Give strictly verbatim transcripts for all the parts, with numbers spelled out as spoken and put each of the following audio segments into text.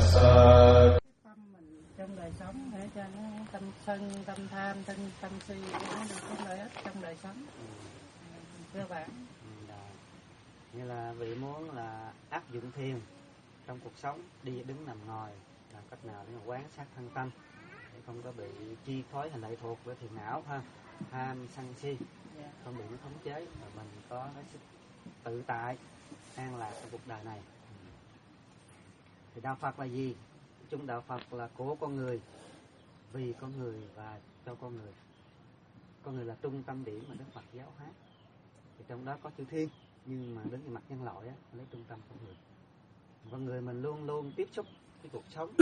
Tâm mình trong đời sống để cho nó tâm sân, tâm tham, tâm tâm si nó được có lợi ích trong đời sống. Cơ bản. Như là vị muốn là áp dụng thiền trong cuộc sống, đi đứng nằm ngồi, làm cách nào để mà quán sát thân tâm để không có bị chi phối hay lệ thuộc với phiền não ha, tham sân si, không bị nó khống chế, mà mình có cái sức tự tại an lạc trong cuộc đời này. Thì đạo Phật là gì? Chung đạo Phật là của con người, vì con người và cho con người. Con người là trung tâm điểm mà Đức Phật giáo hóa. Thì trong đó có chư thiên, nhưng mà đến cái mặt nhân loại á, lấy trung tâm con người. Con người mình luôn luôn tiếp xúc với cuộc sống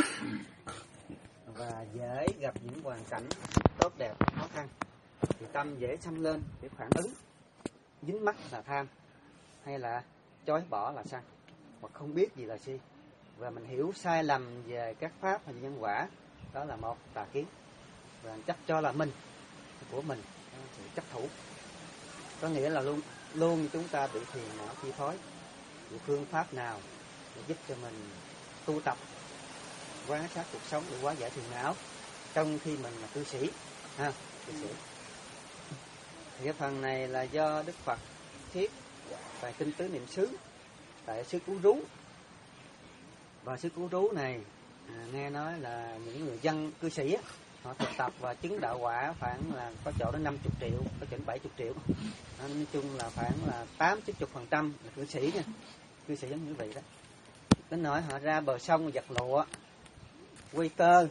và dễ gặp những hoàn cảnh tốt đẹp, khó khăn, thì tâm dễ sanh lên để phản ứng. Dính mắc là tham, hay là chối bỏ là sân, hoặc không biết gì là si. Và mình hiểu sai lầm về các pháp hay nhân quả, đó là một tà kiến. Và chấp cho là mình, của mình, sự chấp thủ. Có nghĩa là luôn luôn chúng ta bị phiền não chi phối. Phương pháp nào để giúp cho mình tu tập quan sát cuộc sống để hóa giải phiền não trong khi mình là cư sĩ, ha, cư sĩ. Thì cái phần này là do Đức Phật thiết bài kinh tứ niệm xứ tại xứ Cú Rú. Và xứ Cú Rú này à, nghe nói là những người dân cư sĩ á, họ thực tập và chứng đạo quả khoảng là có chỗ đến năm mươi triệu, có chỗ đến bảy mươi triệu. À, nói chung là khoảng là tám chín mươi phần trăm là cư sĩ nha, cư sĩ giống như vậy đó. Đến nỗi họ ra bờ sông giặt lụa, quay tơ,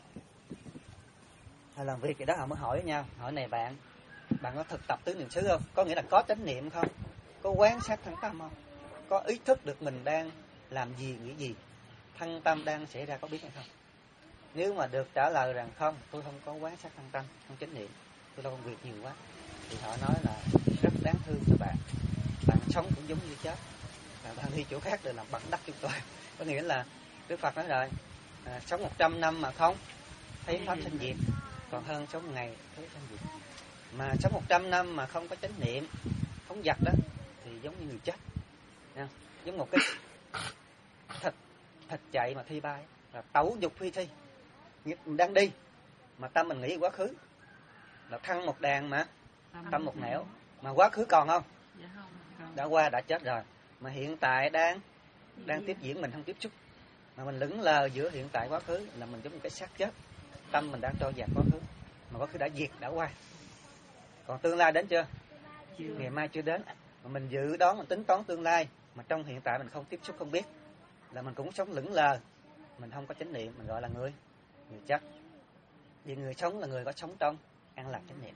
họ làm việc gì đó, họ mới hỏi nhau, hỏi này bạn, bạn có thực tập tứ niệm xứ không? Có nghĩa là có chánh niệm không? Có quán sát thân tâm không? Có ý thức được mình đang làm gì, nghĩ gì? Thân tâm đang xảy ra có biết hay không? Nếu mà được trả lời rằng không, tôi không có quán sát thân tâm, không chánh niệm, tôi lo công việc nhiều quá, thì họ nói là rất đáng thương cho bạn. Bạn sống cũng giống như chết, bạn đi chỗ khác để làm bằng đắc chúng tôi. Có nghĩa là Đức Phật nói rồi, à, sống một trăm năm mà không thấy pháp sanh diệt, còn hơn sống một ngày thấy sanh diệt. Mà sống một trăm năm mà không có chánh niệm, không giặt đó, thì giống như người chết. Nha? Giống một cái thịt, thịt chạy mà thi bay, là tẩu dục phi thi. Mình đang đi, mà tâm mình nghĩ quá khứ, là thân một đàn mà, tâm một nẻo, mà quá khứ còn không? Đã qua, đã chết rồi. Mà hiện tại đang đang tiếp diễn, mình không tiếp xúc, mà mình lững lờ giữa hiện tại quá khứ, là mình giống như cái xác chết. Tâm mình đang trôi dạt quá khứ, mà quá khứ đã diệt, đã qua. Còn tương lai đến chưa? Chưa. Ngày mai chưa đến. Mà mình dự đoán, mình tính toán tương lai, mà trong hiện tại mình không tiếp xúc, không biết, là mình cũng sống lững lờ, mình không có chánh niệm, mình gọi là người người chết. Vì người sống là người có sống trong an lạc chánh niệm.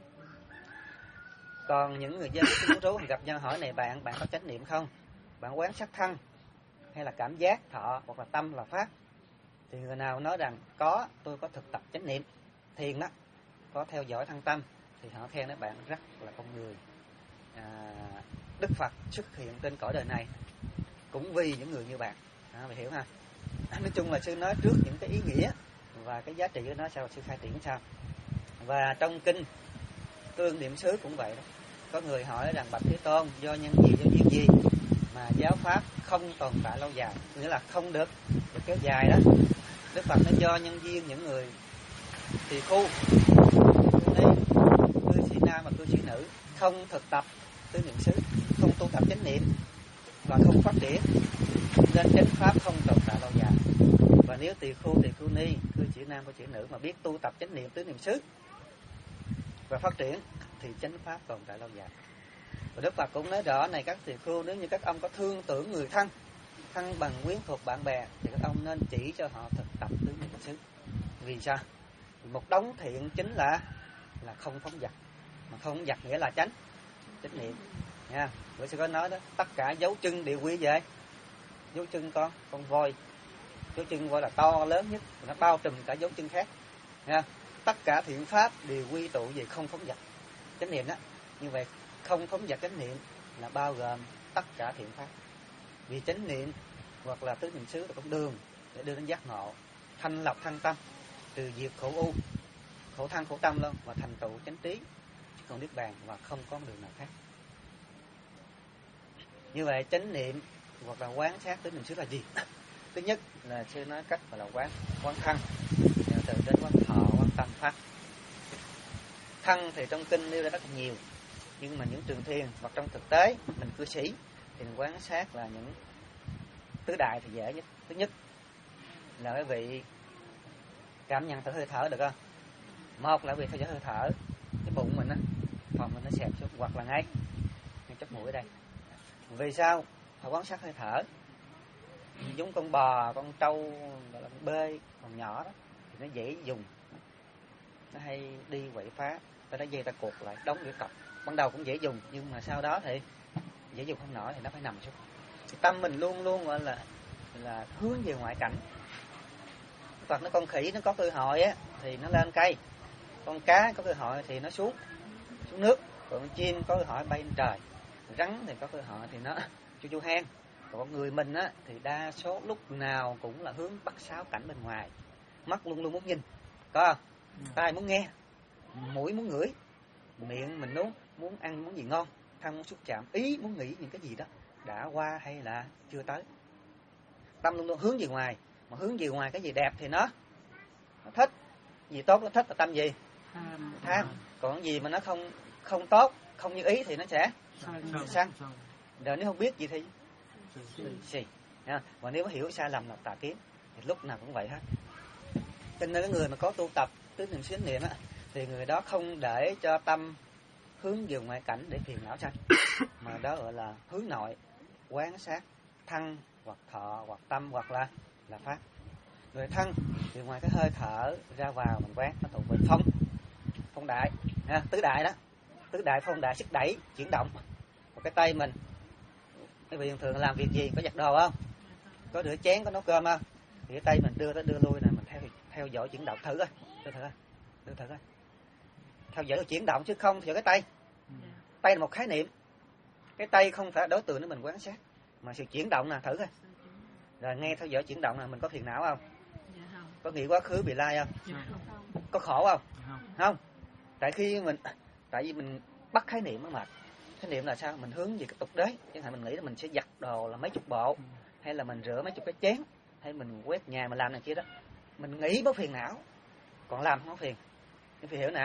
Còn những người dân Cú Rú gặp nhau hỏi này bạn, bạn có chánh niệm không? Bạn quán sát thân hay là cảm giác, thọ hoặc là tâm là pháp? Thì người nào nói rằng có, tôi có thực tập chánh niệm, thiền đó, có theo dõi thân tâm, thì họ khen các bạn rất là con người. À, Đức Phật xuất hiện trên cõi đời này cũng vì những người như bạn. À, mày hiểu ha? Nói chung là sư nói trước những cái ý nghĩa và cái giá trị của nó sao, sư khai triển sao. Và trong kinh Tương Niệm Xứ cũng vậy đó. Có người hỏi rằng bạch Thế Tôn, do nhân gì, do duyên gì mà giáo pháp không tồn tại lâu dài, nghĩa là không được, được kéo dài đó. Đức Phật nói do nhân duyên những người tỳ khu, cư sĩ nam và cư sĩ nữ không thực tập tứ niệm xứ, không tu tập chánh niệm và không phát triển, nên chánh pháp không tồn tại lâu dài. Và nếu tỳ khu, tỳ khu ni, cư sĩ nam, cư sĩ nữ mà biết tu tập chánh niệm tứ niệm xứ và phát triển, thì chánh pháp tồn tại lâu dài. Và Đức Phật cũng nói rõ này các tỳ khu, nếu như các ông có thương tưởng người thân, thân bằng quyến thuộc bạn bè, thì các ông nên chỉ cho họ thực tập tứ niệm xứ. Vì sao? Một đống thiện chính là là không phóng dật, mà không phóng dật nghĩa là chánh chánh niệm nha. Bữa sư có nói đó, tất cả dấu chân đều quy về dấu chân con con voi. Dấu chân voi là to lớn nhất, nó bao trùm cả dấu chân khác nha. Tất cả thiện pháp đều quy tụ về không phóng dật chánh niệm đó. Như vậy không phóng dật chánh niệm là bao gồm tất cả thiện pháp. Vì chánh niệm hoặc là tứ niệm xứ là con đường để đưa đến giác ngộ, thanh lọc thân tâm, trừ diệt khổ u, khổ thân khổ tâm luôn, và thành tựu chánh trí, còn niết bàn, và không có đường nào khác. Như vậy chánh niệm hoặc là quán sát tứ niệm xứ là gì? Thứ nhất là sư nói cách gọi là quán quán thân, từ đến quán thọ, quán tâm pháp. Thân thì trong kinh nêu ra rất nhiều, nhưng mà những trường thiền hoặc trong thực tế mình cư sĩ thì mình quan sát là những tứ đại thì dễ nhất. Thứ nhất là quý vị cảm nhận thử hơi thở được không? Một là quý vị theo dõi hơi thở, cái bụng mình á, phòng mình nó xẹp xuống, hoặc là ngay ngay chóp mũi ở đây. Vì sao? Phải quan sát hơi thở. Giống con bò, con trâu, gọi là con bê còn nhỏ đó thì nó dễ dùng, nó hay đi quậy phá, ta đã dây ta cột lại đóng giữa cọc. Ban đầu cũng dễ dùng, nhưng mà sau đó thì dễ dùng không nổi thì nó phải nằm xuống. Thì tâm mình luôn luôn gọi là là hướng về ngoại cảnh. Hoặc nó con khỉ nó có cơ hội á thì nó lên cây, con cá có cơ hội thì nó xuống xuống nước, còn con chim có cơ hội bay lên trời, rắn thì có cơ hội thì nó chu chu hang. Còn người mình á thì đa số lúc nào cũng là hướng bắt sáu cảnh bên ngoài, mắt luôn luôn muốn nhìn, có không? Tai muốn nghe, mũi muốn ngửi, miệng mình muốn muốn ăn muốn gì ngon, thân muốn xúc chạm, ý muốn nghĩ những cái gì đó đã qua hay là chưa tới. Tâm luôn luôn hướng về ngoài, mà hướng về ngoài cái gì đẹp thì nó nó thích, gì tốt nó thích là tâm gì? Tham. Tham. Còn gì mà nó không không tốt, không như ý thì nó sẽ sân. Rồi nếu không biết gì thì gì. Và nếu hiểu sai lầm là tà kiến thì lúc nào cũng vậy hết. Cho nên cái người mà có tu tập tứ niệm xứ niệm á thì người đó không để cho tâm hướng về ngoại cảnh để phiền não sanh, mà đó gọi là hướng nội, quán sát thân hoặc thọ hoặc tâm hoặc là là pháp. Người thân thì ngoài cái hơi thở ra vào mình quán, nó thuộc về phong phong đại, à, tứ đại đó, tứ đại phong đại sức đẩy chuyển động. Một cái tay mình, cái bình thường làm việc gì có giặt đồ không, có rửa chén, có nấu cơm không, thì cái tay mình đưa tới đưa lui này mình theo theo dõi chuyển động thử coi, thử thử coi, thử thử coi, theo dõi chuyển động chứ không theo dõi cái tay. Tay là một khái niệm, cái tay không phải đối tượng để mình quan sát, mà sự chuyển động nè, thử coi. Rồi nghe theo dõi chuyển động nè, mình có phiền não không? Có nghĩ quá khứ bị lai không? Có khổ không? Không. Tại khi mình, tại vì mình bắt khái niệm nó mệt. Khái niệm là sao? Mình hướng về cái tục đế. Chẳng hạn mình nghĩ là mình sẽ giặt đồ là mấy chục bộ, hay là mình rửa mấy chục cái chén, hay mình quét nhà mình làm này kia đó. Mình nghĩ có phiền não, còn làm không có phiền. Em phải hiểu nào?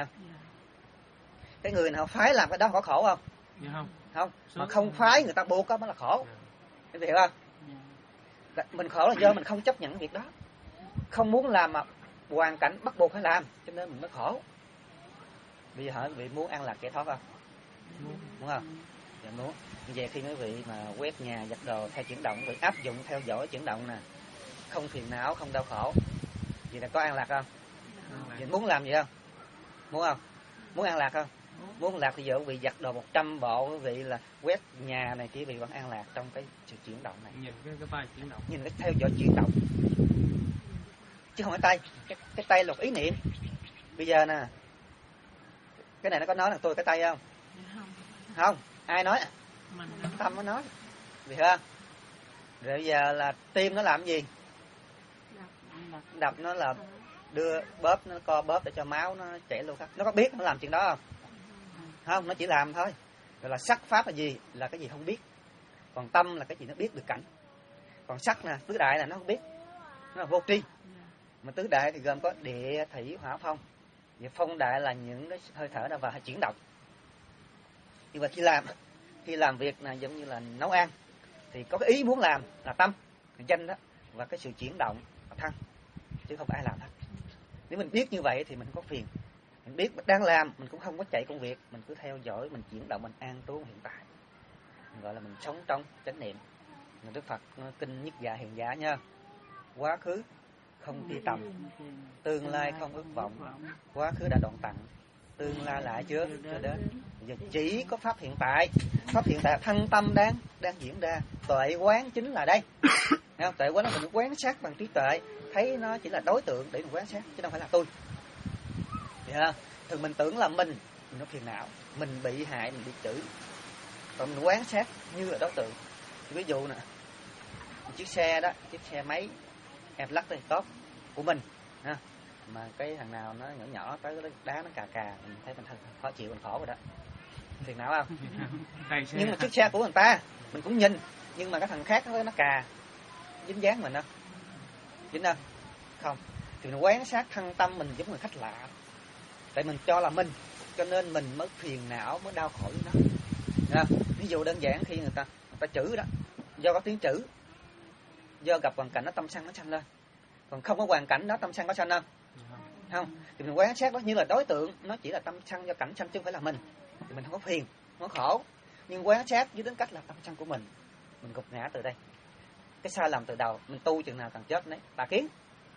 Cái người nào phái làm cái đó có khổ không? Không. Không. Mà không phái người ta buộc đó mới là khổ. Em hiểu không? Mình khổ là do mình không chấp nhận việc đó, không muốn làm mà hoàn cảnh bắt buộc phải làm, cho nên mình mới khổ. Bây giờ hỏi quý vị muốn an lạc giải thoát không? Muốn không? Dạ muốn. Về khi quý vị mà quét nhà giặt đồ theo chuyển động, quý áp dụng theo dõi chuyển động nè, không phiền não, không đau khổ, vậy là có an lạc không? Vậy muốn làm gì không? Muốn không? Muốn an lạc không? Muốn an lạc thì giờ quý vị giặt đồ một trăm bộ, quý vị là quét nhà này kia, quý vị vẫn an lạc trong cái sự chuyển động này. Nhìn cái cái tay chuyển động, nhìn cái theo dõi chuyển động, chứ không phải tay. Cái, cái tay là một ý niệm. Bây giờ nè, cái này nó có nói là tôi cái tay không? Không. Không. Ai nói? Mình. Tâm nó nói. Vì không? Rồi bây giờ là tim nó làm gì? Đập. Đập nó là đưa bóp, nó co bóp để cho máu nó chảy lưu khắp. Nó có biết nó làm chuyện đó không? Không, nó chỉ làm thôi. Rồi là sắc pháp là gì? Là cái gì không biết. Còn tâm là cái gì nó biết được cảnh. Còn sắc nè, tứ đại là nó không biết, nó là vô tri. Mà tứ đại thì gồm có địa, thủy, hỏa, phong. Và phong đại là những cái hơi thở ra vào hay chuyển động. Nhưng mà khi làm khi làm việc là giống như là nấu ăn thì có cái ý muốn làm là tâm, là danh đó, và cái sự chuyển động là thân, chứ không ai làm hết. Nếu mình biết như vậy thì mình không có phiền. Mình biết mình đang làm, mình cũng không có chạy công việc, mình cứ theo dõi, mình chuyển động, mình an trú hiện tại. Mình gọi là mình sống trong chánh niệm. Đức Phật kinh Nhất Dạ Hiền Giả nha. Quá khứ không tri tầm, tương lai không ước vọng. Quá khứ đã đoạn tận, tương lai lại chưa chưa đến. Giờ chỉ có pháp hiện tại. Pháp hiện tại thân tâm đang đang diễn ra. Tuệ quán chính là đây. Không? Tuệ quán nó mình quán sát bằng trí tuệ, thấy nó chỉ là đối tượng để mình quán sát, chứ không phải là tôi. Hiểu không? Thường mình tưởng là mình, mình nó phiền não, mình bị hại, mình bị chửi. Còn mình quán sát như là đối tượng. Ví dụ nè, chiếc xe đó, chiếc xe máy em lắc thì tốt của mình ha, mà cái thằng nào nó nhỏ nhỏ tới nó đá nó cà cà, mình thấy mình thân khó chịu, mình khổ rồi đó, phiền não không? Nhưng mà chiếc xe của người ta mình cũng nhìn, nhưng mà cái thằng khác nó nó cà dính dáng mình đâu, chính không? Không. Thì mình quán sát thân tâm mình giống người khách lạ. Tại mình cho là mình, cho nên mình mới phiền não, mới đau khổ với nó. À, ví dụ đơn giản khi người ta người ta chữ đó, do có tiếng chữ, do gặp hoàn cảnh nó tâm sân nó sanh lên. Còn không có hoàn cảnh đó tâm sân có sanh không? Không. Thì mình quán sát đó như là đối tượng, nó chỉ là tâm sân do cảnh sanh chứ không phải là mình. Thì mình không có phiền, không có khổ. Nhưng quán sát với tính cách là tâm sân của mình, mình gục ngã từ đây. Cái sai lầm từ đầu, mình tu chừng nào càng chết đấy, tà kiến.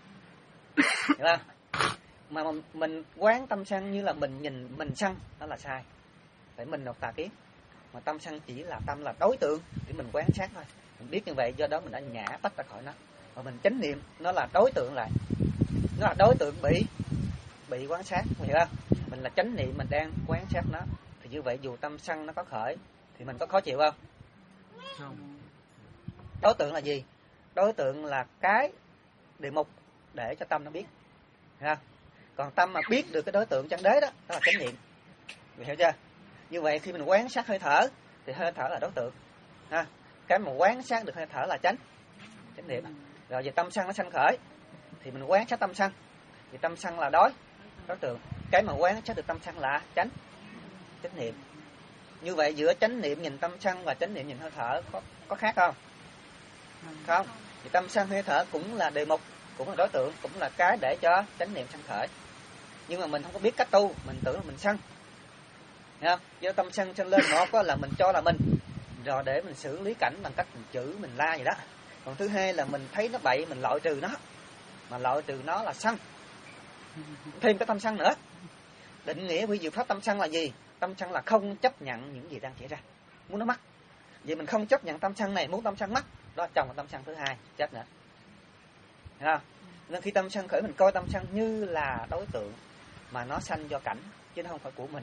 Hiểu không? Mà mình quán tâm sân như là mình nhìn mình sân, đó là sai. Phải mình đọc tà kiến. Mà tâm sân chỉ là tâm là đối tượng để mình quán sát thôi. Mình biết như vậy, do đó mình đã nhả tách ra khỏi nó. Và mình chánh niệm nó là đối tượng lại. Nó là đối tượng bị bị quán sát, hiểu không? Mình là chánh niệm, mình đang quán sát nó. Thì như vậy dù tâm sân nó có khởi thì mình có khó chịu không? Không. Đối tượng là gì? Đối tượng là cái đề mục để cho tâm nó biết, hiểu không? Còn tâm mà biết được cái đối tượng chân đế đó, đó là chánh niệm. Mình hiểu chưa? Như vậy khi mình quán sát hơi thở thì hơi thở là đối tượng. Ha. Cái mà quán sát được hơi thở là chánh chánh niệm. Rồi về tâm sân nó sanh khởi thì mình quán sát tâm sân. Thì tâm sân là đối đối tượng. Cái mà quán sát được tâm sân là chánh chánh niệm. Như vậy giữa chánh niệm nhìn tâm sân và chánh niệm nhìn hơi thở có có khác không? Không. Thì tâm sân hơi thở cũng là đề mục, cũng là đối tượng, cũng là cái để cho chánh niệm sanh khởi. Nhưng mà mình không có biết cách tu, mình tưởng là mình sân. Thấy không? Do tâm sân sanh lên, một là mình cho là mình, rồi để mình xử lý cảnh bằng cách mình chửi, mình la gì đó. Còn thứ hai là mình thấy nó bậy, mình loại trừ nó. Mà loại trừ nó là sân. Thêm cái tâm sân nữa. Định nghĩa quy diệu pháp tâm sân là gì? Tâm sân là không chấp nhận những gì đang xảy ra, muốn nó mất. Vậy mình không chấp nhận tâm sân này, muốn tâm sân mất, đó chồng là tâm sân thứ hai, chết nữa. Thấy không? Nên khi tâm sân khởi, mình coi tâm sân như là đối tượng mà nó sanh do cảnh, chứ nó không phải của mình.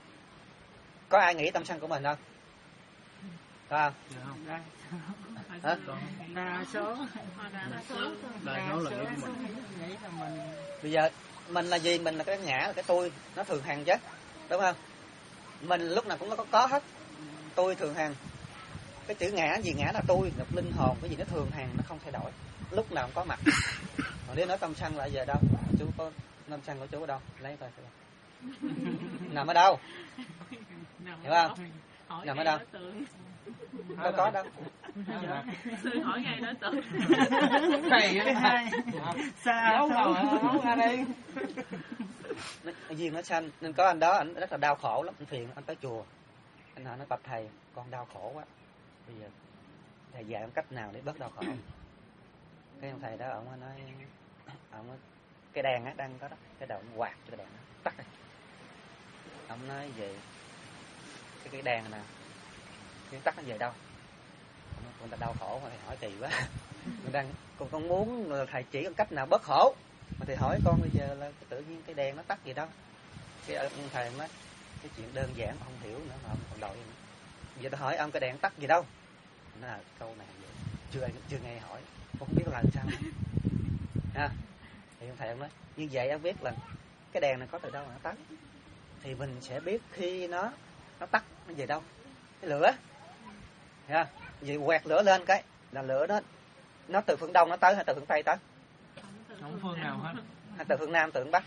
Có ai nghĩ tâm sân của mình không? Phải không? Dạ không. Hả? Đa số Đa số là nghĩ của mình. Bây giờ mình là gì? Mình là cái ngã, là cái tôi, nó thường hằng chứ, đúng không? Mình lúc nào cũng có có hết. Tôi thường hằng. Cái chữ ngã gì? Ngã là tôi, là linh hồn, cái gì nó thường hằng, nó không thay đổi, lúc nào cũng có mặt. Còn nếu nói tâm sân là giờ đâu? Chú có tâm sân của chú ở đâu? Lấy coi xem. Nằm ở đâu? Hiểu không? Nằm ở đâu? Đâu có đâu. Sư hỏi ngay đối tượng. Thầy hai sao không ngồi không ra đây. Duyên nó sanh nên có anh đó, anh rất là đau khổ lắm, anh phiền, anh tới chùa, anh hỏi nó bạch thầy, con đau khổ quá, bây giờ thầy dạy em cách nào để bớt đau khổ. Cái ông thầy đó ông nói, ông cái đèn á đang có đó, cái đầu ông quạt cho cái đèn nó tắt rồi. Ông nói về cái cái đèn nè, cái tắt nó về đâu? Con ta đau khổ mà thầy hỏi kỳ quá. Con đang con con muốn thầy chỉ con cách nào bớt khổ, mà thầy hỏi con bây giờ là tự nhiên cái đèn nó tắt gì đâu. Cái ông thầy nói cái chuyện đơn giản không hiểu nữa mà ông còn đòi nữa. Giờ tôi hỏi ông cái đèn tắt gì đâu? Nó là câu này chưa chưa nghe hỏi, con không biết là làm sao. Ha. Thì ông thầy ông nói như vậy ông biết là cái đèn này có từ đâu mà nó tắt, thì mình sẽ biết khi nó nó tắt nó về đâu. Cái lửa, ha, vậy quẹt lửa lên cái là lửa đó nó từ phương đông nó tới hay từ phương tây tới? Không phương nào hết. Hay từ phương nam từ phương bắc?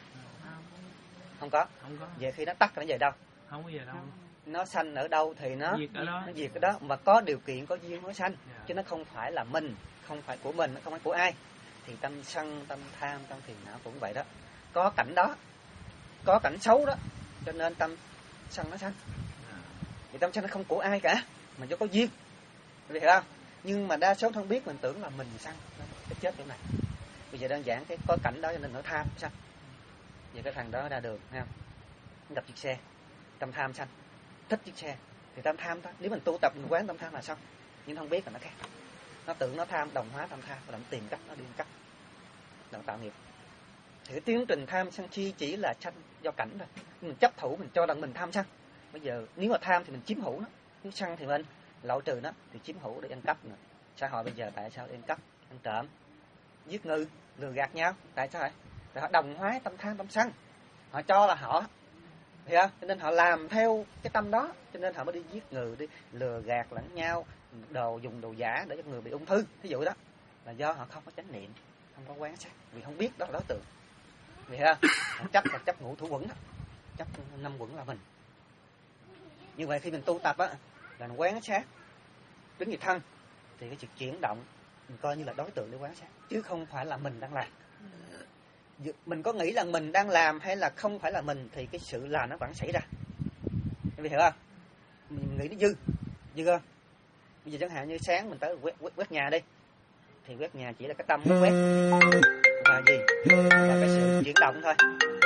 Không có. Không có. Vậy khi nó tắt nó về đâu? Không có về đâu. Nó sanh ở đâu thì nó diệt ở đó. Nó diệt ở đó, mà có điều kiện có duyên mới sanh, Yeah. chứ nó không phải là mình, không phải của mình, không phải của ai. Thì tâm sân, tâm tham, tâm phiền não cũng vậy đó. Có cảnh đó, có cảnh xấu đó, cho nên tâm sân nó sanh. Thì tâm sân nó không của ai cả, mà do có duyên, hiểu không? Nhưng mà đa số không biết, mình tưởng là mình sân, cái chết chỗ này. Bây giờ đơn giản cái có cảnh đó cho nên nó tham sân. Vậy cái thằng đó ra đường, thấy không? Gặp chiếc xe, tâm tham sanh, thích chiếc xe thì tâm tham thôi. Nếu mình tu tập mình quán tâm tham là xong, nhưng không biết là nó khác. Nó tưởng nó tham, đồng hóa tâm tham, và nó tìm cách nó đi cắt, nó tạo nghiệp. Thì cái tiến trình tham sân chi chỉ là sanh do cảnh thôi. Mình chấp thủ, mình cho rằng mình tham sân. Bây giờ nếu mà tham thì mình chiếm hữu nó, nếu sân thì mình lậu trừ nó, thì chiếm hữu để ăn cắp nữa. Xã hội bây giờ tại sao ăn cắp, ăn trộm, giết người, lừa gạt nhau? Tại sao vậy? Tại họ đồng hóa tâm tham, tâm sân. Họ cho là họ, hiểu không? Cho nên họ làm theo cái tâm đó, cho nên họ mới đi giết người, đi lừa gạt lẫn nhau, đồ dùng đồ giả để cho người bị ung thư, ví dụ đó là do họ không có chánh niệm. không có quán sát, vì không biết đó là đối tượng. Vì ha, chấp là chấp ngũ thủ quẩn đó, chấp năm quẩn là mình. Như vậy khi mình tu tập á, là mình quán sát đứng như thân, thì cái sự chuyển động mình coi như là đối tượng để quán sát, chứ không phải là mình đang làm. Mình có nghĩ là mình đang làm hay là không phải là mình thì cái sự làm nó vẫn xảy ra. Em hiểu không? Mình nghĩ nó dư, dư không? Bây giờ chẳng hạn như sáng mình tới quét, quét, quét nhà đi, thì quét nhà chỉ là cái tâm muốn quét và gì? Là cái sự chuyển động thôi.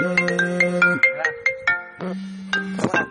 Đúng không?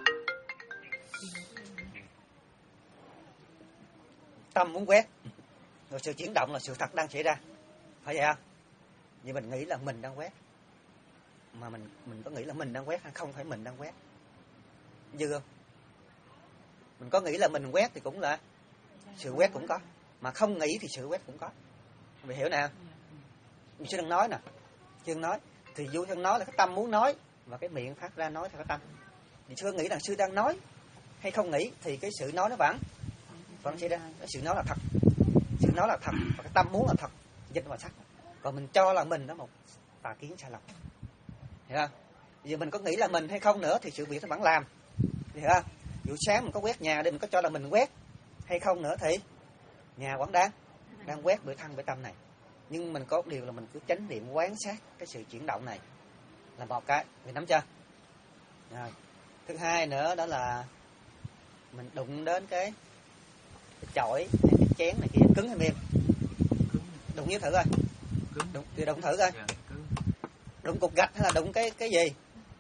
Tâm muốn quét, rồi sự chuyển động là sự thật đang xảy ra, phải vậy không? Vậy mình nghĩ là mình đang quét, mà mình mình có nghĩ là mình đang quét hay không phải mình đang quét, dư không? Mình có nghĩ là mình quét thì cũng là sự quét cũng có, mà không nghĩ thì sự quét cũng có. Mày hiểu nè? Mình chưa đang nói nè, chưa đang nói thì vô đang nói là cái tâm muốn nói và cái miệng phát ra nói theo cái tâm. Thì chưa nghĩ rằng sư đang nói hay không nghĩ thì cái sự nói nó vẫn vẫn xảy ra. Cái sự nói là thật, sự nói là thật và cái tâm muốn là thật, dịch và sắc. Còn mình cho là mình đó một tà kiến sai lầm, hiểu không? Bây giờ mình có nghĩ là mình hay không nữa thì sự việc nó vẫn làm, hiểu không? Dù sáng mình có quét nhà đi, mình có cho là mình quét hay không nữa thì nhà vẫn đang đang quét bởi thân bởi tâm này. Nhưng mình có điều là mình cứ chánh niệm quán sát cái sự chuyển động này là một cái, mình nắm chưa? Rồi. Thứ hai nữa đó là mình đụng đến cái, cái chổi, cái chén này kia cứng hay mềm? Đụng với thử coi. Đụng, thì đụng thử coi. Đụng cục gạch hay là đụng cái cái gì?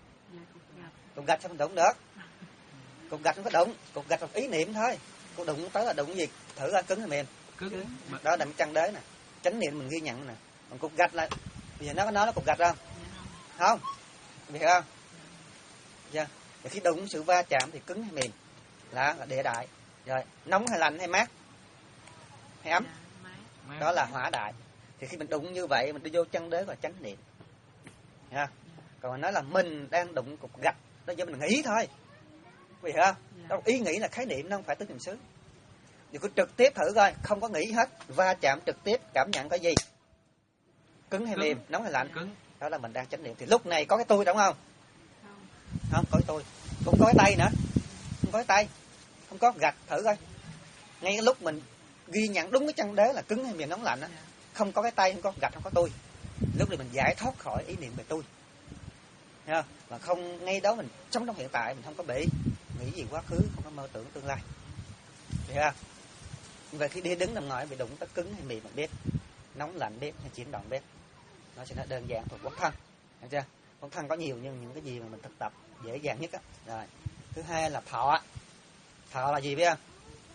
Cục gạch sao mình đụng được? Cục gạch không có đụng, cục gạch là ý niệm thôi. Cô đụng tới là đụng cái gì? Thử coi cứng hay mềm? Cứng. Đó là cái chân đế nè. Chánh niệm mình ghi nhận nè. Còn cục gạch là bây giờ nó có nói nó cục gạch không? Không. Biết không? Dạ. Thì khi đụng sự va chạm thì cứng hay mềm? Là, là địa đại. Rồi, nóng hay lạnh hay mát? Hay ấm? Đó là hỏa đại. Thì khi mình đụng như vậy mình đi vô chân đế và chánh niệm. Nha. Còn mình nói là mình đang đụng cục gạch, đó do mình nghĩ thôi. Vì hiểu không? Đó, ý nghĩ là khái niệm, nó không phải tứ niệm xứ. Thì cứ trực tiếp thử coi, không có nghĩ hết, va chạm trực tiếp cảm nhận cái gì? Cứng hay cứng. Mềm, nóng hay lạnh? Cứng. Đó là mình đang chánh niệm. Thì lúc này có cái tôi đúng không? Không, không có cái tôi. Cũng có cái tay nữa. Không có cái tay. Không có gạch, thử coi. Ngay cái lúc mình ghi nhận đúng cái chân đế là cứng hay mềm nóng lạnh á, không có cái tay, không có gạch, không có tôi. Lúc này mình giải thoát khỏi ý niệm về tôi. Nha, và không ngay đó mình sống trong hiện tại, mình không có bị nghĩ gì quá khứ, không có mơ tưởng tương lai. Hiểu không? Về khi đi đứng nằm ngồi bị đụng tới cứng hay mềm mình biết, nóng lạnh biết hay chuyển động biết, nó sẽ đơn giản thuộc quán thân, hiểu chưa? Quán thân có nhiều nhưng những cái gì mà mình thực tập dễ dàng nhất á. Rồi thứ hai là thọ. Thọ là gì biết không?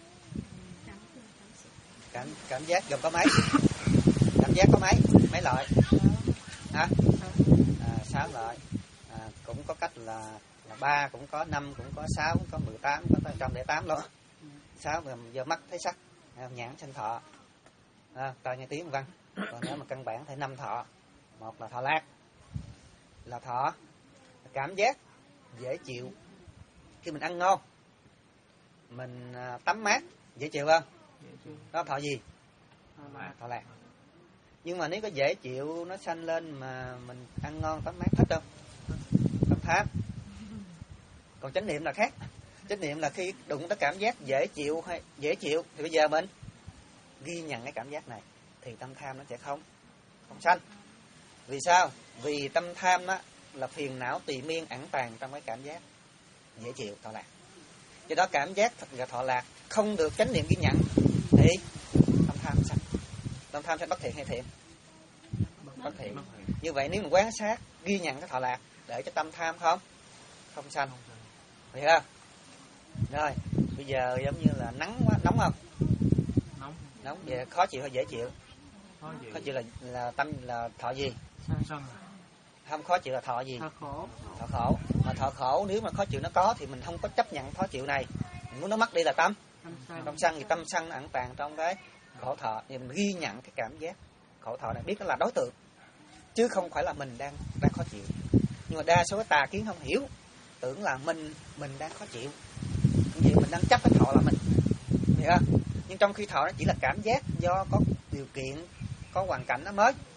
Cảm cảm giác gồm có mấy? Cảm giác có mấy? Mấy loại? Hả? À, sáu loại. À, cũng có cách là là ba, cũng có năm, cũng có sáu, cũng có mười tám, có tới một trăm lẻ tám luôn. Sáu là do mắt thấy sắc, nhãn sinh thọ, à, tai nghe tiếng vân. Còn nếu mà căn bản thì năm thọ. Một là thọ lạc, là thọ cảm giác dễ chịu khi mình ăn ngon, mình tắm mát dễ chịu không? Đó thọ gì? Thọ lạc. Nhưng mà nếu có dễ chịu nó sanh lên mà mình ăn ngon tắm mát thích không? Tâm tham. Còn chánh niệm là khác. Chánh niệm là khi đụng tới cảm giác dễ chịu hay dễ chịu thì bây giờ mình ghi nhận cái cảm giác này thì tâm tham nó sẽ không không sanh. Vì sao? Vì tâm tham đó là phiền não tùy miên ẩn tàng trong cái cảm giác dễ chịu thọ lạc. Do đó cảm giác và thọ lạc không được chánh niệm ghi nhận thì tâm tham sanh. Tâm tham sẽ bất thiện hay thiện? Bất thiện. Như vậy nếu mình quan sát ghi nhận cái thọ lạc để cho tâm tham không không sanh, hiểu không? Rồi bây giờ giống như là nắng quá, nóng không? Nóng. Nóng vậy khó chịu hay dễ chịu? Khó chịu. Khó chịu là là tâm là thọ gì? Sân. Không, khó chịu là thọ gì? Thọ khổ. Thọ khổ. Mà thọ khổ nếu mà khó chịu nó có thì mình không có chấp nhận khó chịu này. Mình muốn nó mất đi là tâm. Tâm sân thì tâm sân nó ẩn tàng trong cái khổ thọ, thì mình ghi nhận cái cảm giác khổ thọ này, biết nó là đối tượng chứ không phải là mình đang đang khó chịu. Nhưng mà đa số cái tà kiến không hiểu, tưởng là mình mình đang khó chịu, vì mình đang chấp cái thọ là mình, hiểu không? Nhưng trong khi thọ nó chỉ là cảm giác do có điều kiện, có hoàn cảnh nó mới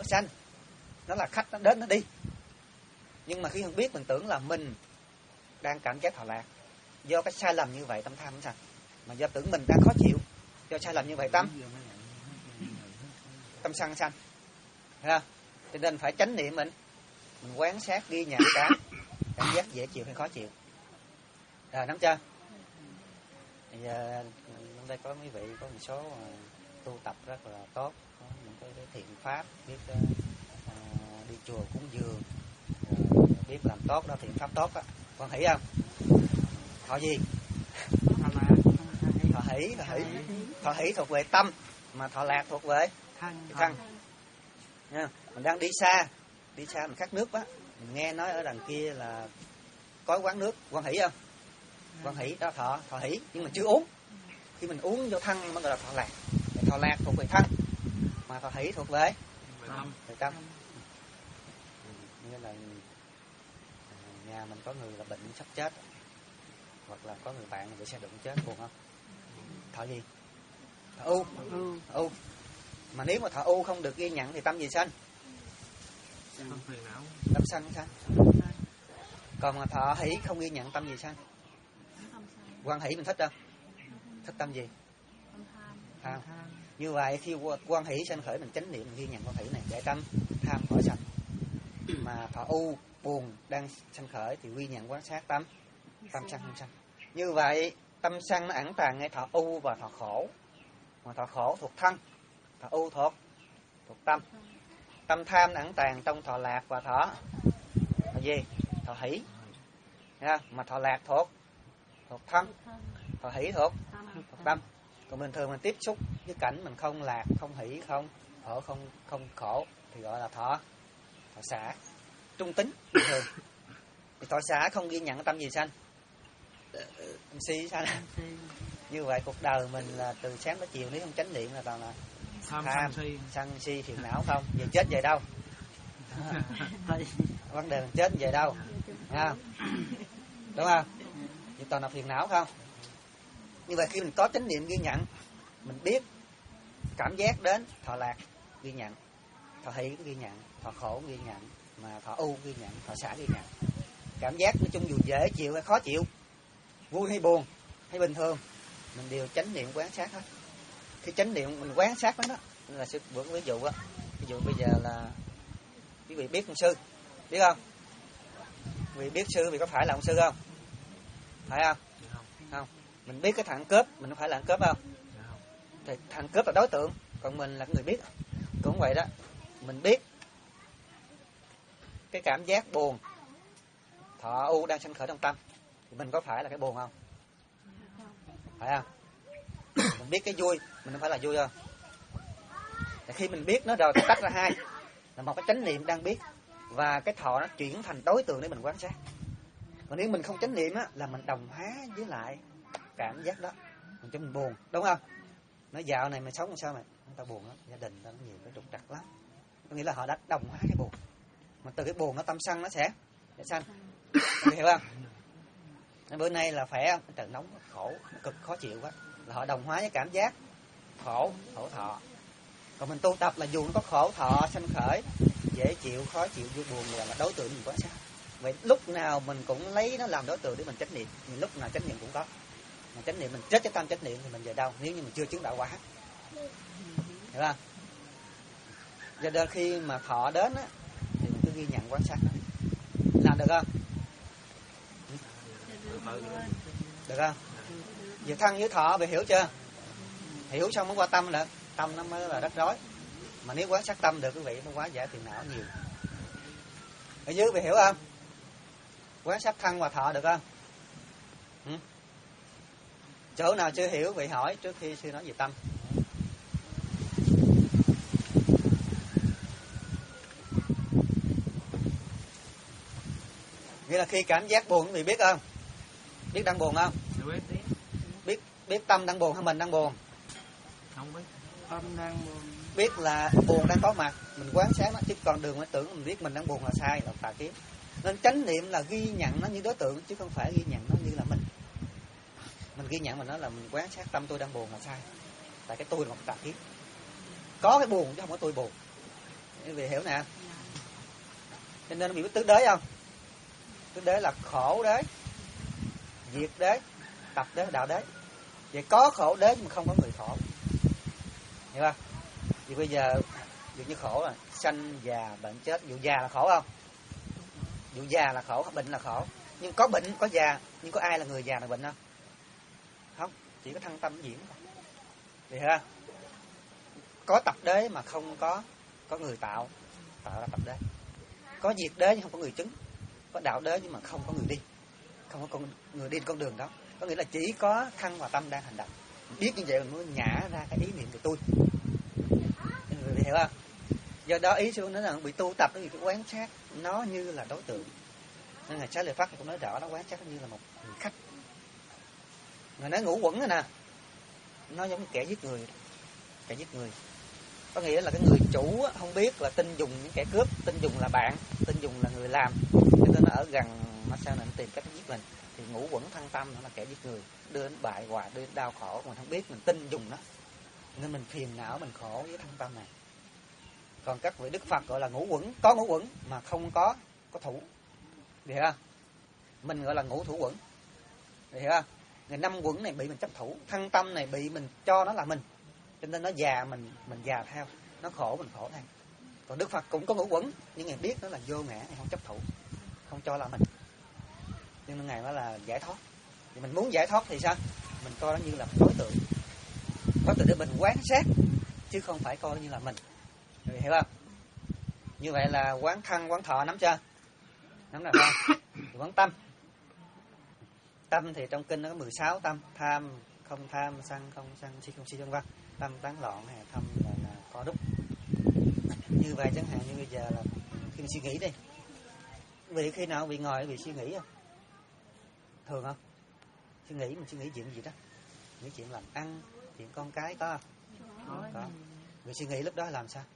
có sanh, nó là khách, nó đến nó đi. Nhưng mà khi mình biết, mình tưởng là mình đang cảm giác thọ lạc. Do cái sai lầm như vậy tâm tham nó sanh. Mà do tưởng mình đang khó chịu, do sai lầm như vậy tâm tâm sân sanh. Thấy không? Cho nên phải chánh niệm mình, mình quán sát ghi nhận cái cảm giác dễ chịu hay khó chịu. Rồi, nắm chưa? Bây giờ đây có mấy vị có một số uh, tu tập rất là tốt, có những cái, cái thiện pháp, biết uh, uh, đi chùa cúng dường, uh, biết làm tốt đó, thiện pháp tốt á. Con hỷ không? Thọ gì? Thọ hỷ, thọ hỷ. Thọ hỷ thuộc về tâm, mà thọ lạc thuộc về thân. thân. Nha. Mình đang đi xa, đi xa mình khát nước quá, mình nghe nói ở đằng kia là có quán nước, quan hỷ không? Quan hỷ đó thọ, thọ hỷ, nhưng mà chưa uống. Khi mình uống vô thân mới gọi là thọ lạc. Thọ lạc thuộc về thân, mà thọ hỷ thuộc về về tâm. Như là nhà mình có người là bệnh sắp chết, hoặc là có người bạn bị xe đụng chết, buồn không? Thọ gì? Thọ u. Thọ u. Mà nếu mà thọ u không được ghi nhận thì tâm gì sanh? Tâm sân sanh. Còn mà thọ hỷ không ghi nhận tâm gì sanh? Quan hỷ mình thích đâu? Thích tâm gì? Tham. Như vậy khi quan hỷ sanh khởi mình chánh niệm, mình ghi nhận quan hỷ này để tâm tham khỏi sanh. Mà thọ u buồn đang sanh khởi thì ghi nhận quan sát tâm tâm sân không sanh. Như vậy tâm sân nó ẩn tàng ngay thọ u và thọ khổ. Mà thọ khổ thuộc thân, thọ u thuộc thuộc tâm. Tâm tham ẩn tàng trong thọ lạc và thọ thọ gì? Thọ hỷ. Nha, mà thọ lạc thuộc thuộc thân, thọ hỷ thuộc thuộc tâm. Còn bình thường mình tiếp xúc với cảnh mình không lạc, không hỷ, không khổ, không không khổ thì gọi là thọ thọ xả, trung tính bình thường. Thì thọ xả không ghi nhận cái tâm gì sanh? Si sanh. Như vậy cuộc đời mình là từ sáng tới chiều nếu không chánh niệm là toàn là tham, tham si. Sân si phiền não không? Giờ chết về đâu? Vấn đề mình chết về đâu? Không? Đúng không? Vậy toàn là phiền não không? Như vậy khi mình có chánh niệm ghi nhận, mình biết cảm giác đến thọ lạc ghi nhận, thọ hỷ ghi nhận, thọ khổ ghi nhận, mà thọ u ghi nhận, thọ xả ghi nhận. Cảm giác nói chung dù dễ chịu hay khó chịu, vui hay buồn hay bình thường, mình đều chánh niệm quán sát hết. Khi chánh niệm mình quán sát đó, đó là sư bữa ví dụ á, ví dụ bây giờ là quý vị biết ông sư, biết không? Quý vị biết sư vì có phải là ông sư không? Phải không? Không. Mình biết cái thằng cướp, mình có phải là thằng cướp không? Thì thằng cướp là đối tượng, còn mình là người biết. Cũng vậy đó, mình biết cái cảm giác buồn, thọ u đang sanh khởi trong tâm, thì mình có phải là cái buồn không? Phải không? Mình biết cái vui, mình không phải là vui không? Thì khi mình biết nó rồi thì tách ra hai, là một cái chánh niệm đang biết và cái thọ nó chuyển thành đối tượng để mình quan sát. Còn nếu mình không chánh niệm á, là mình đồng hóa với lại cảm giác đó, mình cho mình buồn, đúng không? Nói dạo này mày sống làm sao mày? Người ta buồn lắm, gia đình nó nhiều cái trục trặc lắm. Có nghĩa là họ đã đồng hóa cái buồn, mà từ cái buồn nó tâm sân nó sẽ sẽ sanh. Mọi hiểu không? Nên bữa nay là khỏe không? Trời nóng khổ, cực khó chịu quá, là họ đồng hóa với cảm giác khổ, khổ thọ. Còn mình tu tập là dù nó có khổ thọ sanh khởi, dễ chịu, khó chịu, vui buồn là, là đối tượng mình quan sát. Vậy lúc nào mình cũng lấy nó làm đối tượng để mình chánh niệm, mình lúc nào chánh niệm cũng có. Mà chánh niệm mình chết cái tâm chánh niệm thì mình về đâu? Nếu như mình chưa chứng đạo quả, hiểu không? Cho nên khi mà thọ đến á, thì mình cứ ghi nhận quan sát nó. Làm được không? Được không? Về thân với thọ bị hiểu chưa? Hiểu xong mới qua tâm được. Tâm nó mới là rắc rối. Mà nếu quan sát tâm được quý vị nó quá giải phiền não nhiều. Ở dưới bị hiểu không? Quan sát thân và thọ được không? Ừ? Chỗ nào chưa hiểu vị hỏi trước khi sư nói về tâm. Nghĩa là khi cảm giác buồn quý vị biết không? Biết đang buồn không? Biết. Biết biết tâm đang buồn hay mình đang buồn? Không biết. Tâm đang buồn. Biết là buồn đang có mặt, mình quán sát nó, chứ còn đường mới tưởng mình biết mình đang buồn là sai, là tà kiến. Nên chánh niệm là ghi nhận nó như đối tượng chứ không phải ghi nhận nó như là mình. Mình ghi nhận mình nói là mình quán sát tâm tôi đang buồn là sai. Tại cái tôi là một tà kiến. Có cái buồn chứ không có tôi buồn. Quý vị hiểu nè. Cho nên nó bị tứ đế không? Tứ đế là khổ đế, diệt đế, tập đế, đạo đế. Vậy có khổ đế nhưng mà không có người khổ. Hiểu không? Vì bây giờ dụ như khổ là sanh, già, bệnh, chết. Dụ già là khổ không? Dụ già là khổ, bệnh là khổ. Nhưng có bệnh, có già, nhưng có ai là người già là bệnh không? Không, chỉ có thân tâm diễn thôi. Vậy hả? Có tập đế mà không có có người tạo, tạo ra tập đế. Có diệt đế nhưng không có người chứng. Có đạo đế nhưng mà không có người đi, không có con người đi con đường đó. Có nghĩa là chỉ có thân và tâm đang hành động. Biết như vậy mình mới nhả ra cái ý niệm của tôi. Người hiểu không? Do đó ý sư nói là bị tu tập cái quán sát nó như là đối tượng. Nên Ngài Xá Lợi Phất cũng nói rõ nó quán sát nó như là một người khách. Người nói ngũ quẩn rồi nè, nó giống như kẻ giết người, kẻ giết người. Có nghĩa là cái người chủ không biết là tin dùng những kẻ cướp, tin dùng là bạn, tin dùng là người làm, cho nên nó ở gần mà sao nên tìm cách giết mình. Thì ngũ quẩn thân tâm nó là kẻ giết người, đưa đến bại hoại, đưa đến đau khổ, mình không biết mình tin dùng nó, nên mình phiền não, mình khổ với thân tâm này. Còn các vị Đức Phật gọi là ngũ quẩn, có ngũ quẩn mà không có có thủ, hiểu không? Mình gọi là ngũ thủ quẩn, hiểu không? Ngày năm quẩn này bị mình chấp thủ, thân tâm này bị mình cho nó là mình, cho nên nó già mình mình già theo, nó khổ mình khổ theo. Còn Đức Phật cũng có ngũ quẩn, nhưng Ngài biết nó là vô ngã, Ngài không chấp thủ, không cho là mình, cho nên Ngài nói là giải thoát. Thì mình muốn giải thoát thì sao? Mình coi nó như là đối tượng, đối tượng để mình quán sát, chứ không phải coi như là mình. Rồi, hiểu không? Như vậy là quán thân, quán thọ, nắm chưa? Nắm rồi không? Quán tâm. Tâm thì trong kinh nó có mười sáu tâm: tham, không tham, sân, không sân, si không si, vân vân. Tâm tán loạn hay thâm là, là có đúc. Như vậy chẳng hạn như bây giờ là khi mình suy nghĩ đi, vì khi nào bị ngồi bị suy nghĩ không? Thường không? Suy nghĩ mình suy nghĩ chuyện gì đó, những chuyện làm ăn, chuyện con cái có không? Có. Người suy nghĩ lúc đó làm sao?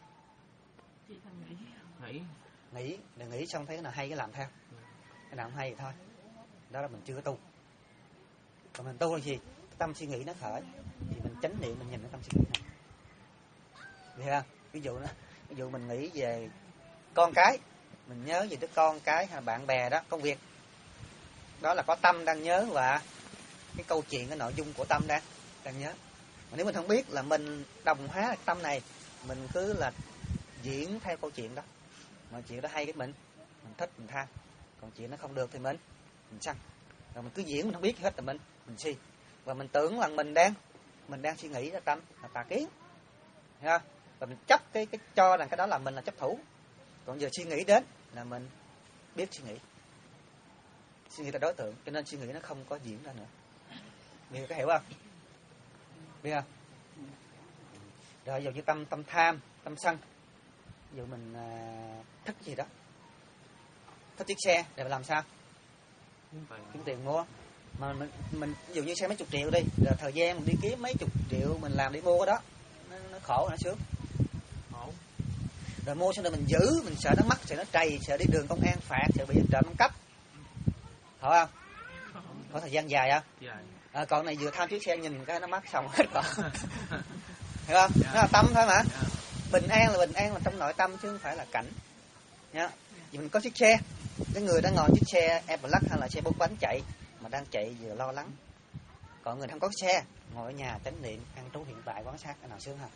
Nghĩ. Nghĩ, để nghĩ xong thấy cái nào hay cái làm theo, cái nào không hay thì thôi. Đó là mình chưa có tu. Còn mình tu là gì? Cái tâm suy nghĩ nó khởi thì mình chánh niệm, mình nhìn cái tâm suy nghĩ này. Hiểu không? Ví dụ đó, ví dụ mình nghĩ về con cái, mình nhớ về đứa con cái hay bạn bè đó, công việc. Đó là có tâm đang nhớ và cái câu chuyện, cái nội dung của tâm đang đang nhớ. Mà nếu mình không biết là mình đồng hóa cái tâm này, mình cứ là diễn theo câu chuyện đó. Mà chuyện đó hay cái mình, mình thích, mình tham. Còn chuyện nó không được thì mình mình sân. Rồi mình cứ diễn, mình không biết hết là mình mình si. Và mình tưởng là mình đang mình đang suy nghĩ là tâm là tà kiến. Hiểu không? Và mình chấp cái cái cho rằng cái đó là mình là chấp thủ. Còn giờ suy nghĩ đến là mình biết suy nghĩ. Suy nghĩ là đối tượng, cho nên suy nghĩ nó không có diễn ra nữa. Biết có hiểu không? Biết không? Rồi dụ như tâm tâm tham, tâm sân. Ví dụ mình à, thích gì đó, thích chiếc xe để làm sao? Kiếm tiền mua. Mà mình, mình ví dụ như xe mấy chục triệu đi, rồi thời gian mình đi kiếm mấy chục triệu mình làm để mua cái đó, nó, nó khổ, nó sướng. Khổ. Rồi mua xong rồi mình giữ, mình sợ nó mắc, sợ nó trầy, sợ đi đường công an phạt, sợ bị trộm ăn cắp. Khổ không? Có thời gian dài không? Dài. À, còn này vừa tham chiếc xe nhìn cái nó mắc xong hết rồi. Hiểu không? Nó là tâm thôi mà. Bình an là bình an là trong nội tâm chứ không phải là cảnh. Nhá. Vì mình có chiếc xe, cái người đang ngồi chiếc xe Everlux hay là xe bốn bánh chạy mà đang chạy vừa lo lắng. Còn người không có xe, ngồi ở nhà chánh niệm, ăn trú hiện tại quan sát, cái nào sướng hơn?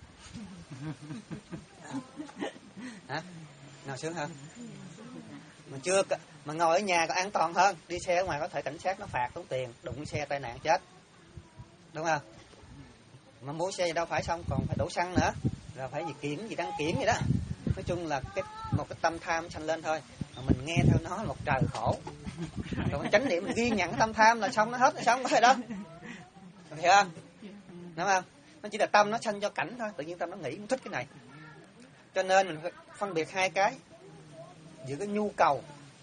Hả? Nào sướng hơn? Mình chưa mà ngồi ở nhà còn an toàn hơn, đi xe ở ngoài có thể cảnh sát nó phạt tốn tiền, đụng xe tai nạn chết. Đúng không? Mà mua xe gì đâu phải xong còn phải đổ xăng nữa, rồi phải gì kiểm gì đăng kiểm gì đó. Nói chung là cái một cái tâm tham sanh lên thôi, mà mình nghe theo nó một trời khổ. Rồi mình chánh niệm mình ghi nhận cái tâm tham là xong, nó hết rồi, xong có phải đó. Hiểu không? Đúng không? Nó chỉ là tâm nó sanh cho cảnh thôi, tự nhiên tâm nó nghĩ, nó thích cái này. Cho nên mình phải phân biệt hai cái, giữa cái nhu cầu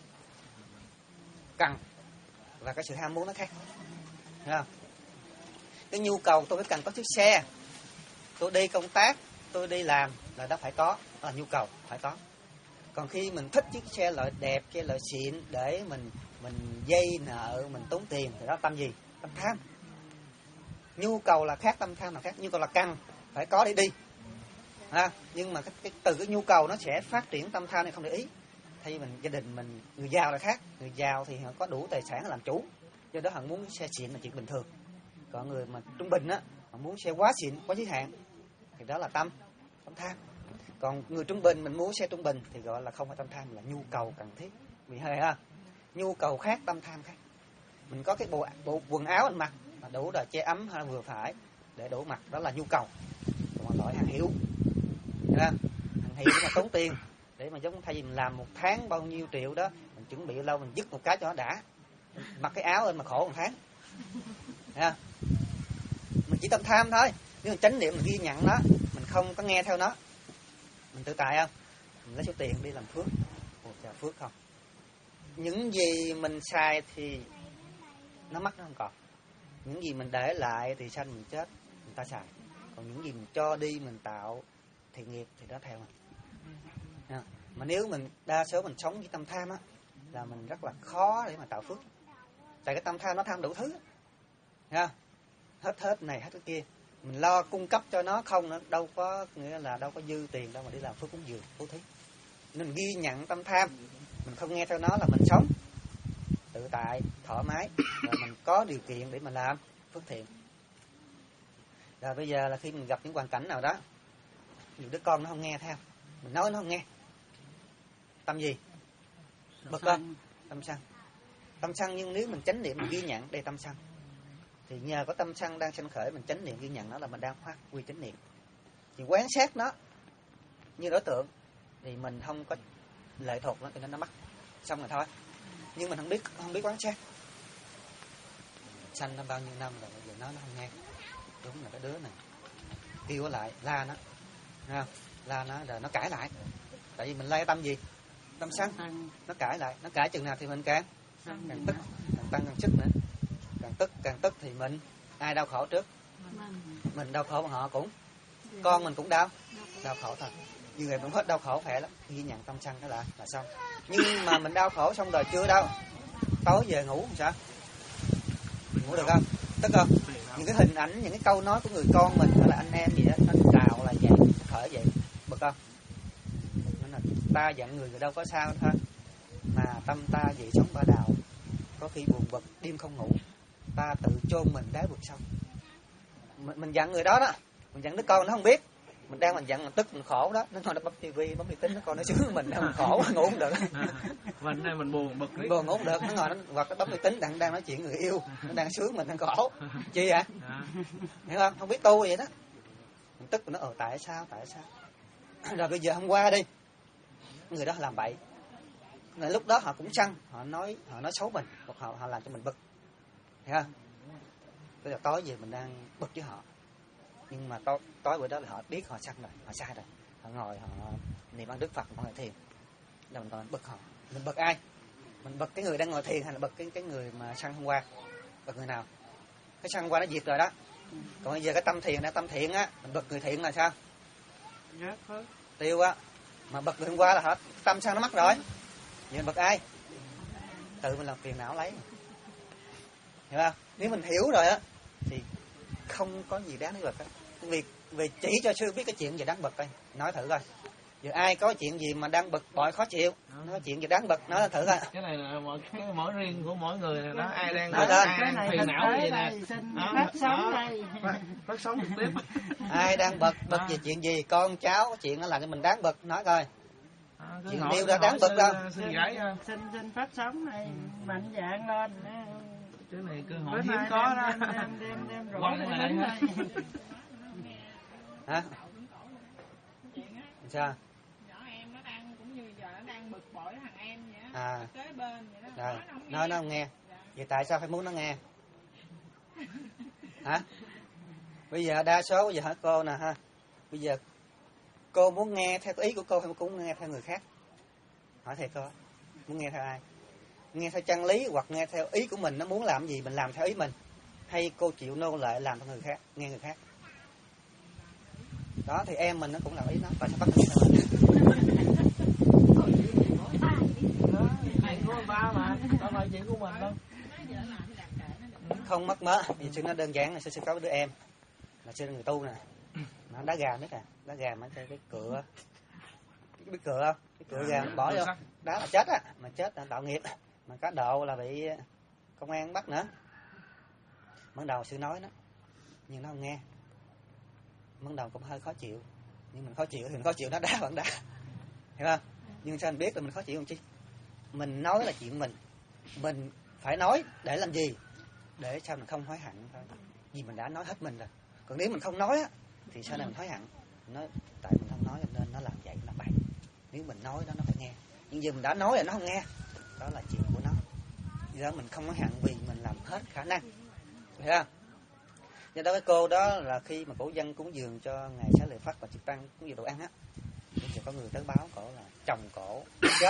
cần và cái sự ham muốn nó khác. Hiểu không? Cái nhu cầu tôi phải cần có chiếc xe, tôi đi công tác, tôi đi làm là đó phải có, đó là nhu cầu phải có. Còn khi mình thích chiếc xe loại đẹp, xe loại xịn để mình mình dây nợ, mình tốn tiền thì đó tâm gì? Tâm tham. Nhu cầu là khác, tâm tham là khác. Nhu cầu là cần phải có để đi. ha. Nhưng mà cái, cái từ cái nhu cầu nó sẽ phát triển tâm tham này không để ý. Thay mình gia đình mình, người giàu là khác, người giàu thì họ có đủ tài sản làm chủ, do đó họ muốn xe xịn là chuyện bình thường. Còn người mà trung bình á, họ muốn xe quá xịn, quá giới hạn, thì đó là tâm tâm tham. Còn người trung bình mình muốn xe trung bình thì gọi là không phải tâm tham, là nhu cầu cần thiết. Vì hơi ha, nhu cầu khác, tâm tham khác. Mình có cái bộ, bộ quần áo mình mặc mà đủ để che ấm hay là vừa phải để đủ mặc, đó là nhu cầu. Còn loại hàng hiệu, hàng hiệu mà tốn tiền, để mà giống thay vì mình làm một tháng bao nhiêu triệu đó, mình chuẩn bị lâu mình dứt một cái cho nó đã, mặc cái áo lên mà khổ một tháng. Thấy không? Mình chỉ tâm tham thôi, nếu mình chánh niệm mình ghi nhận nó, mình không có nghe theo nó, mình tự tại không? Mình lấy số tiền đi làm phước, ồ trời, phước không? Những gì mình xài thì nó mất, nó không còn. Những gì mình để lại thì sanh mình chết người ta xài. Còn những gì mình cho đi, mình tạo thiện nghiệp thì đó theo mình. À, mà nếu mình đa số mình sống với tâm tham á, là mình rất là khó để mà tạo phước. Tại cái tâm tham nó tham đủ thứ, ha, hết hết này hết cái kia, mình lo cung cấp cho nó không, nó đâu có nghĩa là đâu có dư tiền đâu mà đi làm phước cúng dường bố thí. Nên ghi nhận tâm tham, mình không nghe theo nó là mình sống tự tại, thoải mái, và mình có điều kiện để mà làm phước thiện. Rồi bây giờ là khi mình gặp những hoàn cảnh nào đó, nhiều đứa con nó không nghe theo, mình nói nó không nghe, tâm gì? Bực không? Tâm sân. Tâm sân, nhưng nếu mình chánh niệm mình ghi nhận đây tâm sân, thì nhờ có tâm sân đang sanh khởi, mình chánh niệm ghi nhận nó là mình đang phát huy chánh niệm, thì quán sát nó như đối tượng, thì mình không có lệ thuộc nó, cho nên nó mất, xong rồi thôi. Nhưng mình không biết không biết quán sát, sanh nó bao nhiêu năm rồi, bây giờ nó nó không nghe, đúng là cái đứa này kêu lại la nó, nghe không? La nó rồi nó cãi lại, tại vì mình lay tâm gì? Tâm sân. Nó cãi lại, nó cãi chừng nào thì mình càng càng tức, càng tăng càng sức nữa, càng tức càng tức thì mình ai đau khổ trước? Mình đau khổ mà họ cũng, con mình cũng đau đau khổ thôi. Nhưng người cũng hết đau khổ khỏe lắm, ghi nhận tâm sân cái là là xong. Nhưng mà mình đau khổ xong rồi chưa đâu, tối về ngủ làm sao? Ngủ được không? Tức không? Những cái hình ảnh, những cái câu nói của người con mình hay là anh em gì đó, nó cào là vậy, khởi vậy, bực không? Nên là ta giận người, người đâu có sao thôi, mà tâm ta vậy sống ba đạo, có khi buồn bực đêm không ngủ, ta tự chôn mình đáy vực sâu. Mình, mình giận người đó đó, mình giận đứa con nó không biết, mình đang mình giận mình tức mình khổ đó, nó ngồi nó bấm tivi bấm máy tính, nó coi nó sướng mình, mình khổ ngủ không được. Mình này mình buồn bực, mình buồn ngủ không được, nó ngồi nó hoặc nó bấm máy tính đang đang nói chuyện người yêu, nó đang sướng mình đang khổ, chi vậy? Hiểu không? Không biết tu vậy đó, mình tức nó ờ tại sao tại sao? Rồi bây giờ hôm qua đi, người đó làm bậy, là lúc đó họ cũng sân, họ nói họ nói xấu mình, hoặc họ họ làm cho mình bực, hiểu không? Bây giờ tối về mình đang bực với họ, nhưng mà tối tối bữa đó là họ biết họ sân rồi, họ sai rồi, họ ngồi họ niệm ăn Đức Phật, họ ngồi thiền, rồi mình còn bực họ, mình bực ai? Mình bực cái người đang ngồi thiền hay là bực cái cái người mà sân hôm qua? Bực người nào? Cái sân hôm qua nó diệt rồi đó. Còn bây giờ cái tâm thiền đã tâm thiện á, mình bực người thiện là sao? Tiêu á. Mà bực người hôm qua là hết, tâm sân nó mất rồi. Vậy mình bực ai? Tự mình làm phiền não lấy. Hiểu không? Nếu mình hiểu rồi á thì không có gì đáng để bực á. Vì vì chỉ cho sư biết cái chuyện gì đáng bực coi, nói thử coi. Giờ ai có chuyện gì mà đang bực bội khó chịu, nói chuyện gì đáng bực, nói thử coi. Cái này là mỗi cái mỗi riêng của mỗi người đó, ai đang nói ai phiền não gì nè. Phát sống đây. Phát sóng trực tiếp. Ai đang bực, bực về chuyện gì, con cháu có chuyện đó là cái mình đáng bực, nói coi. À, chuyện điều đó đáng bực không? Xin gái xin xin phát sóng này mạnh dạn lên. Cái này cơ hội hiếm có đó. Đem đem đem rủ Quăng lại đây. Hả? Sao? Nhỏ em nó đang cũng như giờ nó đang bực bội thằng em vậy á. À. Kế bên vậy đó. Rồi, Nói nói nó nó không nghe. không nghe. Dạ. Vậy tại sao phải muốn nó nghe? Hả? Bây giờ đa số bây giờ hỏi cô nè ha. Bây giờ cô muốn nghe theo ý của cô hay cũng nghe theo người khác? Hỏi thầy cô, muốn nghe theo ai? Nghe theo chân lý hoặc nghe theo ý của mình, nó muốn làm gì mình làm theo ý mình, hay cô chịu nô lệ làm theo người khác, nghe người khác? Đó thì em mình nó cũng làm ý nó, tại sao bắt người theo Chuyện của ba mà, đâu phải chuyện của mình đâu. không mất mớ. Vì sự nó đơn giản là sư sư có đứa em là sư là người tu nè, Nó đá gà nữa kìa, đá gà mấy cái cái cửa, cái biết cửa không? Cái cửa gà bỏ vô, đá là chết á, mà chết là tạo nghiệp, mà cá độ là bị công an bắt nữa. Ban đầu sư nói nó, nhưng nó không nghe. Ban đầu cũng hơi khó chịu, nhưng mình khó chịu thì mình khó chịu, nó đá vẫn đá, hiểu không? Nhưng sao mình biết là mình khó chịu không chi? Mình nói là chuyện mình, mình phải nói để làm gì? Để sao mình không hối hận thôi. Vì mình đã nói hết mình rồi. Còn nếu mình không nói á, thì sau này mình hối hận. Nó tại mình không nói nên nó làm vậy, nó bậy. Nếu mình nói đó nó phải nghe. Nhưng giờ mình đã nói là nó không nghe, đó là chuyện của nó. Do đó mình không hối hận vì mình làm hết khả năng, hiểu không? Do đó cái cô đó là khi mà cổ dân cúng dường cho ngài Xá Lợi Phất và Chư Tăng cúng dường đồ ăn á, thì sẽ có người tới báo cổ là chồng cổ chết,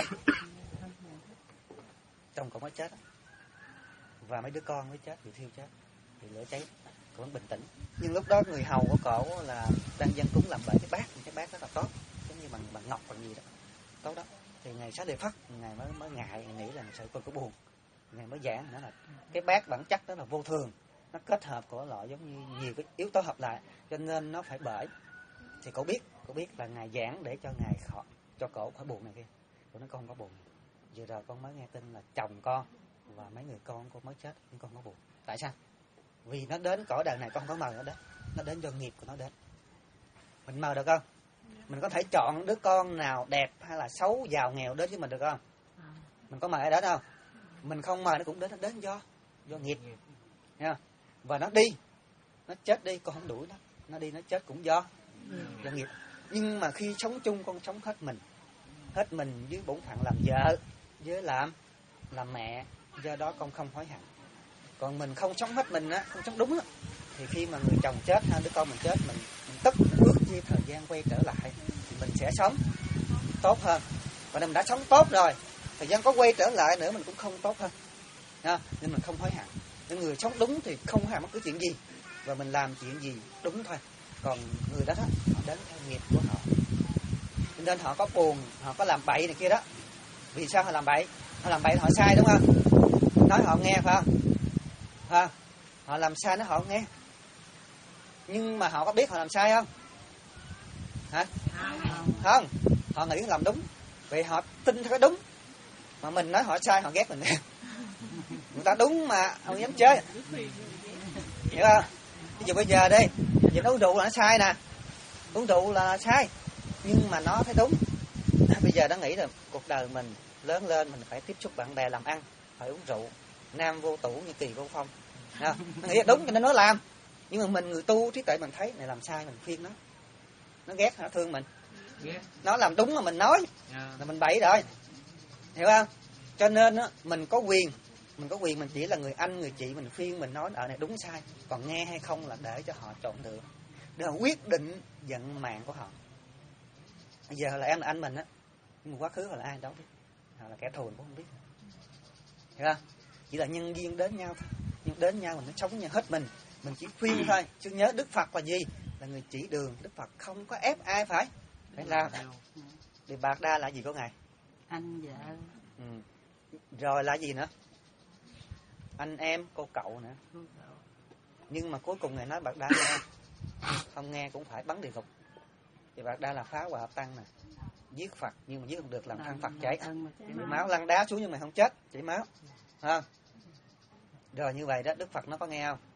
chồng cổ mới chết á, và mấy đứa con mới chết, bị thiêu chết, bị lửa cháy. Cổ vẫn bình tĩnh. Nhưng lúc đó người hầu của cổ là đang dân cúng làm bể cái bát, cái bát rất là tốt, giống như bằng bằng ngọc bằng gì đó, tốt đó. Thì ngài Xá Lợi Phất ngài mới mới ngại, nghĩ là sợ cô có buồn, ngài mới giảng nó là cái bát bản chất đó là vô thường, nó kết hợp của loại giống như nhiều cái yếu tố hợp lại, cho nên nó phải bể. Thì cổ biết, cổ biết là ngài giảng để cho ngài khỏi, cho cổ khỏi buồn này kia. Cổ nói con không có buồn. Vừa rồi con mới nghe tin là chồng con và mấy người con con mới chết, nhưng con không có buồn. Tại sao? Vì nó đến cõi đời này con không có mời nó đến, nó đến do nghiệp của nó đến. Mình mời được không? Mình có thể chọn đứa con nào đẹp hay là xấu, giàu nghèo đến với mình được không? Mình có mời ai đến không? Mình không mời nó cũng đến, nó đến do do nghiệp, nha. Và nó đi, nó chết đi, con không đuổi nó, nó đi nó chết cũng do do nghiệp. Nhưng mà khi sống chung con sống hết mình, hết mình với bổn phận làm vợ, với làm làm mẹ, do đó con không hối hận. Còn mình không sống hết mình á, không sống đúng á, thì khi mà người chồng chết hay đứa con mình chết, mình, mình tức ước chi thời gian quay trở lại thì mình sẽ sống tốt hơn. Còn nếu mình đã sống tốt rồi, thời gian có quay trở lại nữa mình cũng không tốt hơn, ha? Nên mình không hối hận. Nên người sống đúng thì không hối hận bất cứ chuyện gì, và mình làm chuyện gì đúng thôi. Còn người đó, đó họ đến theo nghiệp của họ, nên họ có buồn, họ có làm bậy này kia đó. Vì sao họ làm bậy? Họ làm bậy họ sai đúng không? Nói họ nghe phải không? Ha? Họ làm sai nó họ không nghe. Nhưng mà họ có biết họ làm sai không? Hả? Không. Họ nghĩ làm đúng, vì họ tin theo cái đúng. Mà mình nói họ sai họ ghét mình. Người ta đúng mà không dám chơi, hiểu không? Ví dụ bây giờ đi, giờ nó uống rượu là nó sai nè, uống rượu là sai, nhưng mà nó thấy đúng. Bây giờ nó nghĩ là cuộc đời mình lớn lên mình phải tiếp xúc bạn bè làm ăn, phải uống rượu, nam vô tủ như Kỳ vô phong. Nó nghĩ là đúng cho nên nó làm. Nhưng mà mình người tu trí tuệ mình thấy này làm sai, mình khuyên nó, nó ghét nó thương mình. Nó làm đúng mà mình nói là mình bậy rồi, hiểu không? Cho nên á, mình có quyền, mình có quyền mình chỉ là người anh người chị, mình khuyên mình nói ở này đúng sai, còn nghe hay không là để cho họ chọn được, để họ quyết định vận mạng của họ. Bây giờ là em là anh mình á, nhưng mà quá khứ họ là ai đâu biết, họ là kẻ thù mình cũng không biết, hiểu không? Chỉ là nhân duyên đến nhau thôi, nhưng đến nhau mình nó sống nhau hết mình, mình chỉ khuyên thôi. Chứ nhớ Đức Phật là gì? Là người chỉ đường. Đức Phật không có ép ai phải phải làm. Thì Bạc Đa là gì của ngài? Anh vợ. Ừ. Rồi là gì nữa? Anh em, cô cậu nữa. Nhưng mà cuối cùng ngài nói Bạc Đa nghe, không nghe cũng phải bắn địa ngục. Thì Bạc Đa là phá hòa hợp tăng nè, giết Phật nhưng mà giết không được, làm thân Phật chảy, máu lăn đá xuống nhưng mà không chết, chảy máu, không? Rồi như vậy đó, Đức Phật nó có nghe không?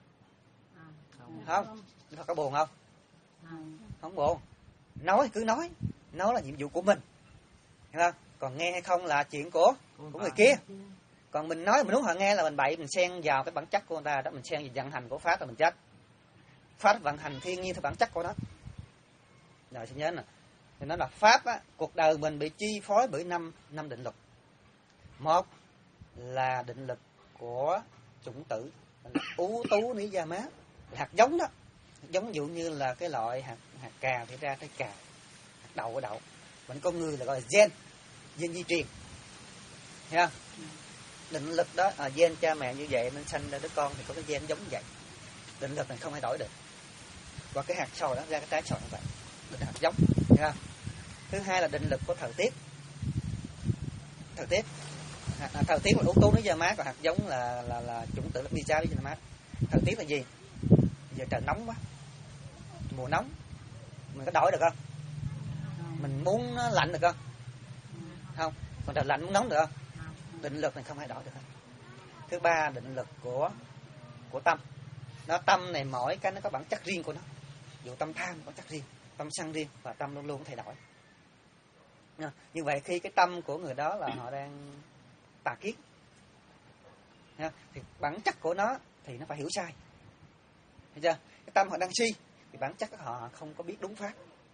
Không. Đức Phật có buồn không? Không buồn. Nói cứ nói, nói là nhiệm vụ của mình, hiểu không? Còn nghe hay không là chuyện của của người kia. Còn mình nói mình muốn họ nghe là mình bậy, mình xen vào cái bản chất của người ta đó, mình xen vào vận hành của pháp là mình chết. Pháp vận hành thiên nhiên theo bản chất của nó. Rồi xin nhớ nè, thì nó là pháp á, cuộc đời mình bị chi phối bởi năm năm định luật. Một là định lực của chủng tử, là ú tú ní gia má, là hạt giống đó. Giống ví dụ như là cái loại hạt hạt cà thì ra cái cà, hạt đậu cái đậu. Mình con người là gọi là gen, gen di truyền, thấy không? Định lực đó, à, gen cha mẹ như vậy nên sanh ra đứa con thì có cái gen giống như vậy. Định lực này không thay đổi được. Và cái hạt sồi đó ra cái trái sồi như vậy, định hạt giống, thấy không? Thứ hai là định lực của thời tiết. Thời tiết, hạt, thời tiết là ú tú ní gia má, còn hạt giống là là là chủng tử là đi cha với gia má. Thời tiết là gì? Giờ trời nóng quá, mùa nóng, mình có đổi được không? Mình muốn nó lạnh được không? Không. Còn trời lạnh muốn nóng được không? Định lực này không ai đổi được hết. Thứ ba, định lực của của tâm. Nó tâm này mỗi cái nó có bản chất riêng của nó. Dù tâm tham có chất riêng, tâm sân riêng, và tâm luôn luôn có thay đổi. Như vậy khi cái tâm của người đó là họ đang tà kiến, thì bản chất của nó thì nó phải hiểu sai. Thấy chưa? Cái tâm họ đang si thì bản chất của họ không có biết đúng pháp.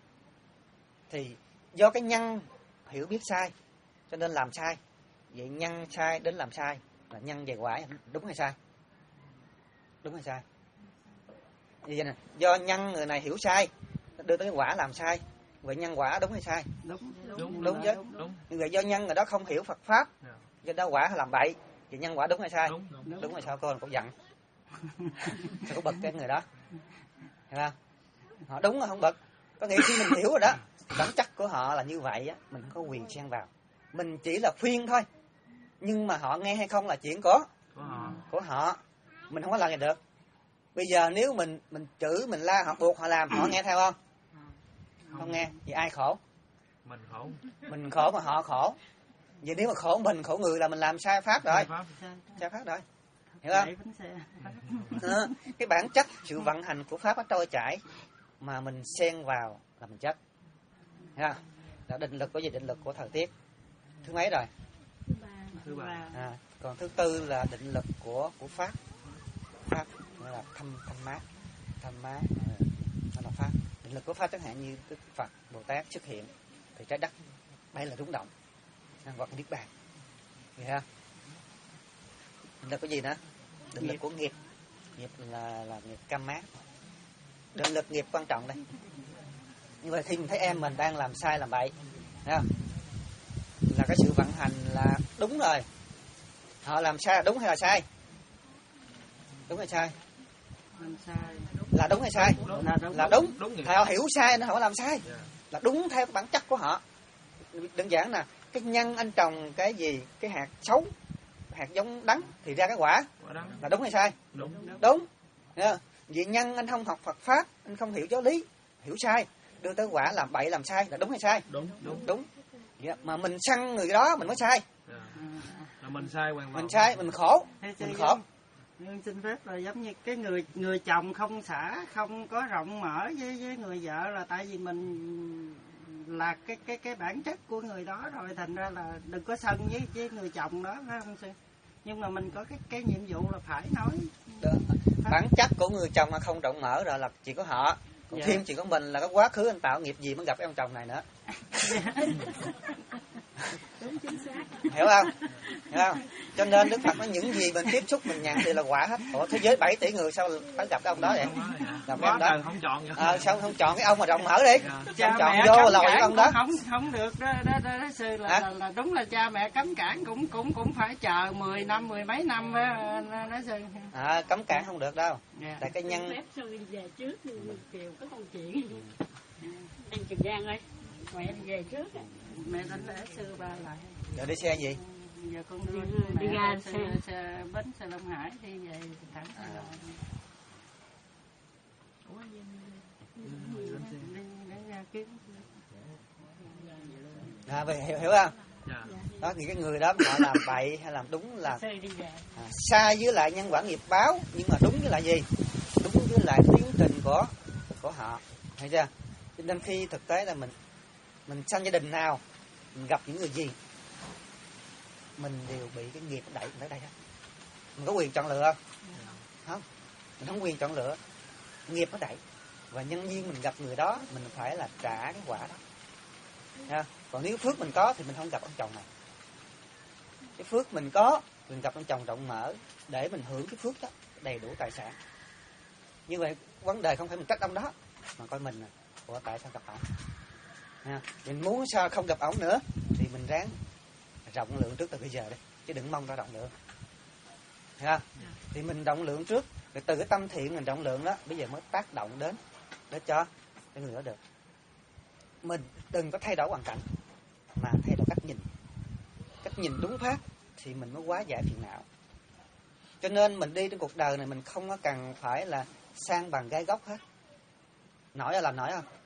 Thì do cái nhân hiểu biết sai cho nên làm sai. Vậy nhân sai đến làm sai là nhân về quả, đúng hay sai? Đúng hay sai? Vậy nè, do nhân người này hiểu sai đưa tới quả làm sai. Vậy nhân quả đúng hay sai? Đúng, đúng, đúng chứ. Đúng. Nhưng vậy do nhân người đó không hiểu Phật pháp, do đó quả làm bậy. Vậy nhân quả đúng hay sai? Đúng, đúng. Đúng hay sao cô cũng giận. Sao có bực cái người đó? Hiểu không? Họ đúng là không bực. Có nghĩa khi mình hiểu rồi đó, bản chất của họ là như vậy á, mình không có quyền xen vào. Mình chỉ là khuyên thôi. Nhưng mà họ nghe hay không là chuyện của của họ. Của họ. Mình không có làm gì được. Bây giờ nếu mình mình chửi, mình la, họ buộc họ làm, họ nghe theo không? Không, không nghe. Vậy ai khổ? Mình khổ. Mình khổ mà họ khổ. Vậy nếu mà khổ mình, khổ người là mình làm sai pháp rồi. Sai pháp rồi. Hiểu không? À, cái bản chất sự vận hành của pháp nó trôi chảy mà mình xen vào là mình chết. Hiểu không? Là định lực của gì? Định lực của thời tiết. Thứ mấy rồi? Thứ ba. À, còn thứ tư là định lực của của pháp. Pháp nghĩa là thâm thâm mát, thâm mát đó là pháp. Định lực của pháp chẳng hạn như Đức Phật, Bồ Tát xuất hiện thì trái đất bay là rung động, hoặc niết bàn. Hiểu không? Định lực của gì nữa? Định nghiệp. Lực của nghiệp. Nghiệp là là nghiệp cam mát. Định lực nghiệp quan trọng đây. Nhưng mà khi mình thấy em mình đang làm sai làm bậy, thấy không? Là cái sự vận hành là đúng rồi. Họ làm sai là đúng hay là sai? Đúng hay sai? Làm sai. Là đúng hay sai? Đúng. Là đúng. Là đúng. đúng. Họ hiểu sai nên họ làm sai. Yeah. Là đúng theo bản chất của họ. Đơn giản là cái nhân anh trồng cái gì, cái hạt xấu, hạt giống đắng thì ra cái quả. Là đúng hay sai? Đúng. Đúng. Yeah. Vì nhân anh không học Phật pháp, anh không hiểu giáo lý, hiểu sai, đưa tới quả làm bậy làm sai là đúng hay sai? Đúng. Đúng. Đúng. Yeah. Mà mình săn người đó mình mới sai. Yeah. Là mình sai hoàn toàn. Mình sai, mình khổ. Mình khổ. Nhưng xin phép là giống như cái người người chồng không xả, không có rộng mở với với người vợ là tại vì mình là cái cái cái bản chất của người đó rồi, thành ra là đừng có sân với với người chồng đó, phải không sư? Nhưng mà mình có cái cái nhiệm vụ là phải nói. Đó. Bản chất của người chồng mà không rộng mở rồi là chuyện của họ. Còn dạ. Thêm chuyện của mình là cái quá khứ anh tạo nghiệp gì mới gặp cái ông chồng này nữa. Đúng chính xác. Hiểu không? Hiểu không? Cho nên Đức Phật nói những gì mình tiếp xúc mình nhận thì là quả hết. Ủa thế giới bảy tỷ người sao phải gặp cái ông đó vậy? Gặp cái ông đó. Không chọn vậy. À, sao không chọn cái ông mà rộng mở đi? Cha chọn mẹ vô lòi cái ông đó. Không không được đó, đó, đó, đó sư là, là, là đúng là cha mẹ cấm cản cũng cũng cũng phải chờ mười năm mười mấy năm đó, đó sư. À, cấm cản không được đâu. Yeah. Tại cái nhân phép sao đi về trước Kiều có câu chuyện. Anh Trường Giang ơi, mẹ đi về trước à. Mẹ đánh lễ sư ba lại. Rồi đi xe gì? Giờ con đưa đi ra xe, xe, xe bến xe Long Hải đi về thẳng Sài Gòn. Ủa đi để ra kiếm. À vậy hiểu, hiểu không? Dạ. Đó thì cái người đó họ làm bậy hay làm đúng là à, sai với lại nhân quả nghiệp báo, nhưng mà đúng với lại gì? Đúng với lại tiến trình của của họ. Thấy chưa? Cho nên khi thực tế là mình mình sanh gia đình nào, mình gặp những người gì, mình đều bị cái nghiệp đẩy tới đây hết. Mình có quyền chọn lựa không? Không. Mình không quyền chọn lựa. Nghiệp nó đẩy. Và nhân viên mình gặp người đó, mình phải là trả cái quả đó. Nha. Còn nếu phước mình có thì mình không gặp ông chồng này. Cái phước mình có, mình gặp ông chồng rộng mở để mình hưởng cái phước đó, đầy đủ tài sản. Như vậy vấn đề không phải mình trách ông đó, mà coi mình, ủa tại sao gặp ông? Nha. Mình muốn sao không gặp ông nữa thì mình ráng rộng lượng trước từ bây giờ đi, chứ đừng mong ra rộng lượng. Thấy không? Thì mình rộng lượng trước, rồi từ cái tâm thiện mình rộng lượng đó, bây giờ mới tác động đến để cho cái người đó được. Mình đừng có thay đổi hoàn cảnh, mà thay đổi cách nhìn. Cách nhìn đúng pháp thì mình mới hóa giải phiền não. Cho nên mình đi trên cuộc đời này mình không có cần phải là sang bằng gai góc hết. Nổi là làm nổi không?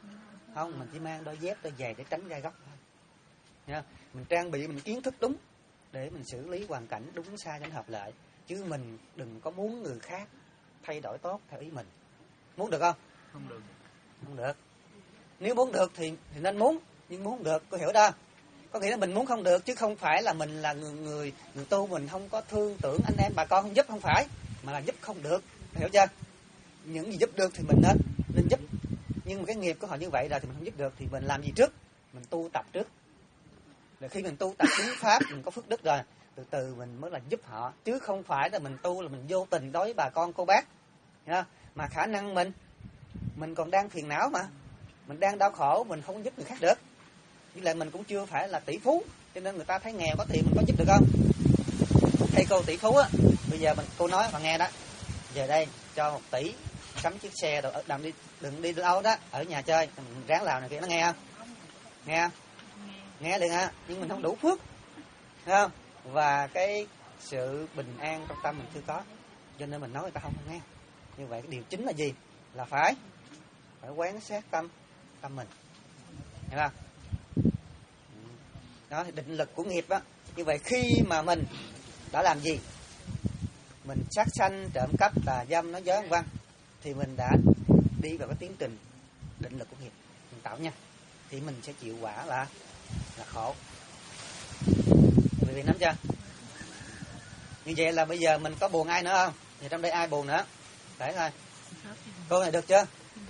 Không, mình chỉ mang đôi dép, đôi giày để tránh gai góc thôi. Nha. Mình trang bị mình kiến thức đúng để mình xử lý hoàn cảnh đúng sai cho nó hợp lại. Chứ mình đừng có muốn người khác thay đổi tốt theo ý mình. Muốn được không? Không được. Không được. Nếu muốn được thì, thì nên muốn, nhưng muốn không được, cô hiểu đó. Có nghĩa là mình muốn không được chứ không phải là mình là người người, người tu mình không có thương tưởng anh em bà con không giúp, không phải, mà là giúp không được, hiểu chưa? Những gì giúp được thì mình nên nên giúp, nhưng mà cái nghiệp của họ như vậy rồi thì mình không giúp được thì mình làm gì trước? Mình tu tập trước. Rồi khi mình tu tập đúng pháp mình có phước đức rồi, từ từ mình mới là giúp họ, chứ không phải là mình tu là mình vô tình đối với bà con cô bác, nha. Mà khả năng mình mình còn đang phiền não mà, mình đang đau khổ mình không giúp người khác được. Với lại mình cũng chưa phải là tỷ phú, cho nên người ta thấy nghèo có tiền mình có giúp được không? Thầy cô tỷ phú á, bây giờ mình cô nói và nghe đó, về đây cho một tỷ cắm chiếc xe rồi đừng đi đừng đi đâu đó, ở nhà chơi, mình ráng làm này kia, nó nghe không? Nghe không? Nghe được hả? Nhưng mình không đủ phước, thấy không? Và cái sự bình an trong tâm mình chưa có, cho nên mình nói người ta không nghe. Như vậy cái điều chính là gì? Là phải phải quán xét tâm tâm mình, hiểu không? Đó thì định lực của nghiệp á. Như vậy khi mà mình đã làm gì? Mình sát sanh, trộm cắp, tà dâm, nói dối, vân, thì mình đã đi vào cái tiến trình định lực của nghiệp mình tạo nha, thì mình sẽ chịu quả là là khổ. Quý vị nắm chưa? Như vậy là bây giờ mình có buồn ai nữa không? Thì trong đây ai buồn nữa? Để thôi. Cô này được chưa?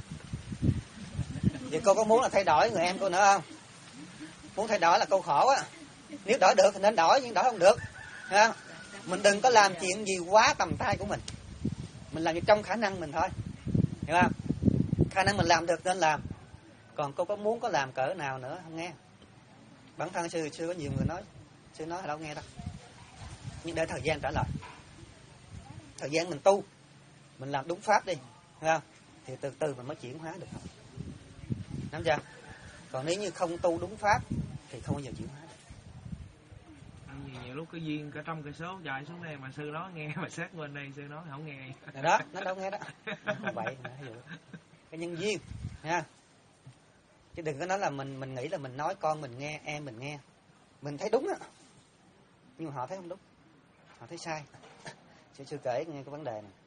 Vậy cô có muốn là thay đổi người em cô nữa không? Muốn thay đổi là cô khổ á. Nếu đổi được thì nên đổi, nhưng đổi không được, thấy không? Mình đừng có làm chuyện gì quá tầm tay của mình. Mình làm việc trong khả năng mình thôi, hiểu không? Khả năng mình làm được nên làm. Còn cô có muốn có làm cỡ nào nữa không nghe? Bản thân sư sư có nhiều người nói, sư nói đâu nghe đâu. Nhưng để thời gian trả lời. Thời gian mình tu, mình làm đúng pháp đi, thấy không? Thì từ từ mình mới chuyển hóa được. Nắm chưa? Còn nếu như không tu đúng pháp thì không bao giờ chuyển hóa được. Nhiều lúc cái duyên cả trong cây số dài xuống đây mà sư nói nghe, mà sát bên đây sư nói không nghe. Đó, nó đâu nghe đó. Không vậy mà ví dụ. Cái nhân duyên nha. Chứ đừng có nói là mình mình nghĩ là mình nói con mình nghe, em mình nghe. Mình thấy đúng á. Nhưng mà họ thấy không đúng. Họ thấy sai. Sư sư kể nghe cái vấn đề này.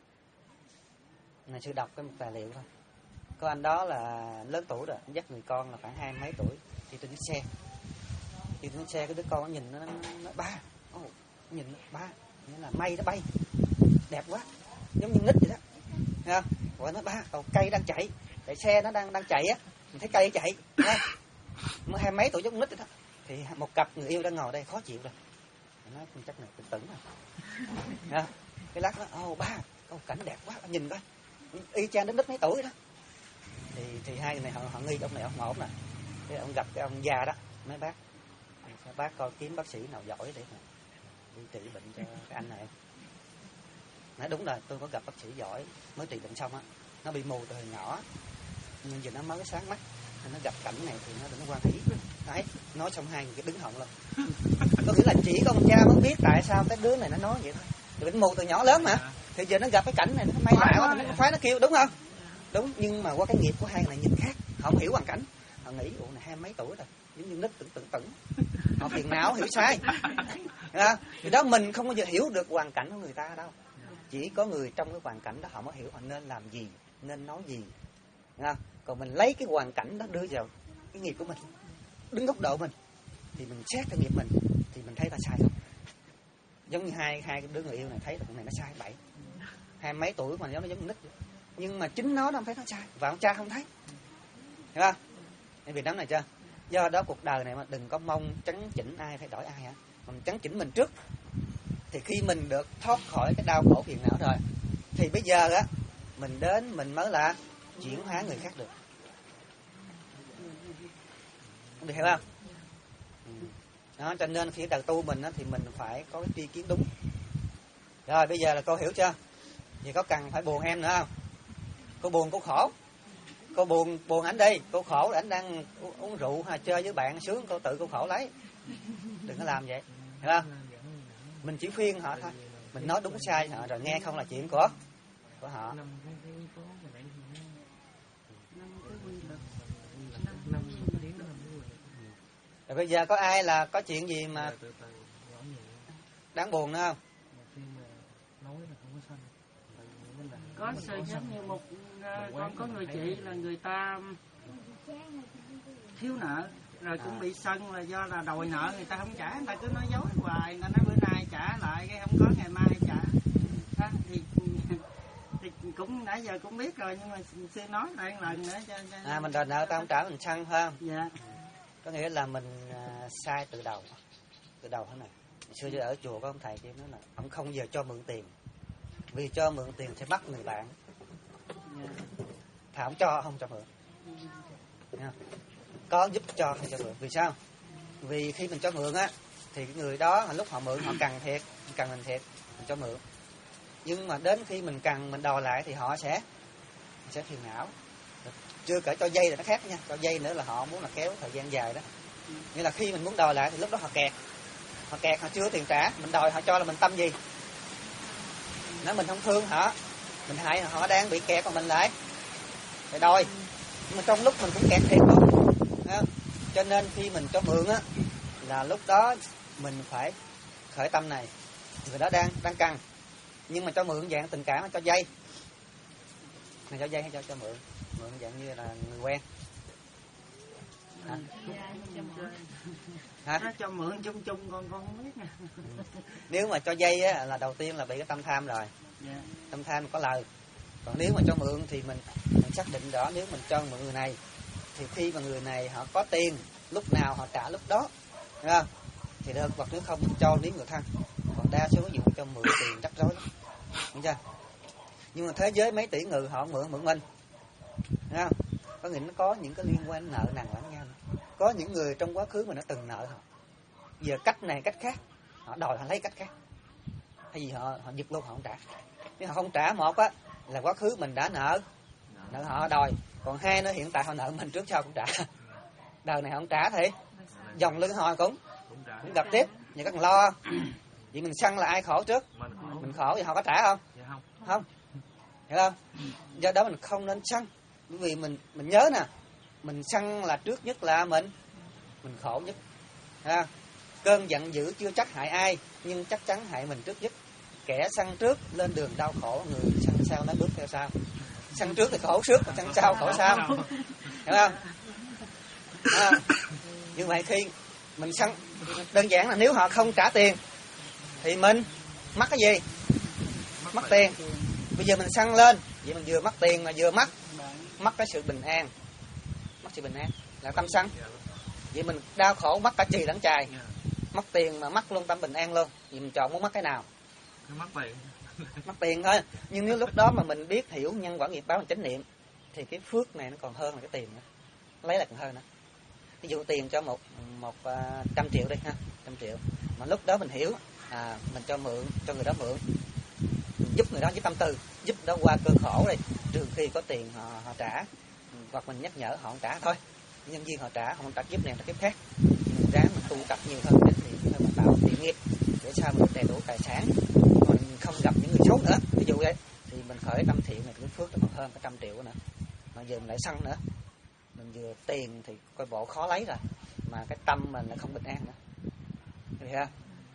Này sư đọc cái một tài liệu thôi. Có anh đó là lớn tuổi rồi, dắt người con là khoảng hai mấy tuổi đi trên chiếc xe. Đi trên xe cái đứa con nó nhìn nó, nó, nó ba, oh, nhìn nó, ba, nghĩa là mây nó bay, đẹp quá, giống như nít vậy đó, nghe không? Gọi nó ba, còn cây đang chạy, tại xe nó đang đang chạy á, mình thấy cây chạy, nghe không? Mới hai mấy tuổi giống nít vậy đó, thì một cặp người yêu đang ngồi đây khó chịu rồi, nói chắc là tự tử rồi, nghe không? Cái lát nó, oh ba, oh, cảnh đẹp quá, nhìn coi, y chang đến nít mấy tuổi đó. Thì thì hai người này họ, họ nghi ông này không ổn nè. Thế ông gặp cái ông già đó, mấy bác, bác coi kiếm bác sĩ nào giỏi để mà đi trị bệnh cho cái anh này. Nói đúng rồi, tôi có gặp bác sĩ giỏi mới trị bệnh xong á, nó bị mù từ hồi nhỏ nhưng giờ nó mới sáng mắt, nó gặp cảnh này thì nó đừng có quan hỷ. Đấy, nói xong hai người cái đứng họng luôn. Có nghĩa là chỉ có ông cha mới biết tại sao cái đứa này nó nói vậy thôi. Thì bệnh mù từ nhỏ lớn mà, thì giờ nó gặp cái cảnh này nó may lạ quá, nó phái nó kêu, đúng không? Đúng, nhưng mà qua cái nghiệp của hai người này nhìn khác, họ không hiểu hoàn cảnh, họ nghĩ ủa này hai mấy tuổi rồi, giống như nít tưởng tưởng tưởng, họ phiền não hiểu sai, à, thì đó mình không bao giờ hiểu được hoàn cảnh của người ta đâu, chỉ có người trong cái hoàn cảnh đó họ mới hiểu họ nên làm gì, nên nói gì, à, còn mình lấy cái hoàn cảnh đó đưa vào cái nghiệp của mình, đứng góc độ mình, thì mình xét cái nghiệp mình, thì mình thấy ta sai không? Giống như hai hai cái đứa người yêu này thấy là con này nó sai bậy, hai mấy tuổi mà nó giống như nít vậy. Nhưng mà chính nó không thấy nó sai, và ông cha không thấy, hiểu không? Nên vì nắm này chưa? Do đó cuộc đời này mà đừng có mong chấn chỉnh ai thay đổi ai hả? Mình chấn chỉnh mình trước. Thì khi mình được thoát khỏi cái đau khổ phiền não rồi, thì bây giờ á mình đến mình mới là chuyển hóa người khác được. Được hiểu không? Đó, cho nên khi đầu tu mình á, thì mình phải có cái tri kiến đúng. Rồi bây giờ là cô hiểu chưa? Vậy có cần phải buồn em nữa không? Cô buồn cô khổ, cô buồn buồn ảnh đi, cô khổ là ảnh đang uống rượu hay chơi với bạn sướng, cô tự cô khổ lấy, đừng có làm vậy, hiểu không? Mình chỉ khuyên họ thôi, mình nói đúng sai họ rồi nghe không là chuyện của của họ. Rồi bây giờ có ai là có chuyện gì mà Rồi từ từ nhỏ nhẹ. đáng buồn nữa không? Mà khi mà nói là không có sanh. Tại vì mình là Có mình sự giống sanh. như một ờ, Mình con quán có mình người thấy chị được. là người ta thiếu nợ rồi cũng À. bị sân là do là đòi nợ người ta không trả, người ta cứ nói dối hoài, người ta nói bữa nay trả lại cái không có ngày mai trả. Đó, thì thì cũng nãy giờ cũng biết rồi nhưng mà sư nói lại một lần nữa cho, cho À, mình đòi nợ ta không trả mình sân phải không? dạ Có nghĩa là mình à, sai từ đầu. Từ đầu thế này. Hồi xưa ở chùa có ông thầy kia nói là ông không bao giờ cho mượn tiền. Vì cho mượn tiền sẽ bắt người bạn. dạ Thà không cho không cho mượn. Nha. Có giúp cho không cho mượn. Vì sao? Vì khi mình cho mượn á thì cái người đó lúc họ mượn họ cần thiệt, cần mình thiệt, mình cho mượn. Nhưng mà đến khi mình cần mình đòi lại thì họ sẽ sẽ phiền não. Chưa kể cho dây là nó khác nha, cho dây nữa là họ muốn là kéo thời gian dài đó. Nghĩa là khi mình muốn đòi lại thì lúc đó họ kẹt. Họ kẹt họ chưa tiền trả, mình đòi họ cho là mình tâm gì? Nếu mình không thương họ, mình hại họ đang bị kẹt mà mình lại phải đòi. Nhưng mà trong lúc mình cũng kẹt thiệt luôn. Cho nên khi mình cho mượn á là lúc đó mình phải khởi tâm này, người đó đang đang cần. Nhưng mà cho mượn dạng tình cảm cho dây. Này cho dây hay cho cho mượn? Mượn dạng như là người quen. Hả? Hả? nó cho mượn chung chung con con không biết nè. Nếu mà cho dây á là đầu tiên là bị cái tâm tham rồi. Dạ Tâm tham có lời. Còn nếu mà cho mượn thì mình, mình xác định rõ nếu mình cho mượn người này thì khi mà người này họ có tiền lúc nào họ trả lúc đó, hiểu không? Thì được, hoặc nếu không mình cho lý người thân. Còn đa số ví dụ cho mượn tiền rắc rối lắm, hiểu chưa? Nhưng mà thế giới mấy tỷ người họ mượn mượn mình, hiểu không? Có nghĩa nó có những cái liên quan nợ nần lẫn nhau. Có những người trong quá khứ mà nó từng nợ họ, giờ cách này cách khác họ đòi họ lấy cách khác, hay gì họ họ giật luôn họ không trả. Nếu họ không trả, một á là quá khứ mình đã nợ nợ họ đòi, còn hai nữa hiện tại họ nợ mình trước sau cũng trả. Đời này họ không trả thì dòng lưng họ cũng Cũng trả. cũng gặp tiếp, nhưng các lo. Vậy mình săn là ai khổ trước? Mình khổ. Mình khổ thì họ có trả không? Dạ không. Không, hiểu không? Do đó mình không nên săn, bởi vì mình mình nhớ nè, mình săn là trước nhất là mình mình khổ nhất. Ha. Cơn giận dữ chưa chắc hại ai, nhưng chắc chắn hại mình trước nhất. Kẻ săn trước lên đường đau khổ, người săn sau nó bước theo sau. Săn trước thì khổ trước, còn săn sau khổ sau, hiểu không? À, như vậy khi mình săn, đơn giản là nếu họ không trả tiền thì mình mất cái gì? Mất tiền. Bây giờ mình săn lên, vậy mình vừa mất tiền mà vừa mất mất cái sự bình an, mất sự bình an là tâm sân. Vậy mình đau khổ mất cả trì lẫn chài, mất tiền mà mất luôn tâm bình an luôn. Vậy mình chọn muốn mất cái nào? Cái mất tiền. Mất tiền thôi. Nhưng nếu lúc đó mà mình biết hiểu nhân quả nghiệp báo mình chánh niệm thì cái phước này nó còn hơn là cái tiền nữa, lấy là còn hơn nữa. Ví dụ tiền cho một một uh, trăm triệu đi ha, trăm triệu mà lúc đó mình hiểu à, mình cho mượn cho người đó mượn, giúp người đó với tâm từ, giúp đó qua cơn khổ đi, trừ khi có tiền họ họ trả, hoặc mình nhắc nhở họ không trả thôi. Nhân viên họ trả, họ không trả kiếp này, trả kiếp khác. Mình ráng mình tu tập nhiều hơn để thì mình tạo thiện nghiệp để sao mình đầy đủ tài sản, mình không gặp những người xấu nữa. Ví dụ vậy thì mình khởi tâm thiện này, cái phước nó còn hơn cả trăm triệu nữa. Mà giờ mình lại sân nữa, mình vừa tiền thì coi bộ khó lấy rồi, mà cái tâm mình lại không bình an nữa, hiểu chưa?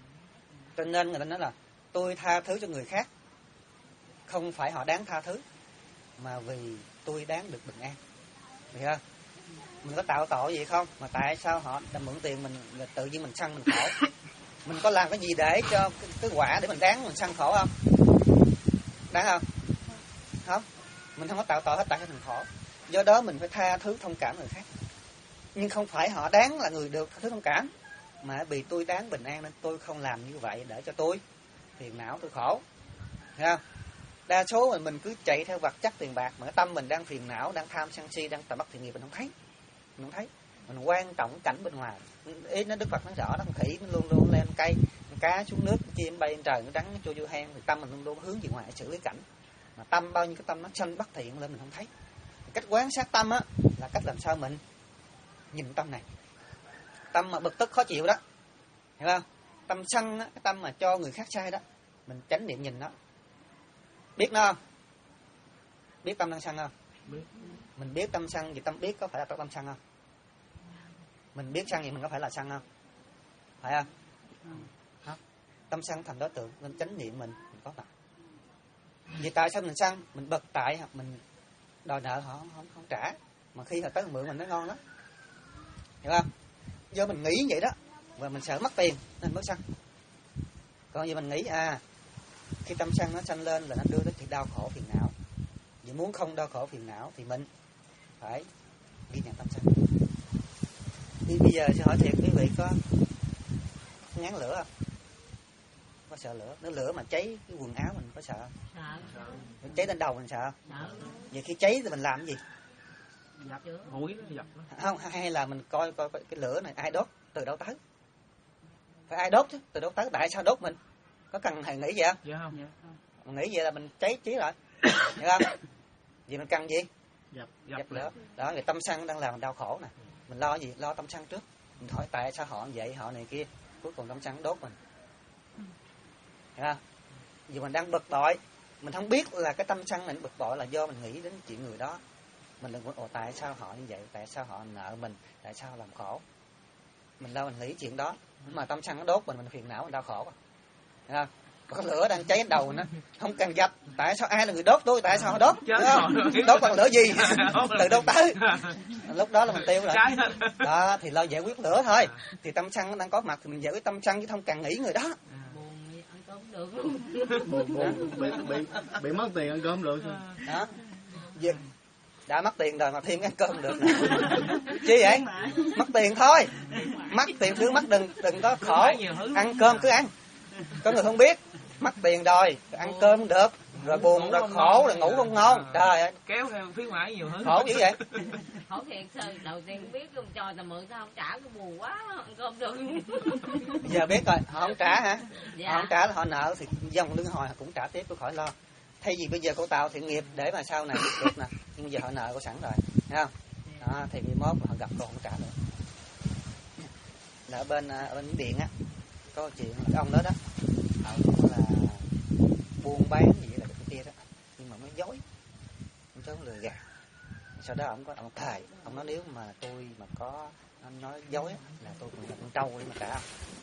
Cho nên người ta nói là tôi tha thứ cho người khác không phải họ đáng tha thứ, mà vì tôi đáng được bình an, hiểu chưa? Mình có tạo tội gì không? Mà tại sao họ đã mượn tiền mình, tự nhiên mình sân mình khổ? Mình có làm cái gì để cho cái, cái quả để mình đáng mình sân khổ không? Đáng không? Không. Mình không có tạo tội hết, tại sao mình khổ? Do đó mình phải tha thứ thông cảm người khác. Nhưng không phải họ đáng là người được tha thứ thông cảm, mà vì tôi đáng bình an nên tôi không làm như vậy để cho tôi phiền não, tôi khổ. Thấy không? Đa số mình, mình cứ chạy theo vật chất tiền bạc, mà cái tâm mình đang phiền não, đang tham sân si, đang tà bất thiện nghiệp mình không thấy. Mình không thấy. Mình quan trọng cảnh bên ngoài. Ý nó Đức Phật nói rõ đó, con khỉ nó luôn luôn lên cây, cá xuống nước, chim bay trên trời, nó trắng nó chua chua hang, thì tâm mình luôn luôn hướng về ngoài xử lý cảnh. Mà tâm bao nhiêu cái tâm nó sanh bất thiện lên mình không thấy. Cách quan sát tâm á là cách làm sao mình nhìn tâm này. Tâm mà bực tức khó chịu đó, hiểu không? Tâm sân á, cái tâm mà cho người khác sai đó, mình chánh niệm nhìn nó. Biết nó không? Biết tâm đang sân không? Biết. Mình biết tâm sân thì tâm biết có phải là tâm sân không? Mình biết sân thì mình có phải là sân không? Phải không? Không. Tâm sân thành đối tượng nên chánh niệm mình, mình có mặt. Vì tại sao mình sân? Mình bật tại mình đòi nợ họ không, không, không trả. Mà khi họ tới mượn mình nó ngon lắm. Hiểu không? Do mình nghĩ vậy đó. Và mình sợ mất tiền nên mới sân. Còn giờ mình nghĩ à, khi tâm sân nó sanh lên là nó đưa đến chuyện đau khổ phiền não. Vì muốn không đau khổ phiền não thì mình phải ghi nhận tâm sân. Thì bây giờ sẽ hỏi thiệt quý vị có ngán lửa không? Có sợ lửa? Nếu lửa mà cháy cái quần áo mình có sợ không? Sợ. Cháy lên đầu mình sợ không? Sợ. Vậy khi cháy thì mình làm cái gì? Dập mũi nó dập nó. Không, hay là mình coi coi cái lửa này ai đốt, từ đâu tới? Phải ai đốt chứ, từ đâu tới? Tại sao đốt mình? Có cần thầy nghĩ vậy không? Dạ không. Mình nghĩ vậy là mình cháy chí rồi. Hiểu không? Vậy mình cần gì? Dập, Dập, dập lửa. Đó, người tâm sân đang làm mình đau khổ nè. Mình lo gì? Lo tâm sân trước. Mình hỏi tại sao họ vậy, họ này kia. Cuối cùng tâm sân đốt mình. Hiểu không? Vì mình đang bực bội. Mình không biết là cái tâm sân mình bực bội là do mình nghĩ đến chuyện người đó. Mình đừng có ồ tại sao họ như vậy, tại sao họ nợ mình, tại sao họ làm khổ. Mình lo mình nghĩ chuyện đó. Mà tâm sân nó đốt mình, mình phiền não, mình đau khổ. Hiểu không? Có lửa đang cháy đầu nó không cần dập. Tại sao ai là người đốt tôi? Tại sao họ đốt? Đốt bằng lửa gì? Từ đâu tới? Lúc đó là mình tiêu rồi. Đó thì lo giải quyết lửa thôi. Thì tâm sân nó đang có mặt thì mình giải quyết tâm sân chứ không cần nghĩ người đó. Buồn ăn cơm được. Buồn buồn bị bị bị mất tiền ăn cơm được. Đó. Vì đã mất tiền rồi mà thêm ăn cơm được nè. Chi vậy? Mất tiền thôi. Mất tiền cứ mất đừng đừng có khổ. Ăn cơm cứ ăn. Có người không biết, mất tiền rồi, ăn cơm được, rồi buồn rồi khổ rồi ngủ không ngon. Trời ơi, kéo theo khuyến mãi nhiều thứ. Khổ dữ vậy. Khổ thiệt sao đầu tiên không biết không cho tao mượn sao không trả cái buồn quá ăn cơm được. Bây giờ biết rồi, họ không trả hả? Dạ. Họ không trả là họ nợ thì dòng lương hồi họ cũng trả tiếp, tôi khỏi lo. Thay vì bây giờ cô tạo thiện nghiệp để mà sau này được nè, nhưng bây giờ họ nợ cô sẵn rồi, thấy không? Đó, thì mai mốt họ gặp cô không trả nữa. Là ở bên ở bên điện á, có chuyện là cái ông đó đó, họ cũng là buôn bán gì là cái kia đó, nhưng mà mới dối, không cho lừa gạt. Sau đó ông có ông thầy, ông nói nếu mà tôi mà có anh nói dối là tôi cũng là con trâu để mà trả.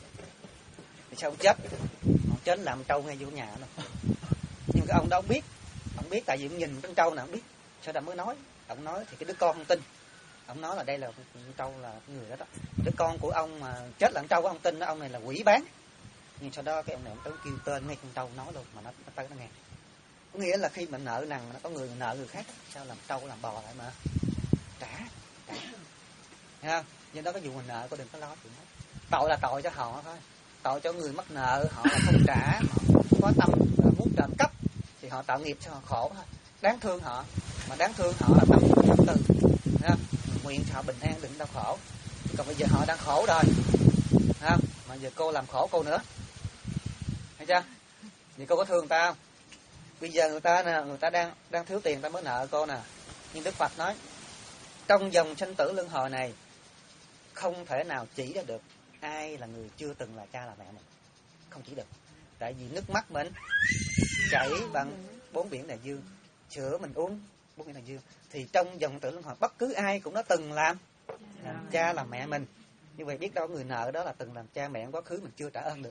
Thì sao ông chết? Ông chết làm trâu ngay vô nhà luôn. Nhưng cái ông đó ông biết, ông biết tại vì ông nhìn con trâu nào ông biết. Sau đó mới nói, ông nói thì cái đứa con không tin. Ông nói là đây là con trâu là cái người đó đó. Đứa con của ông mà chết là con trâu của ông tin đó, ông này là quỷ bán. Nhưng sau đó cái ông này ông tới kêu tên ngay con trâu nói luôn mà nó nó tới nó nghe. Có nghĩa là khi mình nợ nần nó có người nợ người khác, sao làm trâu làm bò lại mà trả, trả. Thấy không? Do đó cái vụ mình nợ cô đừng có lo chuyện đó. Tội là tội cho họ thôi. Tội cho người mắc nợ, họ là không trả, họ có tâm là muốn trộm cắp thì họ tạo nghiệp cho họ khổ thôi. Đáng thương họ, mà đáng thương họ là tâm tâm từ. Thấy không? Nguyện cho họ bình an đừng đau khổ. Còn bây giờ họ đang khổ rồi. Thấy không? Mà giờ cô làm khổ cô nữa. Thấy chưa? Vậy cô có thương ta không? Bây giờ người ta nè, người ta đang đang thiếu tiền ta mới nợ cô nè. Nhưng Đức Phật nói trong dòng sinh tử luân hồi này không thể nào chỉ ra được ai là người chưa từng là cha là mẹ mình. Không chỉ được. Tại vì nước mắt mình chảy bằng bốn biển đại dương, sữa mình uống bốn biển đại dương, thì trong dòng tử luân hồi bất cứ ai cũng đã từng làm làm cha làm mẹ mình. Như vậy biết đâu người nợ đó là từng làm cha mẹ quá khứ mình chưa trả ơn được.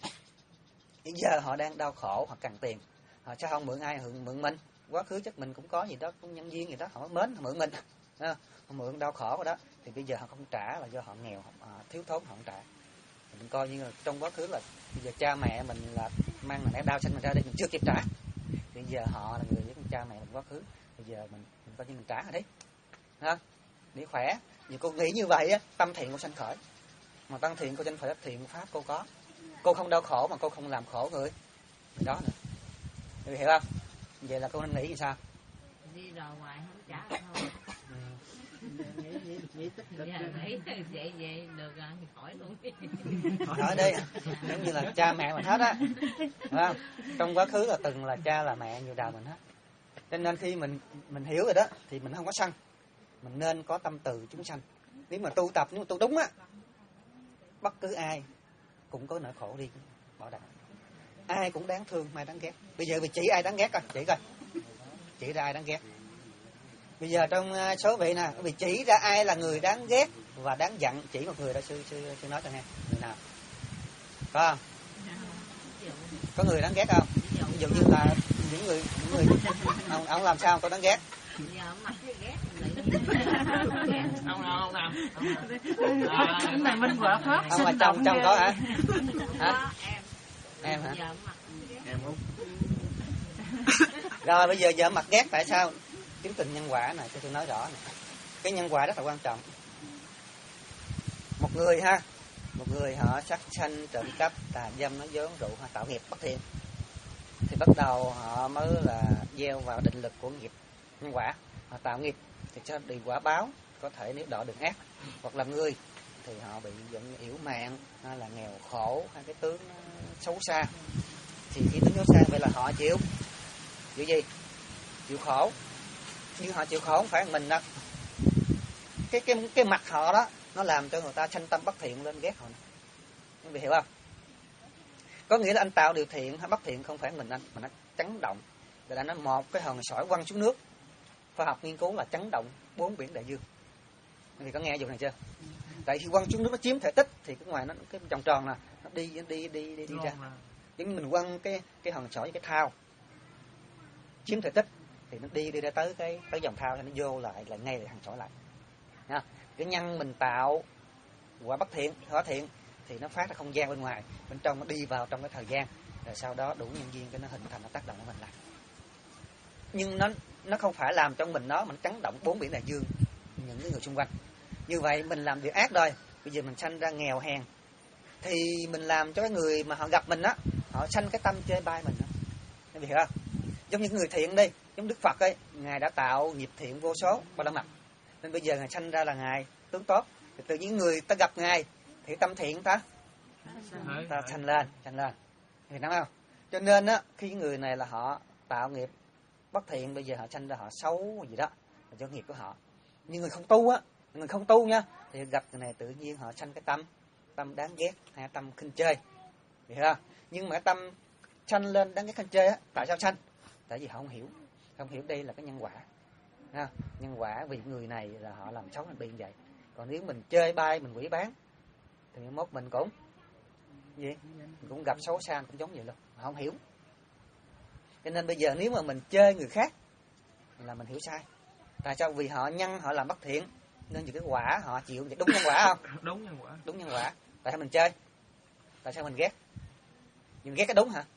Bây giờ họ đang đau khổ, họ cần tiền, họ sao không mượn ai, họ mượn mình. Quá khứ chắc mình cũng có gì đó, cũng nhân viên gì đó, họ mến họ mượn mình, họ mượn đau khổ rồi đó. Thì bây giờ họ không trả là do họ nghèo, họ thiếu thốn, họ không trả. Mình coi như là trong quá khứ là bây giờ cha mẹ mình là mang nỗi đau sinh mình ra đây mình chưa kịp trả. Bây giờ họ là người với con cha mẹ mình quá khứ, bây giờ mình mình coi như mình trả rồi đấy, ha, để khỏe. Vì cô nghĩ như vậy á, tâm thiện cô sanh khởi, mà tâm thiện cô sanh khởi thiện pháp cô có, cô không đau khổ mà cô không làm khổ người đó nữa. Chị hiểu không? Vậy là cô nên nghĩ như sao? Đi đòi hoài không trả được thôi. Giờ nghĩ vậy vậy được rồi thì khỏi luôn đi. Hỏi đi, giống như là cha mẹ mình hết á, không? Trong quá khứ là từng là cha là mẹ nhiều đời mình hết. Cho nên khi mình mình hiểu rồi đó thì mình không có sân, mình nên có tâm từ chúng sanh. Nếu mà tu tập, nếu mà tu đúng á, bất cứ ai cũng có nỗi khổ đi bỏ đạo. Ai cũng đáng thương, ai đáng ghét. Bây giờ mình chỉ ai đáng ghét coi, chỉ coi, chỉ ra ai đáng ghét. Bây giờ trong số vị nè, vì chỉ ra ai là người đáng ghét và đáng giận chỉ một người đó, sư sư sư nói cho nghe. Người nào? Có không? Có người đáng ghét không? Ví dụ như là những người những người ông ông làm sao có đáng ghét? Ông nào ông nào? Cái này minh vợ pháp Ông mà trong trong có hả? Hả? Em Em hả? Em không? Rồi bây giờ giờ mặt ghét tại sao? Chứng tình nhân quả này cho tôi nói rõ này. Cái nhân quả rất là quan trọng. Một người ha, một người họ sát sanh, trộm cắp, tà dâm, nói dối, rượu, họ tạo nghiệp bất thiện, thì bắt đầu họ mới là gieo vào định lực của nghiệp nhân quả. Họ tạo nghiệp thì sẽ bị quả báo, có thể nếu đọa đường ác, hoặc là người thì họ bị giận yểu mạng, hay là nghèo khổ, hay cái tướng xấu xa. Thì khi tướng xấu xa vậy là họ chịu chịu gì? Chịu khổ. Nhưng họ chịu khổ không phải mình đâu. Cái cái cái mặt họ đó nó làm cho người ta sanh tâm bất thiện lên ghét họ. Anh bị hiểu không? Có nghĩa là anh tạo điều thiện hay bất thiện không phải mình anh, mà nó chấn động. Rồi là nó một cái hòn sỏi quăng xuống nước. Khoa học nghiên cứu là chấn động bốn biển đại dương. Thì có nghe vụ này chưa? Tại khi quăng xuống nước nó chiếm thể tích thì cái ngoài nó cái vòng tròn là nó đi đi đi đi đi, đi ra. Nhưng mình quăng cái cái hòn sỏi cái thao chiếm thể tích thì nó đi đi ra tới cái tới dòng thao thì nó vô lại lại ngay lại hòn sỏi lại. Nha. Cái nhân mình tạo quả bất thiện, hóa thiện thì nó phát ra không gian bên ngoài, bên trong nó đi vào trong cái thời gian, rồi sau đó đủ nhân duyên cái nó hình thành, nó tác động của mình lại. Nhưng nó nó không phải làm trong mình nó, mình chấn động bốn biển đại dương, những cái người xung quanh. Như vậy mình làm việc ác rồi, bây giờ mình sanh ra nghèo hèn, thì mình làm cho cái người mà họ gặp mình á, họ sanh cái tâm chê bai mình đó. Em hiểu không? Giống như người thiện đi, giống Đức Phật ấy, ngài đã tạo nghiệp thiện vô số bao la mặt, nên bây giờ ngài sanh ra là ngài tướng tốt, thì tự nhiên người ta gặp ngài thì tâm thiện ta ta sanh lên, sanh lên, thì đúng không? Cho nên á, khi người này là họ tạo nghiệp bất thiện, bây giờ họ sanh ra họ xấu gì đó là do nghiệp của họ. Nhưng người không tu á, người không tu nha, thì gặp người này tự nhiên họ sanh cái tâm tâm đáng ghét hay tâm khinh chơi, hiểu không? Nhưng mà cái tâm sanh lên đáng ghét khinh chơi á, tại sao sanh? Tại vì họ không hiểu, không hiểu đây là cái nhân quả. Ha, nhân quả vì người này là họ làm xấu nên bị như vậy. Còn nếu mình chơi bai, mình quỷ bán thì mốt mình cũng gì? Mình cũng gặp xấu xa, cũng giống vậy luôn, họ không hiểu. Cho nên bây giờ nếu mà mình chơi người khác là mình hiểu sai. Tại sao? Vì họ nhân họ làm bất thiện nên vì cái quả họ chịu. Đúng nhân quả không? Đúng nhân quả. Đúng nhân quả. Tại sao mình chơi? Tại sao mình ghét? Mình ghét cái đúng hả?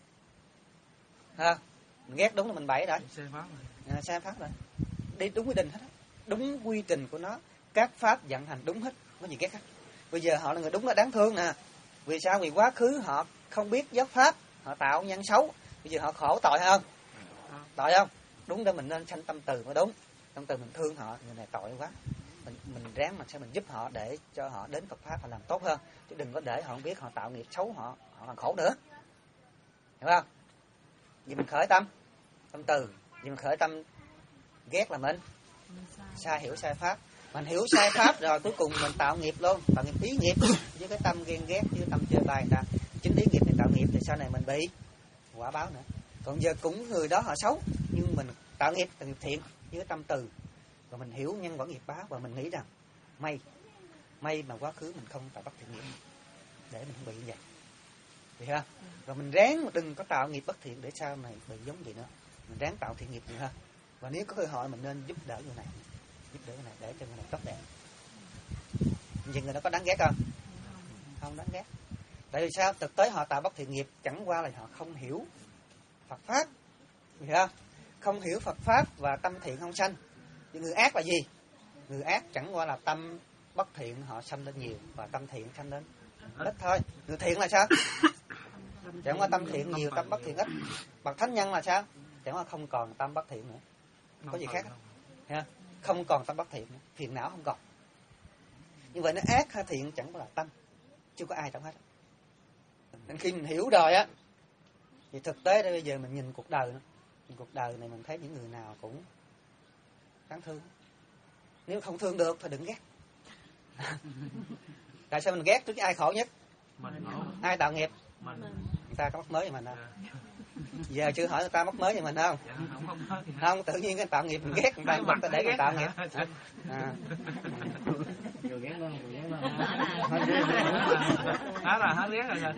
Ha? Mình ghét đúng là mình bậy rồi. Sai pháp rồi. À, sai pháp rồi. Đi đúng quy định hết. Đúng quy trình của nó. Các pháp vận hành đúng hết. Có gì ghét hết. Bây giờ họ là người đúng là đáng thương nè. Vì sao? Vì quá khứ họ không biết giáo pháp, họ tạo nhân xấu. Bây giờ họ khổ tội hay không? Tội không? Đúng đó, mình nên sanh tâm từ mới đúng. Tâm từ mình thương họ, người này tội quá. Mình mình ráng mình sẽ mình giúp họ để cho họ đến Phật pháp họ làm tốt hơn, chứ đừng có để họ không biết họ tạo nghiệp xấu, họ họ còn khổ nữa. Hiểu không? Vì mình khởi tâm tâm từ, vì mình khởi tâm ghét là mình sai, hiểu sai pháp. Mình hiểu sai pháp rồi cuối cùng mình tạo nghiệp luôn, tạo nghiệp ý nghiệp với cái tâm ghen ghét, với tâm chơi bài người ta. Chính ý nghiệp này tạo nghiệp thì sau này mình bị quả báo nữa. Còn giờ cũng người đó họ xấu, nhưng mình tạo nghiệp, tạo nghiệp thiện với cái tâm từ, và mình hiểu nhân quả nghiệp báo, và mình nghĩ rằng may may mà quá khứ mình không tạo bất thiện nghiệp để mình không bị như vậy, được không? Và mình ráng đừng có tạo nghiệp bất thiện để sau này bị giống vậy nữa. Mình ráng tạo thiện nghiệp nhiều hơn, và nếu có cơ hội mình nên giúp đỡ người này, giúp đỡ người này để cho người này tốt đẹp. Vậy người đó có đáng ghét không? Không đáng ghét. Tại vì sao? Thực tế họ tạo bất thiện nghiệp chẳng qua là họ không hiểu Phật pháp, hiểu không? Không hiểu Phật pháp và tâm thiện không sanh. Nhưng người ác là gì? Người ác chẳng qua là tâm bất thiện họ sanh lên nhiều và tâm thiện sanh lên ít thôi. Người thiện là sao? Chẳng qua tâm thiện nhiều, tâm bất thiện ít. Bậc thánh nhân là sao? Chẳng qua không còn tâm bất thiện nữa. Có gì khác không? Không còn tâm bất thiện nữa, phiền não không còn. Như vậy nó ác hay thiện chẳng có là tâm, chưa có ai trong hết. Nên khi mình hiểu rồi á, thì thực tế đây bây giờ mình nhìn cuộc đời nữa. Nhìn cuộc đời này mình thấy những người nào cũng đáng thương. Nếu không thương được thì đừng ghét. Tại sao mình ghét? Trước ai khổ nhất? Mình. Ai tạo nghiệp? Mình. Người ta có mắc mới cho mình không? Giờ chưa hỏi người ta mắc mới cho mình không? Dạ, không, không, không. Không, tự nhiên cái tạo nghiệp mình ghét người ta, người ta để người tạo nghiệp. À. Rồi ghét nó, rồi ghét nó. Hết rồi, hết ghét rồi rồi.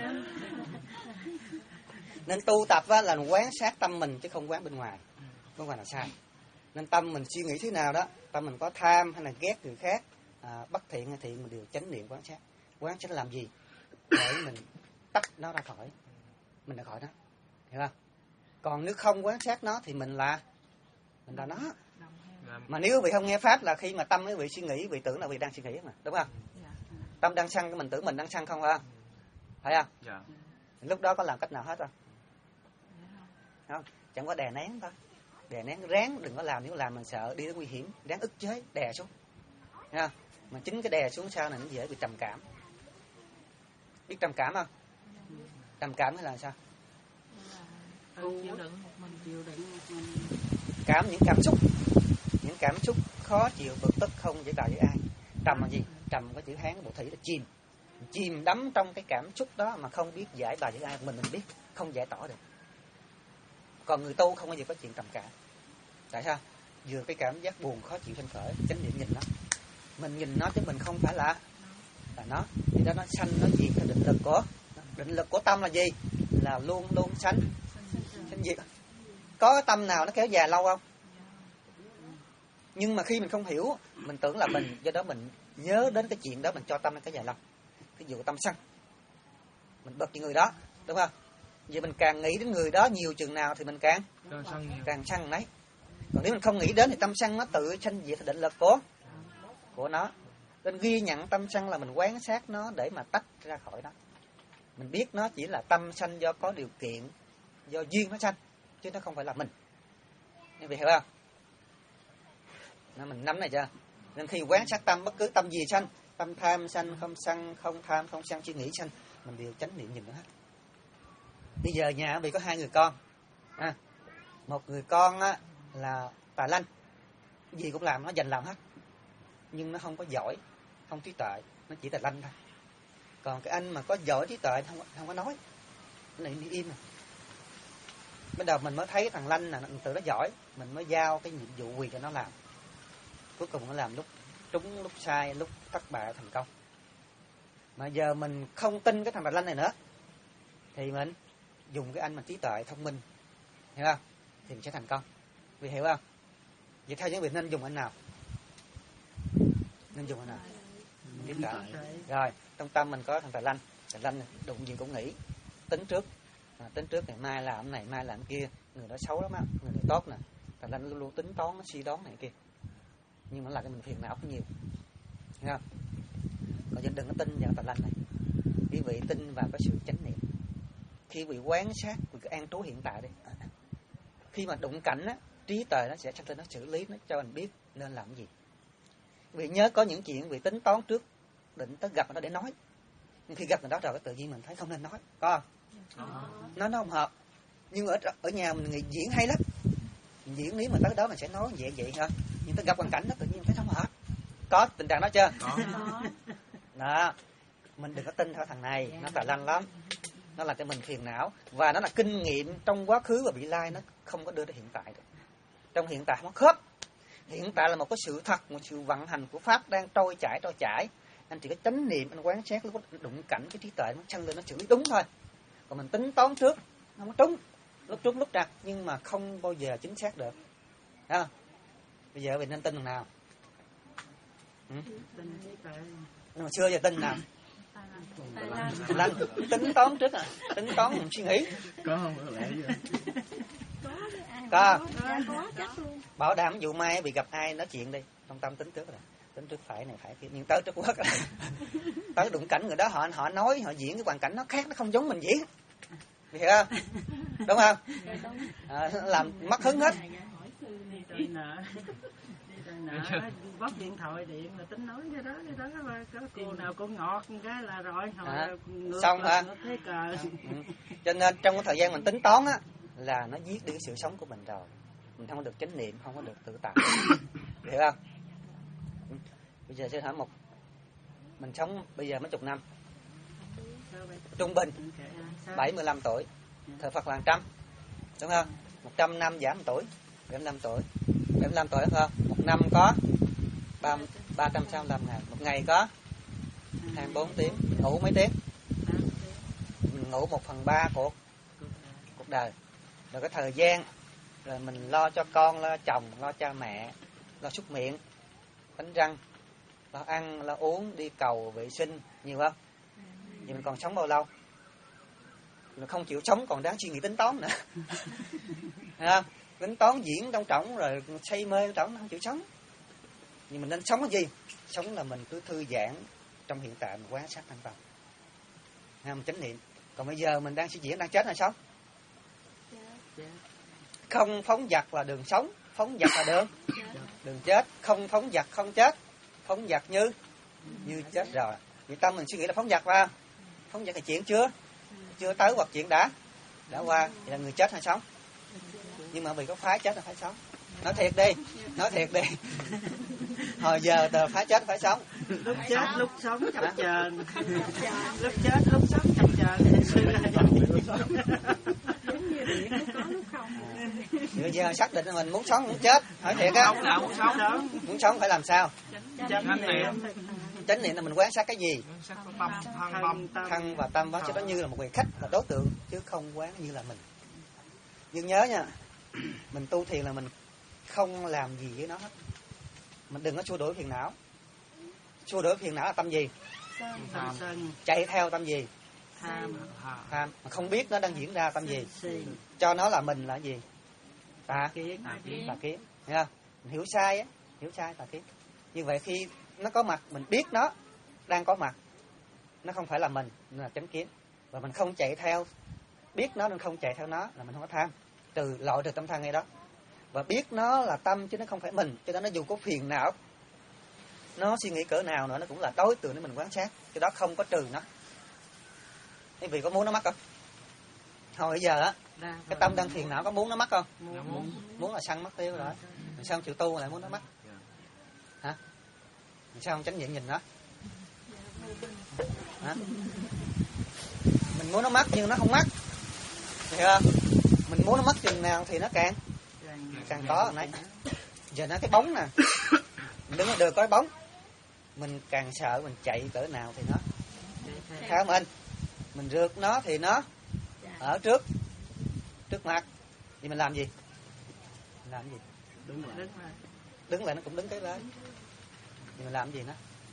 Nên tu tập á, là quán sát tâm mình chứ không quán bên ngoài. Bên ngoài là sai. Nên tâm mình suy nghĩ thế nào đó, tâm mình có tham hay là ghét người khác, à, bất thiện hay thiện, mình đều chánh niệm quán sát. Quán sát làm gì? Để mình tách nó ra khỏi, mình ra khỏi nó, hiểu không? Còn nếu không quán sát nó thì mình là mình là nó. Mà nếu vị không nghe pháp là khi mà tâm quý vị suy nghĩ, vị tưởng là vị đang suy nghĩ mà, đúng không? Tâm đang sân, mình tưởng mình đang sân không phải không? Phải không? Dạ. Lúc đó có làm cách nào hết không? Không, chẳng có đè nén thôi. Đè nén, ráng đừng có làm, nếu làm mình sợ đi đến nguy hiểm, ráng ức chế, đè xuống. Thấy không? Mà chính cái đè xuống sau này nó dễ bị trầm cảm. Biết trầm cảm không? Trầm cảm hay là sao? Chịu đựng một mình, chịu đựng một mình. Cảm, những cảm xúc, những cảm xúc khó chịu, bực tức không giải bày với ai. Trầm là gì? Trầm có chữ Hán bộ thủy là chìm, chìm đắm trong cái cảm xúc đó mà không biết giải bày với ai, mình mình biết không giải tỏa được. Còn người tu không bao giờ có chuyện trầm cảm. Tại sao? Vừa cái cảm giác buồn khó chịu sanh khởi, chánh niệm nhìn nó, mình nhìn nó chứ mình không phải là là nó. Thì đó nó sanh nó diệt theo định lực của định lực của tâm là gì? Là luôn luôn sanh sanh diệt. Có tâm nào nó kéo dài lâu không? Nhưng mà khi mình không hiểu, mình tưởng là mình, do đó mình nhớ đến cái chuyện đó, mình cho tâm nó kéo dài lâu. Ví dụ tâm sân, mình bật những người đó, đúng không? Vậy mình càng nghĩ đến người đó nhiều chừng nào thì mình càng càng sân nấy. Còn nếu mình không nghĩ đến thì tâm sân nó tự sanh diệt theo định lực của của nó. Nên ghi nhận tâm sân là mình quan sát nó để mà tách ra khỏi nó. Mình biết nó chỉ là tâm sanh do có điều kiện, do duyên nó sanh, chứ nó không phải là mình. Em hiểu không? Nó mình nắm này chưa? Nên khi quán sát tâm, bất cứ tâm gì sanh, tâm tham sanh, không sân, không tham, không sân, suy nghĩ sanh, mình đều chánh niệm nhìn nó hết. Bây giờ nhà bị có hai người con, à, một người con á, là tài lanh, gì cũng làm, nó dành làm hết, nhưng nó không có giỏi, không trí tuệ, nó chỉ tài lanh thôi. Còn cái anh mà có giỏi trí tuệ không không có nói, nó lại đi im rồi. Bắt đầu mình mới thấy thằng lanh là tự nó giỏi, mình mới giao cái nhiệm vụ quyền cho nó làm. Cuối cùng nó làm lúc trúng, lúc sai, lúc thất bại thành công. Mà giờ mình không tin cái thằng tài lanh này nữa, thì mình dùng cái anh mà trí tuệ thông minh, hiểu không? Thì mình sẽ thành công. Vì hiểu không? Vậy theo những vị nên dùng anh nào? Nên dùng anh nào? Trí tuệ. Rồi, trong tâm mình có thằng tài lanh, tài lanh đụng gì cũng nghĩ, tính trước, à, tính trước ngày mai làm cái này, mai làm cái kia, người đó xấu lắm á, người này tốt nè, tài lanh luôn luôn tính toán, nó suy đoán này kia, nhưng mà làm cho mình phiền não nhiều, hiểu không? Còn dân đừng có tin vào tài lanh này, quý vị tin vào cái sự chánh niệm. Khi quý vị quán sát, quý vị an trú hiện tại đi. Khi mà đụng cảnh á, trí tuệ nó sẽ sanh lên, nó xử lý, nó cho mình biết nên làm cái gì. Vì nhớ có những chuyện vì tính toán trước, định tới gặp nó để nói. Nhưng khi gặp người đó rồi, tự nhiên mình thấy không nên nói, có không? Ờ. Nó nó không hợp. Nhưng ở ở nhà mình nghĩ diễn hay lắm. Mình diễn nếu mà tới đó mình sẽ nói vậy vậy thôi. Nhưng tới gặp hoàn cảnh đó tự nhiên mình thấy không hợp. Có tình trạng đó chưa? Có. Đó. Mình đừng có tin theo thằng này, nó tài lanh lắm. Nó làm cho mình phiền não. Và nó là kinh nghiệm trong quá khứ và vị lai, nó không có đưa đến hiện tại được. Trong hiện tại nó khớp. Hiện tại là một cái sự thật, một sự vận hành của Pháp đang trôi chảy, trôi chảy. Anh chỉ có chánh niệm, anh quán sát, lúc đụng cảnh, cái trí tuệ nó sanh lên, nó xử lý đúng thôi. Còn mình tính toán trước, không có trúng, lúc trúng lúc trật, nhưng mà không bao giờ chính xác được. Thấy không? Bây giờ mình nên tin thằng nào? Ừ? Nhưng mà xưa giờ tin nào? Tài lanh. Tính toán trước à? Tính toán mình suy nghĩ. Có không? Lẽ vậy. Có. Có, chắc luôn. Bảo đảm vụ mai bị gặp ai nói chuyện đi, trong tâm tính trước rồi. Tính trước phải này phải kia, nhưng tới trước quốc tới đụng cảnh người đó họ họ nói họ diễn cái hoàn cảnh nó khác, nó không giống mình diễn, hiểu không? Đúng không? À, làm mất hứng hết. Bóc điện thoại điện là tính nói cái đó cái đó mà có cô nào cũng ngọt cái là rồi hồi à, xong hả? Thế cờ. À, ừ. Cho nên trong cái thời gian mình tính toán á là nó giết đi cái sự sống của mình rồi, mình không có được chánh niệm, không có được tự tại, hiểu không? Bây giờ sẽ hỏi một, mình sống bây giờ mấy chục năm, trung bình bảy mươi lăm tuổi, thờ Phật là trăm, đúng không? Một trăm năm giảm một tuổi, bảy mươi lăm tuổi, bảy mươi lăm tuổi đúng không? Một năm có ba ba trăm sáu mươi lăm ngày. Một ngày có hai mươi bốn tiếng. Mình ngủ mấy tiếng? Mình ngủ một phần ba của cuộc đời. Rồi cái thời gian rồi mình lo cho con, lo chồng, lo cha mẹ, lo súc miệng, đánh răng, lo ăn, lo uống, đi cầu, vệ sinh, nhiều không? Vậy mình còn sống bao lâu? Mình không chịu sống còn đáng suy nghĩ tính toán nữa. Thấy không? Tính toán diễn trong trọng rồi say mê trong trọng, không chịu sống. Nhưng mình nên sống cái gì? Sống là mình cứ thư giãn trong hiện tại, mình quan sát tăng tâm. Mình chánh niệm. Còn bây giờ mình đang suy diễn, đang chết hay sống? Không phóng dật là đường sống, phóng dật là đường đường chết. Không phóng dật không chết, phóng dật như như chết rồi. Vì tâm mình suy nghĩ là phóng dật vào. Phóng dật là chuyện chưa chưa tới, hoặc chuyện đã đã qua. Vậy là người chết hay sống? Nhưng mà vì có phái chết là phải sống. Nói thiệt đi, nói thiệt đi. Hồi giờ tờ phái chết phải sống. Lúc chết lúc sống chập chờn. Lúc chết lúc sống chập chờn. Bây giờ xác định là mình muốn sống muốn chết. Hỏi thiệt á. Muốn sống. Muốn sống phải làm sao? Chánh niệm. Chánh niệm là mình quan sát cái gì? Tâm, thân, tâm. Thân và tâm đó, chứ đó như là một người khách là đối tượng, chứ không quán như là mình. Nhưng nhớ nha, mình tu thiền là mình không làm gì với nó hết. Mình đừng có xua đuổi phiền não. Xua đuổi phiền não là tâm gì? Tham sân. Chạy theo tâm gì? Tham. Tham. Mà không biết nó đang diễn ra tâm gì. Si. Cho nó là mình là gì? Tà Kiến. Tà kiến. Nghe không? Mình hiểu sai á, hiểu sai tà kiến. Như vậy khi nó có mặt, mình biết nó đang có mặt, nó không phải là mình, nó là chánh kiến. Và mình không chạy theo, biết nó nên không chạy theo nó là mình không có tham. Trừ loại trừ tâm tham ngay đó. Và biết nó là tâm chứ nó không phải mình, cho nên nó dù có phiền não, nó suy nghĩ cỡ nào nữa nó cũng là đối tượng để mình quan sát, cái đó không có trừ nó. Quý vị có muốn nó mất không? Hồi bây giờ á, cái tâm đang phiền não có muốn nó mất không? Muốn. Muốn là săn mất tiêu rồi. Mình sao không chịu tu lại muốn nó mất? Hả? Mình sao không chánh niệm nhìn nó? Hả? Mình muốn nó mất nhưng nó không mất, hiểu không? Mình muốn nó mất chừng nào thì nó càng càng có ở đây. Giờ nó cái bóng nè, mình đứng ở đường có cái bóng, mình càng sợ mình chạy cỡ nào thì nó theo mình, mình rượt nó thì nó ở trước trước mặt. Thì mình làm gì? Mình làm gì? Đứng lại. Đứng lại nó cũng đứng cái lên. Thì mình làm gì nó?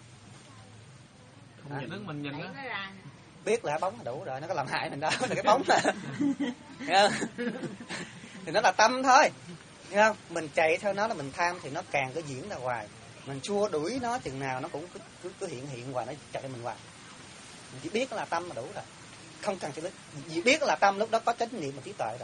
Không nhìn đứng mình nhìn đó. Biết là bóng là đủ rồi, nó có làm hại mình đâu, là cái bóng mà. Nghe không? Thì nó là tâm thôi. Nghe không? Mình chạy theo nó là mình tham thì nó càng có diễn ra hoài. Mình xua đuổi nó chừng nào nó cũng cứ, cứ, cứ hiện hiện hoài, nó chạy mình hoài. Mình chỉ biết là tâm là đủ rồi. Không cần chỉ biết. Chỉ biết là tâm lúc đó có chánh niệm và trí tuệ rồi.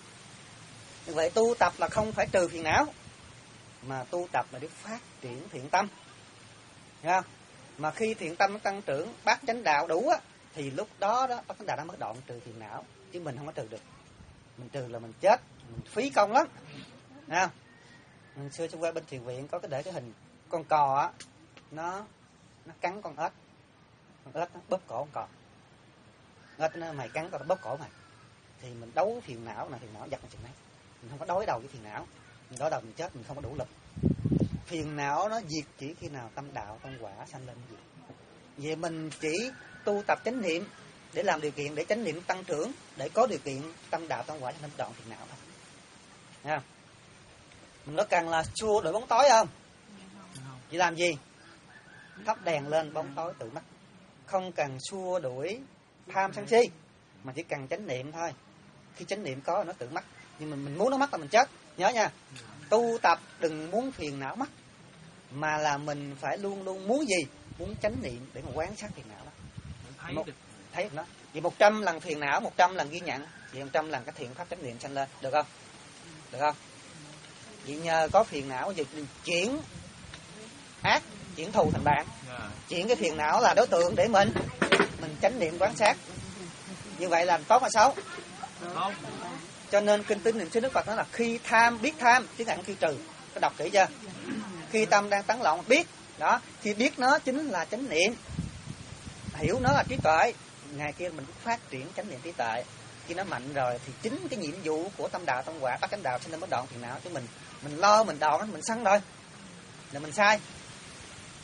Như vậy tu tập là không phải trừ phiền não, mà tu tập là để phát triển thiện tâm. Nghe không? Mà khi thiện tâm nó tăng trưởng, bát chánh đạo đủ á, thì lúc đó đó bát chánh đạo nó mới đoạn trừ phiền não, chứ mình không có trừ được. Mình trừ là mình chết, mình phí công lắm. Nghe không? Mình xưa trong qua bên thiền viện có cái để cái hình con cò á, nó nó cắn con ếch, con ếch nó bóp cổ con cò. Ếch nó mày cắn tao bóp cổ mày, thì mình đấu phiền não là phiền não giật một chừng này. Mình không có đối đầu với phiền não, mình đối đầu mình chết, mình không có đủ lực. Phiền não nó diệt chỉ khi nào tâm đạo tâm quả sanh lên diệt. Vậy mình chỉ tu tập chánh niệm để làm điều kiện để chánh niệm tăng trưởng, để có điều kiện tâm đạo tâm quả sanh lên đoạn phiền não thôi. Nghe không? Mình có cần là xua đuổi bóng tối không? Chỉ làm gì? Thắp đèn lên bóng tối tự mất. Không cần xua đuổi tham sân si, mà chỉ cần chánh niệm thôi. Khi chánh niệm có nó tự mất. Nhưng mình, mình muốn nó mất là mình chết. Nhớ nha, tu tập đừng muốn phiền não mất, mà là mình phải luôn luôn muốn gì? Muốn chánh niệm để mà quán sát phiền não đó. Thấy một, được. Thấy được nó. Vậy một trăm lần phiền não, một trăm lần ghi nhận, vậy một trăm lần cái thiện pháp chánh niệm sanh lên, được không? Được không? Vậy nhờ có phiền não vậy mình chuyển ác, chuyển thù thành bạn. Yeah. Chuyển cái phiền não là đối tượng để mình mình chánh niệm quán sát. Như vậy là tốt hay xấu? Tốt. Cho nên kinh tín niệm xứ Đức Phật nói là khi tham biết tham chứ không khi trừ. Có đọc kỹ chưa? Khi tâm đang tán loạn biết đó, khi biết nó chính là chánh niệm, hiểu nó là trí tuệ. Ngày kia mình phát triển chánh niệm trí tuệ. Khi nó mạnh rồi thì chính cái nhiệm vụ của tâm đạo tâm quả bát chánh đạo sinh ra bất đoạn phiền não, chứ mình mình lo mình đoạn mình sân rồi là mình sai.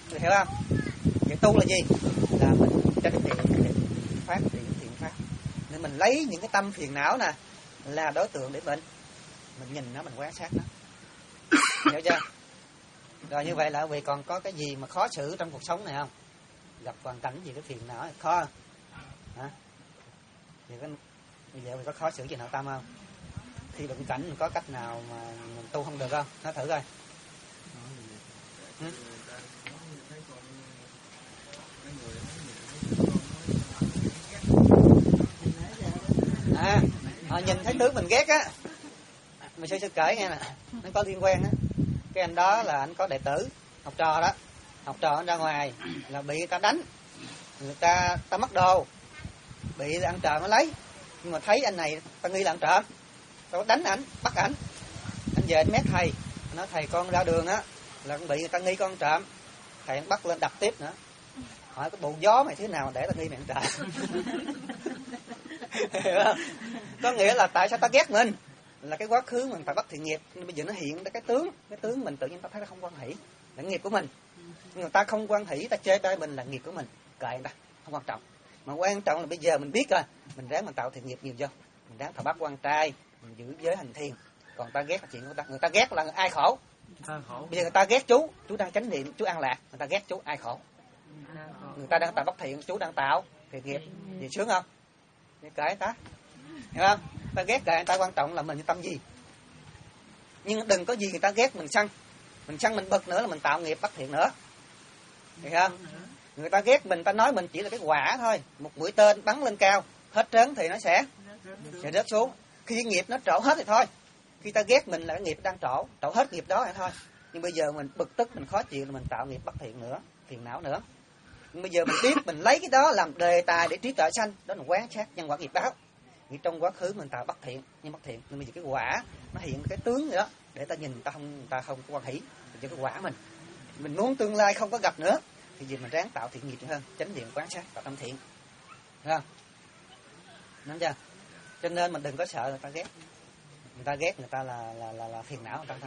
Được hiểu không? Vậy tu là gì? Là mình tránh niệm để phát triển thiện pháp. Nên mình lấy những cái tâm phiền não nè là đối tượng để mình mình nhìn nó, mình quan sát nó. Hiểu chưa? Rồi như vậy là vì còn có cái gì mà khó xử trong cuộc sống này không? Gặp hoàn cảnh gì cái phiền não khó hả? Thì cái, bây giờ mình có khó xử gì nội tâm không? Khi đụng cảnh mình có cách nào mà mình tu không được không? Nói thử coi. Ừ? À, họ nhìn thấy tướng mình ghét á. Mình sư sư kể nghe nè, nó có liên quan á. Cái anh đó là anh có đệ tử, học trò đó. Học trò anh ra ngoài là bị người ta đánh, người ta ta mất đồ, bị ăn trộm nó lấy. Nhưng mà thấy anh này ta nghi là ăn trộm, tao đánh ảnh, bắt ảnh. Anh về anh mét thầy, anh nói thầy con ra đường á là bị người ta nghi con trộm. Thầy anh bắt lên đập tiếp nữa. Hỏi cái bộ gió mày thế nào để ta nghi mày ăn trộm? Hiểu không? Có nghĩa là tại sao ta ghét mình? Là cái quá khứ mình phải bắt thiện nghiệp, nhưng bây giờ nó hiện ra cái tướng, cái tướng mình tự nhiên ta thấy nó không quan hỷ, là nghiệp của mình. Nhưng mà ta không quan hỷ, ta chê bai mình là nghiệp của mình, kệ người ta, không quan trọng. Mà quan trọng là bây giờ mình biết rồi, mình ráng mình tạo thiện nghiệp nhiều vô, mình ráng thờ bát quan trai, mình giữ giới hành thiền. Còn ta ghét là chuyện của người ta, người ta ghét là ai khổ? khổ. Bây giờ người ta ghét chú, chú đang chánh niệm, chú an lạc, người ta ghét chú ai khổ? Người ta đang tạo bất thiện, chú đang tạo thiện nghiệp, gì sướng không? Để kệ ta, hiểu không? Ta ghét kệ người ta, quan trọng là mình tâm gì. Nhưng đừng có gì người ta ghét mình sân, mình sân mình bực nữa là mình tạo nghiệp bất thiện nữa, hiểu không? Người ta ghét mình, ta nói mình chỉ là cái quả thôi, một mũi tên bắn lên cao, hết trớn thì nó sẽ sẽ rớt xuống. Khi nghiệp nó trổ hết thì thôi. Khi ta ghét mình là cái nghiệp đang trổ, trổ hết nghiệp đó thì thôi. Nhưng bây giờ mình bực tức, mình khó chịu là mình tạo nghiệp bất thiện nữa, phiền não nữa. Nhưng bây giờ mình biết, mình lấy cái đó làm đề tài để trí tuệ sanh, đó là quán sát nhân quả nghiệp báo. Vì trong quá khứ mình tạo bất thiện, nhưng bất thiện, nhưng bây giờ cái quả nó hiện cái tướng nữa, để ta nhìn ta không ta không có quan hỷ cho cái quả mình. Mình muốn tương lai không có gặp nữa thì gì mình ráng tạo thiện nghiệp hơn, chánh niệm quán sát, tạo tâm thiện, thấy không? Nắm chưa? Cho nên mình đừng có sợ người ta ghét, người ta ghét người ta là là là, là phiền não người ta thôi.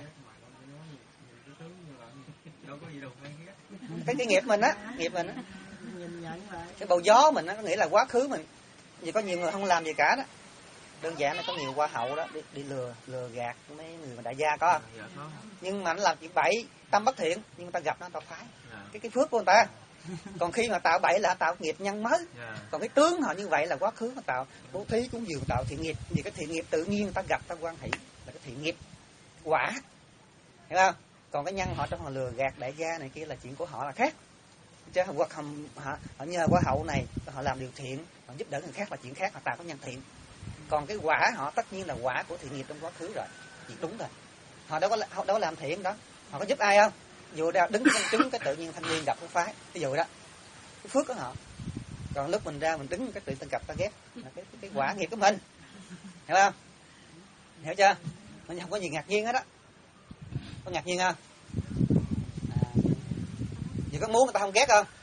Cái cái nghiệp mình á, nghiệp mình á, cái bầu gió mình á, có nghĩa là quá khứ mình. Vì có nhiều người không làm gì cả đó, đơn giản là có nhiều hoa hậu đó đi, đi lừa lừa gạt mấy người mà đại gia có không? Nhưng mà nó làm chuyện bậy, tâm bất thiện, nhưng người ta gặp nó, người ta phái cái cái phước của người ta. Còn khi mà tạo bậy là tạo nghiệp nhân mới. Còn cái tướng họ như vậy là quá khứ mà tạo bố thí cúng dường tạo thiện nghiệp. Vì cái thiện nghiệp tự nhiên người ta gặp, ta quan hỷ là cái thiện nghiệp quả, hiểu không? Còn cái nhân họ trong họ lừa gạt đại gia này kia là chuyện của họ là khác. Chứ hoặc họ, họ, họ nhờ quá hậu này họ làm điều thiện, họ giúp đỡ người khác là chuyện khác, họ tạo cái nhân thiện. Còn cái quả họ tất nhiên là quả của thiện nghiệp trong quá khứ rồi, chuyện đúng rồi. Họ đâu có họ đâu có làm thiện đó, họ có giúp ai không? Dù ra đứng trong chứng cái tự nhiên thanh niên gặp cái phái, ví dụ đó cái phước của họ. Còn lúc mình ra mình đứng cái tự nhiên gặp ta ghét, là cái, cái, cái quả nghiệp của mình, hiểu không? Hiểu chưa? Mình không có gì ngạc nhiên hết đó. Có ngạc nhiên không? À, vậy có muốn người ta không ghét không?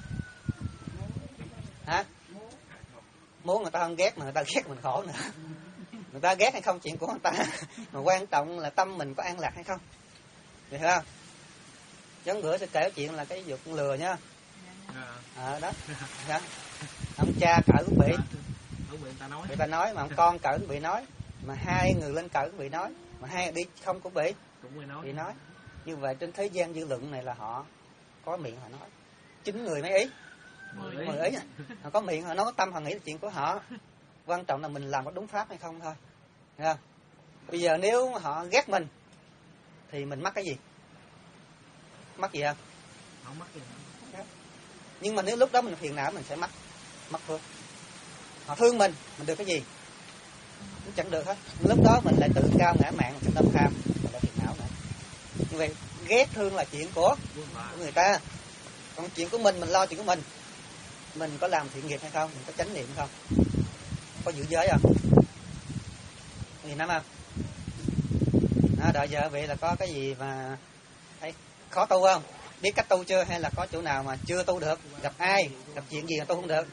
Hả? Muốn người ta không ghét mà người ta ghét mình khổ nữa. Người ta ghét hay không chuyện của người ta, mà quan trọng là tâm mình có an lạc hay không, hiểu không? Giống bữa sẽ kể chuyện là cái vụ con lừa nhá. Ờ à, đó. Đó. Ông cha cỡ cũng bị người ta nói, mà ông con cỡ cũng bị nói, mà hai người lên cỡ cũng bị nói, mà hai người đi không cũng bị bị nói. Như vậy trên thế gian dư luận này là họ có miệng họ nói, chín người mấy ý, mười ý, họ có miệng họ nói, có tâm họ nghĩ là chuyện của họ. Quan trọng là mình làm có đúng pháp hay không thôi, hiểu không? Bây giờ nếu họ ghét mình thì mình mắc cái gì? Mắc gì không? Không mắc gì. Nhưng mà nếu lúc đó mình phiền não mình sẽ mắc mắc phước. Họ thương mình, mình được cái gì? Cũng chẳng được hết. Lúc đó mình lại tự cao ngã mạn, mình sẽ tâm tham, mình lại phiền não nữa. Như vậy ghét thương là chuyện của, của người ta. Còn chuyện của mình, mình lo chuyện của mình. Mình có làm thiện nghiệp hay không? Mình có chánh niệm hay không? Có giữ giới không? Có gì nắm không? Đó, đợi giờ vậy là có cái gì mà thấy khó tu không? Biết cách tu chưa? Hay là có chỗ nào mà chưa tu được? Gặp ai? Gặp chuyện gì mà tu không được?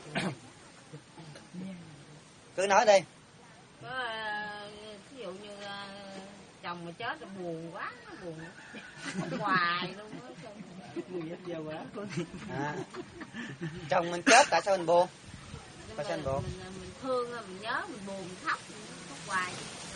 Cứ nói đi. Có ví dụ như chồng chồng mà chết là buồn quá, buồn hoài luôn á. Người ít giờ quá. À. Chồng mình chết tại sao mình buồn? Tại sao mình buồn? Mình, mình thương, mình nhớ, mình buồn, mình khóc, mình khóc hoài.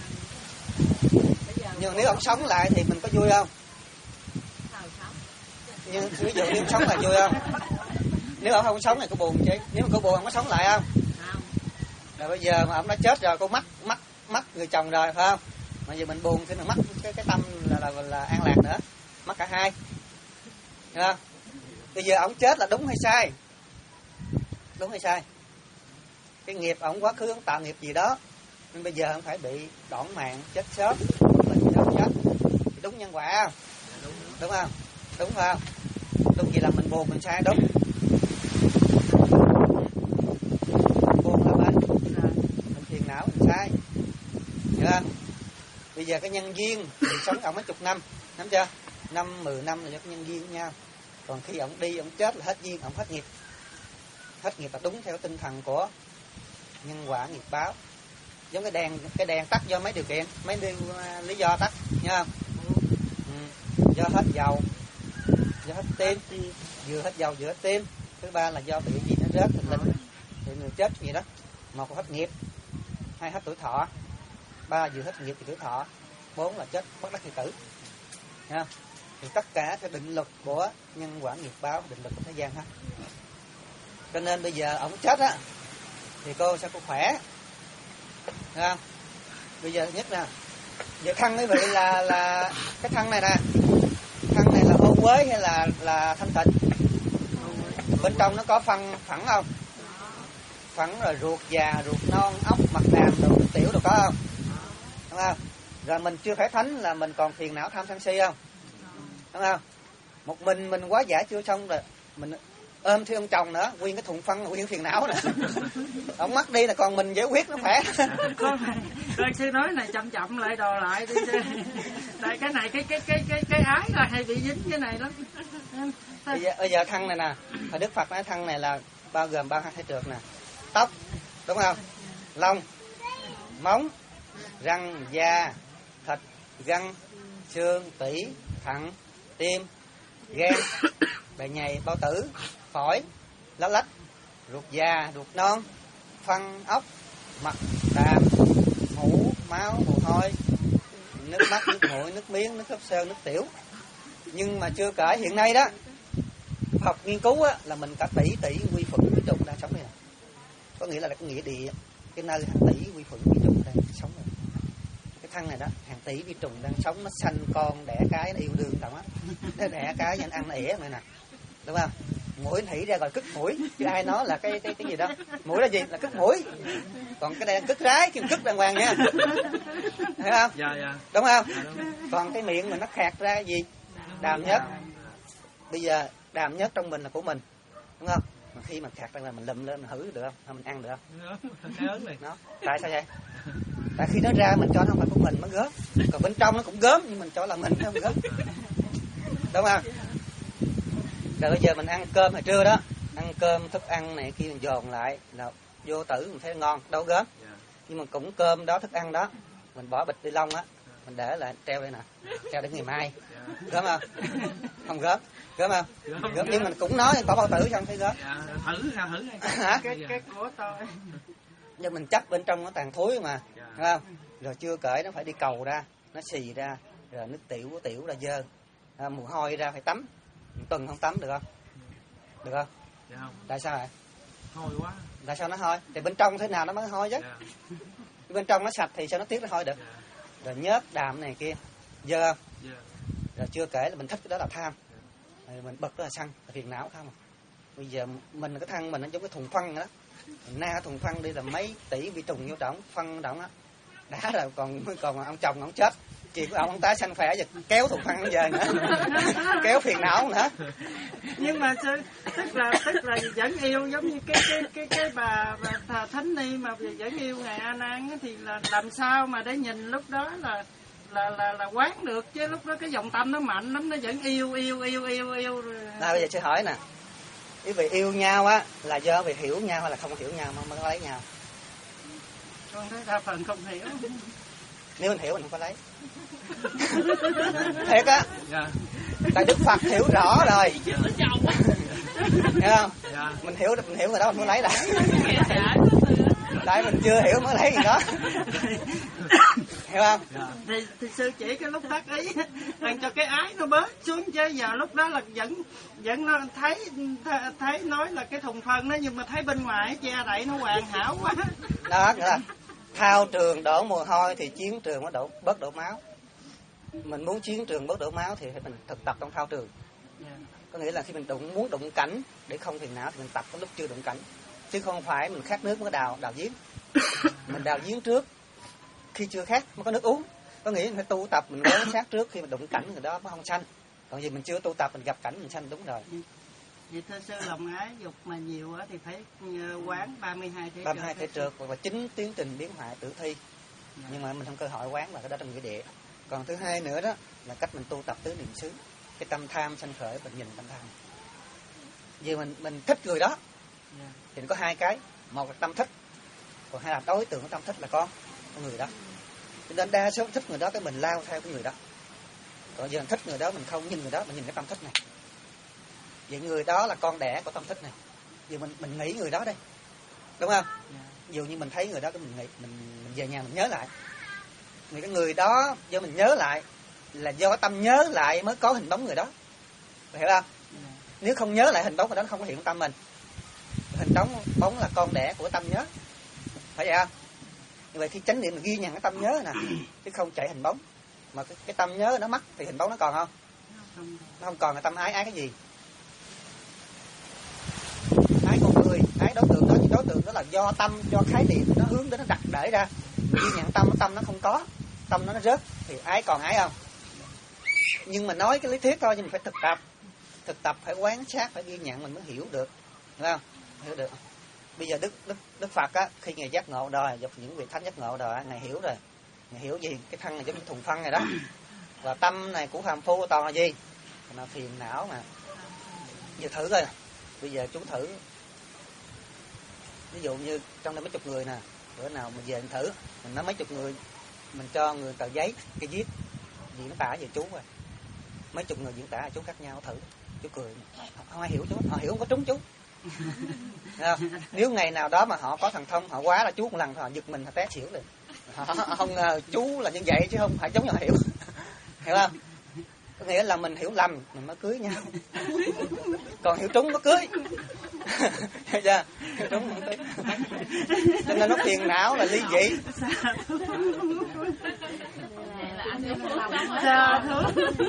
Nhưng nếu ông sống lại thì mình có vui không? Sao sống? Nhưng ví dụ nếu ông sống lại vui không? Nếu ông không sống thì có buồn chứ? Nếu mà có buồn ông có sống lại không? Không. Rồi bây giờ mà ông đã chết rồi, cô mất mất mất người chồng rồi phải không? Mà giờ mình buồn thì mình mất cái cái tâm là là, là, là an lạc nữa, mất cả hai. Hiểu không? Bây giờ ông chết là đúng hay sai? Đúng hay sai? Cái nghiệp ông quá khứ ông tạo nghiệp gì đó, nên bây giờ ông phải bị đoạn mạng, chết sớm, mình sớm chết. Thì đúng nhân quả không? Đúng không? Đúng không? Đúng gì là mình buồn mình sai đúng. Buồn là bên mình phiền não mình sai. Hiểu không? Bây giờ cái nhân duyên mình sống ông mấy chục năm, nắm chưa? Năm mười năm là do cái nhân duyên với nhau. Còn khi ông đi ông chết là hết duyên, ông hết nghiệp. Hết nghiệp là đúng theo tinh thần của nhân quả nghiệp báo. Giống cái đèn cái đèn tắt do mấy điều kiện, mấy điều, uh, lý do tắt, nhớ không? Ừ. Do hết dầu, do hết tim, vừa hết dầu vừa hết tim. Thứ ba là do bị gì nó rớt thình lình thì người chết gì đó. Một là hết nghiệp, hai hết tuổi thọ, ba vừa hết nghiệp thì tuổi thọ, bốn là chết bất đắc kỳ tử. Nghe không? Thì tất cả cái định luật của nhân quả nghiệp báo, định luật của thế gian hết. Cho nên bây giờ ông chết á thì cô sẽ có khỏe. Thấy không? Bây giờ nhất nè, giờ thân quý vị là là cái thân này nè, thân này là ô uế hay là là thanh tịnh? Bên trong nó có phân phẳng không? Phẳng rồi ruột già, ruột non, ốc, mặt đàm, đồ tiểu đồ có không? Đúng không? Rồi mình chưa phải thánh là mình còn phiền não tham sân si không? Đúng không? Một mình mình quá giải chưa xong rồi mình ôm theo ông chồng nữa, nguyên cái thùng phân nguyên phiền não nè. Ông mất đi là còn mình giải quyết nó khỏe. Rồi sư nói này chậm chậm lại đồ lại đi. Tại cái này cái cái cái cái cái ái là hay bị dính cái này lắm. Bây giờ, bây giờ thân này nè, Hồi Đức Phật nói thân này là bao gồm ba hai trượt nè, tóc, đúng không? Lông, móng, răng, da, thịt, gân, xương, tủy, thận, tim, gan, bề nhầy, bao tử, phổi, lá lách, ruột già, ruột non, phân, ốc, mặt, đàm, mũ, máu, mồ hôi, nước mắt, nước mũi, nước miếng, nước hấp xơ, nước tiểu. Nhưng mà chưa kể hiện nay đó, học nghiên cứu á, là mình cả tỷ tỷ quy phận quy trùng đang sống đây nè. Có nghĩa là cái nghĩa địa, cái nơi hàng tỷ quy phận quy trùng đang sống rồi. Cái thân này đó, hàng tỷ vi trùng đang sống, nó sanh con đẻ cái, nó yêu đương tao á, nó đẻ cái nó ăn nó ỉa này nè, đúng không? Mũi nó hỉ ra rồi cất mũi, chứ ai nói là cái cái cái gì đó, mũi là gì? Là cất mũi. Còn cái đây là cất rái, kim cất đàng hoàng nha, hiểu không? Dạ dạ. Đúng không? Dạ, đúng. Còn cái miệng mình nó khạc ra gì? Đàm nhất. Bây giờ đàm nhất trong mình là của mình, đúng không? Mà khi mà khạc ra là mình lụm lên mình hử được không? Hay mình ăn được không? Cái ớn này. Nó. Tại sao vậy? Tại khi nó ra mình cho nó không phải của mình nó gớm. Còn bên trong nó cũng gớm nhưng mình cho là mình nó không gớm. Đúng không? Rồi bây giờ mình ăn cơm hồi trưa đó, ăn cơm thức ăn này kia mình dồn lại là vô tử mình thấy ngon, đâu gớm. Nhưng mà cũng cơm đó thức ăn đó, mình bỏ bịch ni lông á, mình để lại treo đây nè, treo đến ngày mai. Gớm không? Không gớm. Gớm không? Gớm nhưng mình cũng nói bỏ bao tử xong thấy gớm. Dạ, thử ra thử ra. Hả? Cái cái của tôi. Nhưng mình chắc bên trong nó tàn thối mà, đúng không? Rồi chưa kể nó phải đi cầu ra, nó xì ra, rồi nước tiểu tiểu ra dơ, à, mùi hôi ra phải tắm. Một tuần không tắm được không? Được không? Dạ không. Tại sao vậy? Hôi quá. Tại sao nó hôi? Thì bên trong thế nào nó mới hôi chứ? Dạ. Bên trong nó sạch thì sao nó tiết nó hôi được? Dạ. Rồi nhớt đàm này kia, dơ không? Dạ. Rồi chưa kể là mình thích cái đó là tham, rồi mình bật đó là sân, là phiền não không? Bây giờ mình cái thân mình nó giống cái thùng phân đó, mình na thùng phân đi là mấy tỷ vi trùng vô trọng phân động á, đã là còn còn ông chồng ông chết, chuyện của ông ông tái sanh khỏe giờ kéo thùng phân giờ nữa, kéo phiền não nữa. Nhưng mà sư, tức là tức là vẫn yêu giống như cái cái cái cái bà, bà Thánh Ni mà vẫn yêu ngài A Nan á, thì là làm sao mà để nhìn lúc đó là là là là quán được, chứ lúc đó cái dòng tâm nó mạnh lắm, nó vẫn yêu yêu yêu yêu yêu rồi. À, bây giờ sẽ hỏi nè, quý vị yêu nhau á là do vì hiểu nhau hay là không hiểu nhau mà mới lấy nhau? Con thấy đa phần không hiểu. Nếu mình hiểu mình không có lấy. Thiệt á. Dạ. Tại Đức Phật hiểu rõ rồi. Hiểu không? Dạ. Mình hiểu mình hiểu rồi đó mình mới lấy lại. Tại mình chưa hiểu mới lấy gì đó. Hiểu không? Dạ. thì, thì sư chỉ cái lúc tác ý làm cho cái ái nó bớt xuống, chứ giờ lúc đó là vẫn vẫn nó thấy thấy nói là cái thùng phân đó, nhưng mà thấy bên ngoài che đậy nó hoàn hảo quá. Đó là thao trường đổ mồ hôi thì chiến trường mới đổ bớt đổ máu. Mình muốn chiến trường bớt đổ máu thì phải mình thực tập trong thao trường. Có nghĩa là khi mình đụng muốn đụng cảnh để không phiền não thì mình tập cái lúc chưa đụng cảnh, chứ không phải mình khát nước mới đào đào giếng. Mình đào giếng trước khi chưa khát mới có nước uống. Có nghĩa mình phải tu tập, mình quán sát trước khi mình đụng cảnh người đó mới không sanh. Còn gì mình chưa tu tập mình gặp cảnh mình sanh, đúng rồi. Vậy thưa sư, lòng ái dục mà nhiều á thì phải quán ba mươi hai thể ba mươi hai thể trượt và chính tiến trình biến hoại tử thi. Nhưng mà mình không cơ hội quán là cái đó trong nghĩa địa. Còn thứ hai nữa đó là cách mình tu tập tứ niệm xứ. Cái tâm tham sanh khởi, mình nhìn tâm tham. Vì mình mình thích người đó thì có hai cái, một là tâm thích, còn hai là đối tượng của tâm thích là con của người đó. Cho nên đa số thích người đó cái mình lao theo cái người đó. Còn giờ mình thích người đó mình không nhìn người đó, mình nhìn cái tâm thích này. Vậy người đó là con đẻ của tâm thích này. Giờ mình mình nghĩ người đó đây, đúng không? Ví dụ như mình thấy người đó cái mình nghĩ, mình mình về nhà mình nhớ lại. Người cái người đó do mình nhớ lại là do tâm nhớ lại mới có hình bóng người đó. Hiểu không? Nếu không nhớ lại hình bóng người đó nó không có hiện tâm mình. Hình bóng bóng là con đẻ của tâm nhớ. Phải vậy không? Như vậy khi chánh niệm mình ghi nhận cái tâm nhớ nè, chứ không chạy hình bóng. Mà cái, cái tâm nhớ nó mất thì hình bóng nó còn không? Nó không còn là tâm ái, ái cái gì? Ái con người, ái đối tượng đó, nhưng đối tượng đó là do tâm, do khái niệm nó hướng đến nó đặt để ra. Ghi nhận tâm, tâm nó không có, tâm nó nó rớt thì ái còn ái không? Nhưng mà nói cái lý thuyết thôi, nhưng mà phải thực tập. Thực tập phải quán sát, phải ghi nhận mình mới hiểu được. Đúng không? Hiểu được. Bây giờ Đức Đức Đức Phật á, khi Ngài giác ngộ đời, gặp những vị thánh giác ngộ đời, Ngài hiểu rồi. Ngài hiểu gì? Cái thân này giống như thùng phân này đó. Và tâm này của phàm phu toàn là gì? Là phiền não mà. Giờ thử coi. Bây giờ chú thử. Ví dụ như trong đây mấy chục người nè, bữa nào mình về mình thử, mình nói mấy chục người, mình cho người tờ giấy, cái viết gì nó tả về chú rồi. Mấy chục người diễn tả chú khác nhau, thử. Chú cười. Không ai hiểu chú, họ hiểu không có trúng chú. Nếu ngày nào đó mà họ có thần thông, họ quá là chú một lần họ giật mình, họ té xỉu liền. Họ không ngờ chú là như vậy chứ không phải giống như họ hiểu. Hiểu không? Có nghĩa là mình hiểu lầm mình mới cưới nhau. Còn hiểu trúng mới cưới. Hiểu chưa? Hiểu trúng mới cưới. Cho nên nó phiền não là ly dị. Dạ thưa.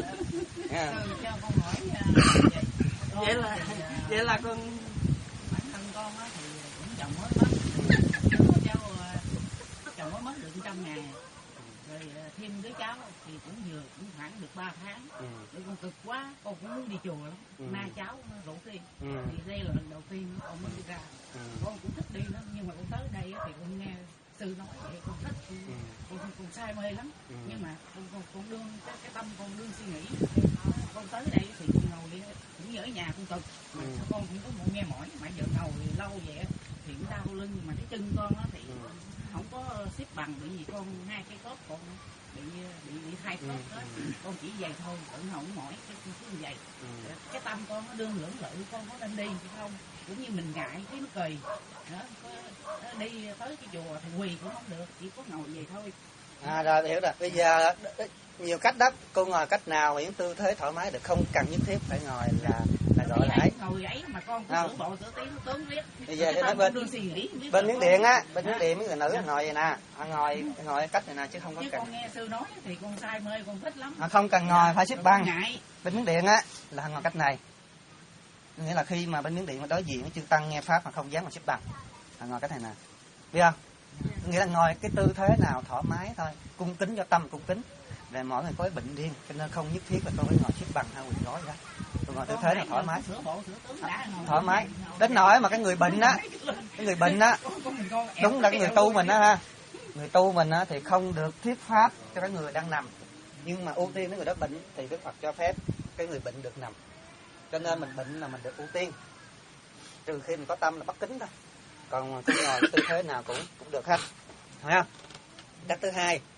Vậy là vậy là con bản thân con á thì cũng chồng mới mất, cháu chồng mới mất được trăm ngày, rồi thêm đứa cháu thì cũng vừa cũng khoảng được ba tháng. Ừ. Rồi con cực quá, con cũng muốn đi chùa lắm. Ừ. Nay cháu nó rủ đi, ừ. Thì đây là lần đầu tiên con mới đi ra. Ừ. Con cũng thích đi lắm, nhưng mà con tới đây thì con nghe sư nói vậy con thích, con, ừ. con, con, con say mê lắm. Ừ. Nhưng mà con con, con đương cái, cái tâm con đương suy nghĩ, con tới đây thì con ngồi đi cũng như ở nhà con cực, mà ừ. Con cũng có một nghe mỏi, mà giờ ngồi lâu vậy thì cũng đau lưng, mà cái chân con á thì ừ. không có xếp bằng, bởi vì con hai cái cốt con bị bị bị thay cốt đó, ừ. Con chỉ giày thôi, tự không mỏi cái cái giày. Ừ. Cái tâm con nó đương lưỡng lự, con có nên đi hay không, cũng như mình ngại cái nó kỳ đó, có, đi tới cái chùa thì quỳ cũng không được, chỉ có ngồi vậy thôi. À rồi hiểu rồi. Bây giờ nhiều cách đó, cô ngồi cách nào những tư thế thoải mái được, không cần nhất thiết phải ngồi là là gọi là ấy. Ngồi ấy mà con cũng sửa bộ sửa tí nó tướng riết. Bây giờ nói bên bên miếng điện á, bên miếng điện mấy người nữ ngồi vậy nè, họ ngồi ngồi cách này nè chứ không có chứ cần. Con nghe sư nói thì con say mê, con thích lắm. Họ không cần ngồi phải xếp bằng. Bên miếng điện á là ngồi cách này. Nghĩa là khi mà bên miếng điện mà đối diện với chư tăng nghe pháp mà không dám mà xếp bằng, họ ngồi cách này nè, biết không? Nghĩa là ngồi cái tư thế nào thoải mái thôi, cung kính cho tâm cung kính. Về mỗi người có cái bệnh riêng, cho nên không nhất thiết là tôi phải ngồi xếp bằng hay quỳ gối đó. Tôi ngồi tư thế nào thoải mái, thoải mái. Đến nỗi mà cái người bệnh á, cái người bệnh á, đúng là cái người tu mình á ha, người tu mình á thì không được thuyết pháp cho cái người đang nằm, nhưng mà ưu tiên cái người đó bệnh thì Đức Phật cho phép cái người bệnh được nằm. Cho nên mình bệnh là mình được ưu tiên, trừ khi mình có tâm là bất kính thôi. Còn tôi ngồi cái tư thế nào cũng cũng được hết, thấy không? Cách thứ hai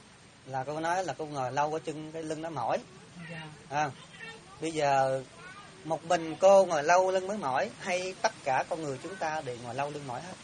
là cô nói là cô ngồi lâu ở chân cái lưng nó mỏi. Dạ. À, bây giờ một mình cô ngồi lâu lưng mới mỏi hay tất cả con người chúng ta đều ngồi lâu lưng mỏi hết?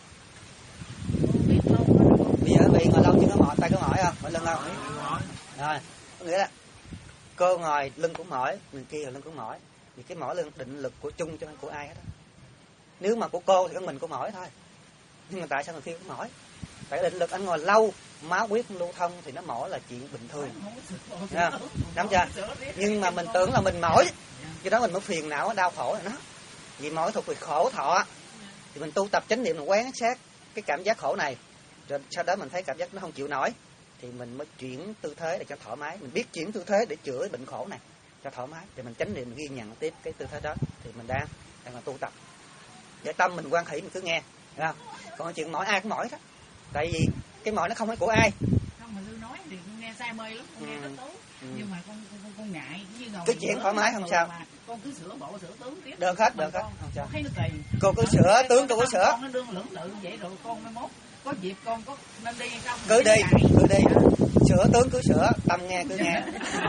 Bây giờ bị ngồi lâu chân nó mỏi, tay có mỏi không? Mỏi lưng không? Rồi, có nghĩa là cô ngồi lưng cũng mỏi, người kia lưng cũng mỏi. Vì cái mỏi lưng định lực của chung cho nên của ai hết á. Nếu mà của cô thì có mình cô mỏi thôi. Nhưng mà tại sao người kia cũng mỏi? Tại định lực anh ngồi lâu, máu huyết không lưu thông thì nó mỏi là chuyện bình thường. Nắm chưa? Nhưng mà mình tưởng là mình mỏi, cho đó mình mới phiền não, đau khổ rồi nó. Vì mỏi thuộc về khổ thọ. Thì mình tu tập chánh niệm, mình quán sát cái cảm giác khổ này. Rồi sau đó mình thấy cảm giác nó không chịu nổi thì mình mới chuyển tư thế để cho thoải mái. Mình biết chuyển tư thế để chữa bệnh khổ này cho thoải mái, thì mình chánh niệm, mình ghi nhận tiếp cái tư thế đó thì mình đang đang là tu tập. Để tâm mình quan hỷ, mình cứ nghe, thấy không? Còn chuyện mỏi ai cũng mỏi đó. Tại vì cái mỏi nó không phải của ai. Không, mà Lưu nói thì con nghe say mê lắm, con nghe rất tốt. Ừ. Nhưng mà con con, con, con ngại như ngồi cái chuyện thoải mái không sao. Con cứ sửa bộ sửa tướng tiếp. Được hết, được hết, không sao. Thấy nó kỳ. Cô cứ sửa tướng, cô cứ sửa. Con nó đương lưỡng lự vậy rồi con mai mốt có dịp con có nên đi hay không? Cứ đi, cứ đi. Sửa tướng cứ sửa, tâm nghe cứ nghe.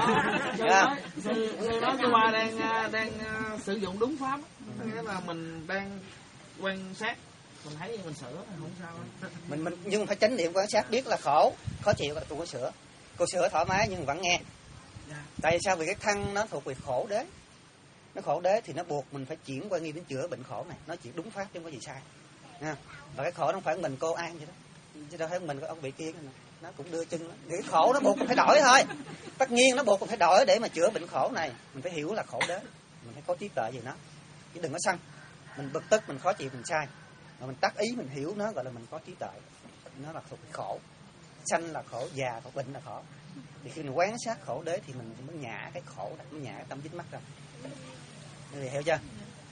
Sư sư nói cô ba đang đang sử dụng đúng pháp, nghĩa là mình đang quan sát, mình thấy mình sửa không sao. Mình mình nhưng phải chánh niệm quan sát, biết là khổ, khó chịu là cô có sửa. Cô sửa thoải mái nhưng vẫn nghe. Tại vì sao? Vì cái thân nó thuộc về khổ đế. Nó khổ đế thì nó buộc mình phải chuyển qua nghi đến chữa bệnh khổ này, nó chỉ đúng pháp chứ không có gì sai. Nha. Và cái khổ nó không phải mình cô an vậy đó. Chứ đâu phải mình có ông bị kia nữa. Nó cũng đưa chân đó. Cái khổ nó buộc mình phải đổi thôi. Tất nhiên nó buộc mình phải đổi để mà chữa bệnh khổ này. Mình phải hiểu là khổ đế, mình phải có trí tuệ về nó. Chứ đừng có sân. Mình bực tức, mình khó chịu, mình sai. Mà mình tác ý, mình hiểu nó gọi là mình có trí tuệ. Nó là thuộc về khổ. Sanh là khổ, già khổ, bệnh là khổ. Thì khi mình quán sát khổ đế thì mình mới nhả cái khổ ra, mới nhả cái tâm dính mắc ra. Thì hiểu chưa?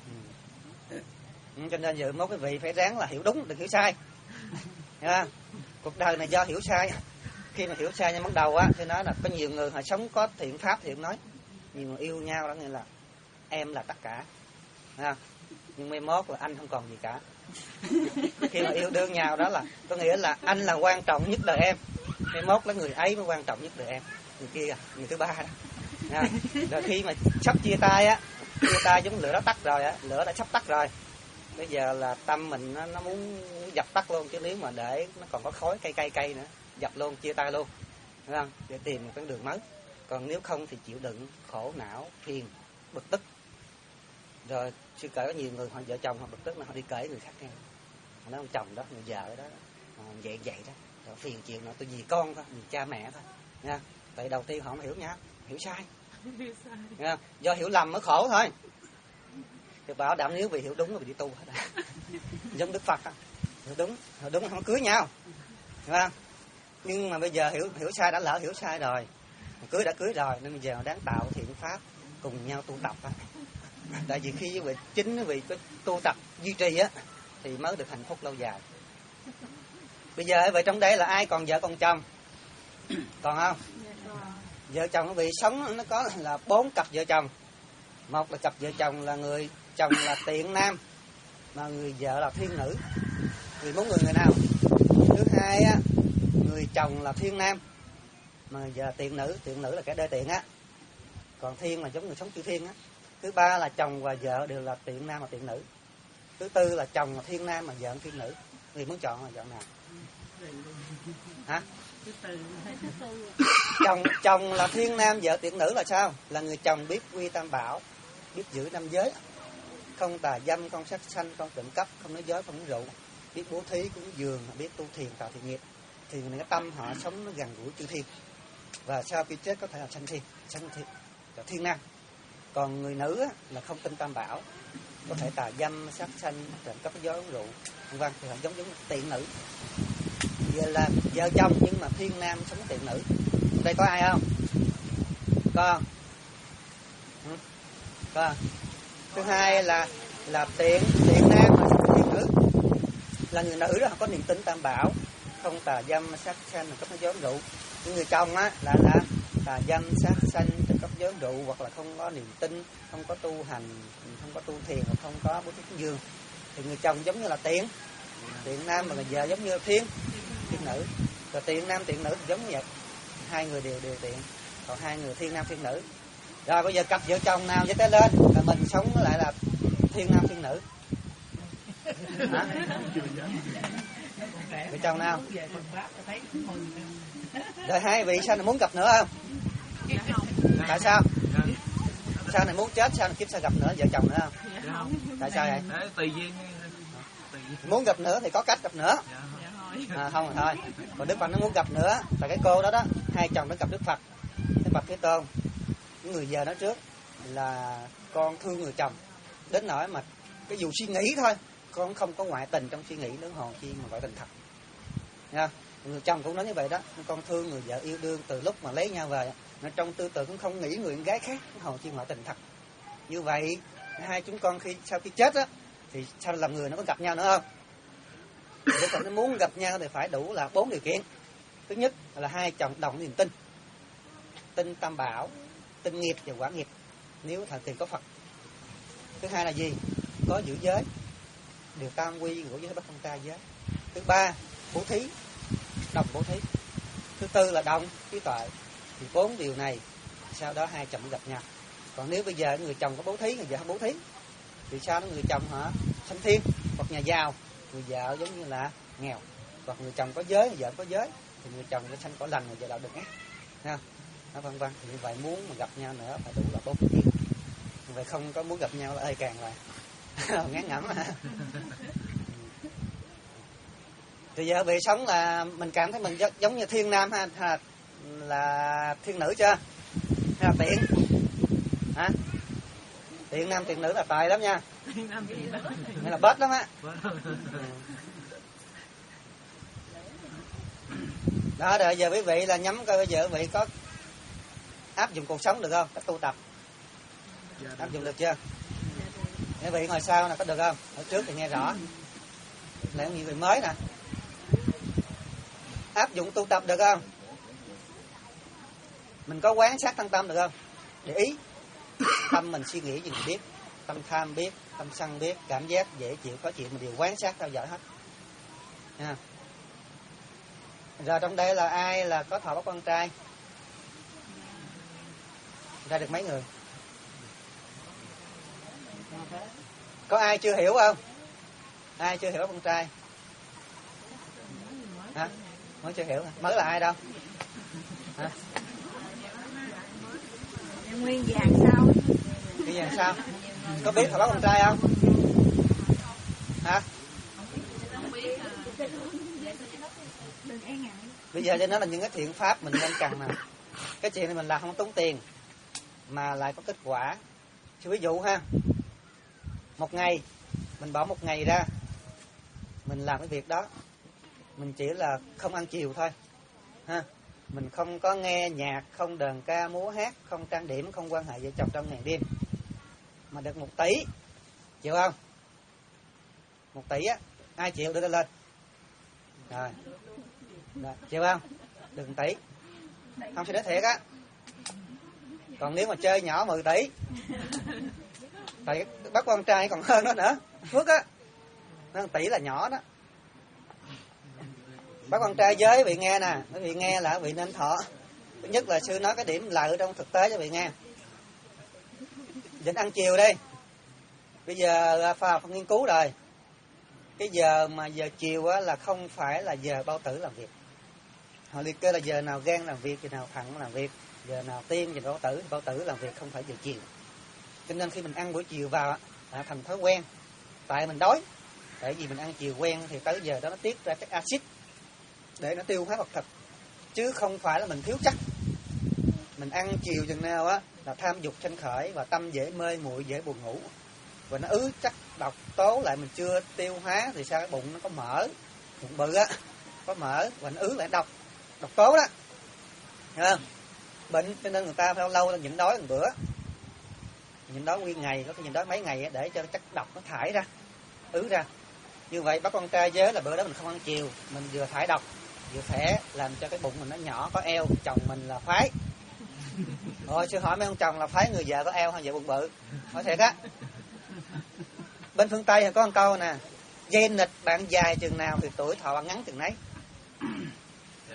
Ừ. Cho nên giờ mốt quý vị phải ráng là hiểu đúng, đừng hiểu sai. Hiểu không? Cuộc đời này do hiểu sai. Khi mà hiểu sai như bắt đầu á, thì nói là có nhiều người họ sống có thiện pháp thì cũng nói. Nhiều người yêu nhau đó nghĩa là em là tất cả. Hiểu không? Nhưng mai mốt là anh không còn gì cả. Khi mà yêu đương nhau đó là có nghĩa là anh là quan trọng nhất đời em. Mai mốt là người ấy mới quan trọng nhất đời em. Người kia, người thứ ba đó. À, rồi khi mà sắp chia tay á, chia tay giống lửa đó tắt rồi á, lửa đã sắp tắt rồi. Bây giờ là tâm mình nó, nó muốn dập tắt luôn, chứ nếu mà để nó còn có khói cây cây cây nữa, dập luôn, chia tay luôn, đúng không? Để tìm một cái đường mới. Còn nếu không thì chịu đựng, khổ não, phiền, bực tức. Rồi sư kể có nhiều người họ vợ chồng họ bực tức mà họ đi kể người khác nghe. Họ nói ông chồng đó, người vợ đó, vậy vậy đó, rồi phiền chuyện nó tôi vì con thôi, vì cha mẹ thôi, nha. Tại đầu tiên họ không hiểu nhau, hiểu sai. Nha. Do hiểu lầm mới khổ thôi. Thì bảo đảm nếu vì hiểu đúng thì đi tu hết. Giống Đức Phật á, hiểu đúng, hiểu đúng không cưới nhau, hiểu không? Nhưng mà bây giờ hiểu hiểu sai, đã lỡ hiểu sai rồi, cưới đã cưới rồi, nên bây giờ đáng tạo thiện pháp cùng nhau tu tập á. Tại vì khi quý vị chính quý vị có tu tập duy trì á thì mới được hạnh phúc lâu dài. Bây giờ vậy trong đây là ai còn vợ còn chồng? Còn không? Vợ chồng quý vị sống nó có là bốn cặp vợ chồng. Một là cặp vợ chồng là người chồng là tiện nam mà người vợ là thiên nữ. Người muốn người người nào? Thứ hai á, người chồng là thiên nam mà người vợ là tiện nữ. Tiện nữ là cái đê tiện á. Còn thiên là giống người sống chư thiên á. Thứ ba là chồng và vợ đều là tiện nam và tiện nữ. Thứ tư là chồng là thiên nam mà vợ là thiên nữ. Người muốn chọn là chọn nào? Hả? Chồng chồng là thiên nam, vợ tiện nữ là sao? Là người chồng biết quy tam bảo, biết giữ năm giới, không tà dâm, không sát sanh, không trộm cắp, không nói dối, không uống rượu, biết bố thí cúng dường, biết tu thiền tạo thiện nghiệp. Thì người cái tâm họ sống nó gần gũi chư thiên. Và sau khi chết có thể là sanh thiên, sanh thiên, là thiên nam. Còn người nữ á, là không tin tam bảo, có thể tà dâm, sát sanh, trộm cắp, nói dối, uống rượu, vân vân, thì họ giống giống tiện nữ. Giờ là vợ chồng nhưng mà thiên nam sống tiện nữ. Đây có ai không? Có không? Ừ. Có không? Thứ hai là là tiện tiện nam mà sống tiện nữ. Là người nữ đó có niềm tin tam bảo, không tà dâm, sát sanh, trộm cắp, nói dối, uống rượu. Nhưng người chồng á là là tà dâm, sát sanh, trộm cắp, nói dối, uống rượu, hoặc là không có niềm tin, không có tu hành, không có tu thiền, hoặc không có bố thí cúng dường. Thì người chồng giống như là tiện tiện nam, mà người vợ giống như là thiên thiên nữ. Rồi tiện nam tiện nữ thì giống như vậy. hai người đều đều tiện, còn hai người thiên nam thiên nữ. Rồi bây giờ cặp vợ chồng nào với tay lên là mình sống lại là thiên nam thiên nữ. Hả? Vợ chồng nào? Rồi hai vị sao này muốn gặp nữa không? Tại sao? Sao này muốn chết, sao này kiếp sao gặp nữa vợ chồng nữa không? Tại sao vậy? Tùy duyên. Muốn gặp nữa thì có cách gặp nữa. À, không rồi thôi. Còn Đức Phật nó muốn gặp nữa là cái cô đó đó, hai chồng nó gặp Đức Phật. Đức Phật Thế Tôn, những người giờ nói trước là con thương người chồng đến nỗi mà cái dù suy nghĩ thôi, con không có ngoại tình trong suy nghĩ nữa, hồn chi mà ngoại tình thật. Nha. Người chồng cũng nói như vậy đó, con thương người vợ yêu đương từ lúc mà lấy nhau về, nó trong tư tưởng cũng không nghĩ người con gái khác, hồn chi ngoại tình thật. Như vậy hai chúng con khi sau khi chết á thì sao làm người nó có gặp nhau nữa không? Nếu còn nó muốn gặp nhau thì phải đủ là bốn điều kiện. Thứ nhất là hai chồng đồng niềm tin, tin Tam Bảo, tin nghiệp và quả nghiệp, nếu thật thì có Phật. Thứ hai là gì? Có giữ giới, điều tam quy của giới bất phong ca giới. Thứ ba, bố thí, đồng bố thí. Thứ tư là đồng trí tuệ. Thì bốn điều này sau đó hai chồng gặp nhau. Còn nếu bây giờ người chồng có bố thí, người vợ không bố thí thì sao đó người chồng hả sanh thiên hoặc nhà giàu, người vợ giống như là nghèo. Hoặc người chồng có giới, người vợ có giới thì người chồng sẽ sanh cõi lành, người vợ đạo được ác. Nha. Đó, vân vân. Thì như vậy muốn mà gặp nhau nữa phải đủ là bốn điều kiện. Như vậy không có muốn gặp nhau là ơi càng là ngán ngẩm. Thì giờ về sống là mình cảm thấy mình giống như thiên nam ha, ha là thiên nữ chưa? Hay là tiện? Hả? Tiện nam tiện nữ là tài lắm nha. Nghĩa là bết lắm á. Đó, rồi giờ quý vị là nhắm coi bây giờ quý vị có áp dụng cuộc sống được không? Cách tu tập áp dụng được chưa? Quý vị ngồi sau nè có được không? Ở trước thì nghe rõ. Lại nhiều người mới nè. Áp dụng tu tập được không? Mình có quán sát thân tâm được không? Để ý tâm mình suy nghĩ gì mình biết, tâm tham biết, tâm sân biết, cảm giác dễ chịu khó chịu mình đều quán sát theo dõi hết. Nha. Rồi trong đây là ai là có thọ bắt con trai? Ra được mấy người? Có ai chưa hiểu không? Ai chưa hiểu bắt con trai? Hả? Mới chưa hiểu. Mới là ai đâu? Hả? Nguyên vàng sao? Cái vàng sao? Có biết thọ bắt con trai không? Hả? Bây giờ cho nó là những cái thiện pháp mình nên cần nè. Cái chuyện này mình làm không tốn tiền mà lại có kết quả. Chứ ví dụ ha, một ngày mình bỏ một ngày ra mình làm cái việc đó, mình chỉ là không ăn chiều thôi ha, mình không có nghe nhạc, không đờn ca múa hát, không trang điểm, không quan hệ vợ chồng trong ngày đêm, mà được một tỷ, chịu không? Một tỷ á, ai chịu đưa tay lên? Rồi, rồi chịu không? Được một tỷ, không sẽ nói thiệt á. Còn nếu mà chơi nhỏ mười tỷ, tại bắt con trai còn hơn đó nữa, phước á, nó tỷ là nhỏ đó. Bác con trai giới vị nghe nè, quý vị nghe là quý vị nên thọ. Thứ nhất là sư nói cái điểm lợi trong thực tế cho quý vị nghe. Định ăn chiều đi. Bây giờ khoa học nghiên cứu rồi. Cái giờ mà giờ chiều á là không phải là giờ bao tử làm việc. Họ liệt kê là giờ nào gan làm việc, giờ nào thận làm việc, giờ nào tim, giờ nào bao tử, bao tử làm việc không phải giờ chiều. Cho nên khi mình ăn buổi chiều vào á, thành thói quen. Tại mình đói. Tại vì mình ăn chiều quen thì tới giờ đó nó tiết ra các axit để nó tiêu hóa vật thực, chứ không phải là mình thiếu chất. Mình ăn chiều chừng nào á là tham dục sanh khởi và tâm dễ mê muội, dễ buồn ngủ, và nó ứ chất độc tố lại mình chưa tiêu hóa thì sao? Cái bụng nó có mỡ, bụng bự á, có mỡ và nó ứ lại độc độc tố đó, hiểu không? Bệnh cho nên người ta phải lâu lâu nhịn đói một bữa, nhịn đói nguyên ngày, có khi nhịn đói mấy ngày để cho chất độc nó thải ra, ứ ra. Như vậy bắt con trai giới là bữa đó mình không ăn chiều, mình vừa thải độc vừa khỏe, làm cho cái bụng mình nó nhỏ, có eo. Chồng mình là phái. Rồi sư hỏi mấy ông chồng là phái người vợ có eo hay vợ bụng bự? Hỏi thiệt á. Bên phương Tây thì có một câu nè, gen lịch bạn dài chừng nào thì tuổi thọ bạn ngắn chừng nấy.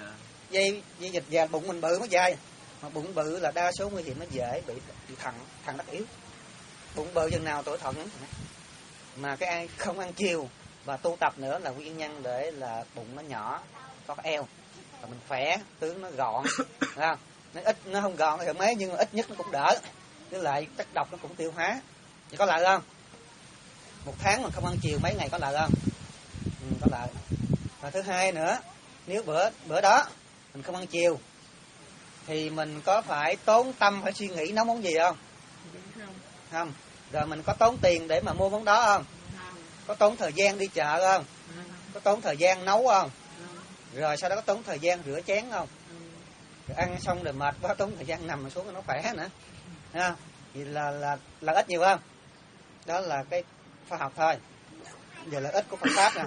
dây dây dịch và bụng mình bự mới dai, mà bụng bự là đa số nguy hiểm, nó dễ bị bị thận thận đắc yếu. Bụng bự chừng nào tuổi thọ ngắn, mà cái ai không ăn chiều và tu tập nữa là nguyên nhân để là bụng nó nhỏ, có cái eo, và mình khỏe, tướng nó gọn, không? Nó ít, nó không gọn thì mấy, nhưng mà ít nhất nó cũng đỡ, với lại chất độc nó cũng tiêu hóa. Vậy có lợi không? Một tháng mình không ăn chiều mấy ngày có lợi không? Ừ, có lợi. Và thứ hai nữa, nếu bữa bữa đó mình không ăn chiều thì mình có phải tốn tâm phải suy nghĩ nấu món gì không? Không. Rồi mình có tốn tiền để mà mua món đó không? Có tốn thời gian đi chợ không? Có tốn thời gian nấu không? Rồi sau đó có tốn thời gian rửa chén không? Rồi ăn xong rồi mệt quá tốn thời gian nằm xuống nó khỏe nữa. Thấy không? Vậy là là là ít nhiều không? Đó là cái khoa học thôi. Giờ là ít của Phật pháp nè.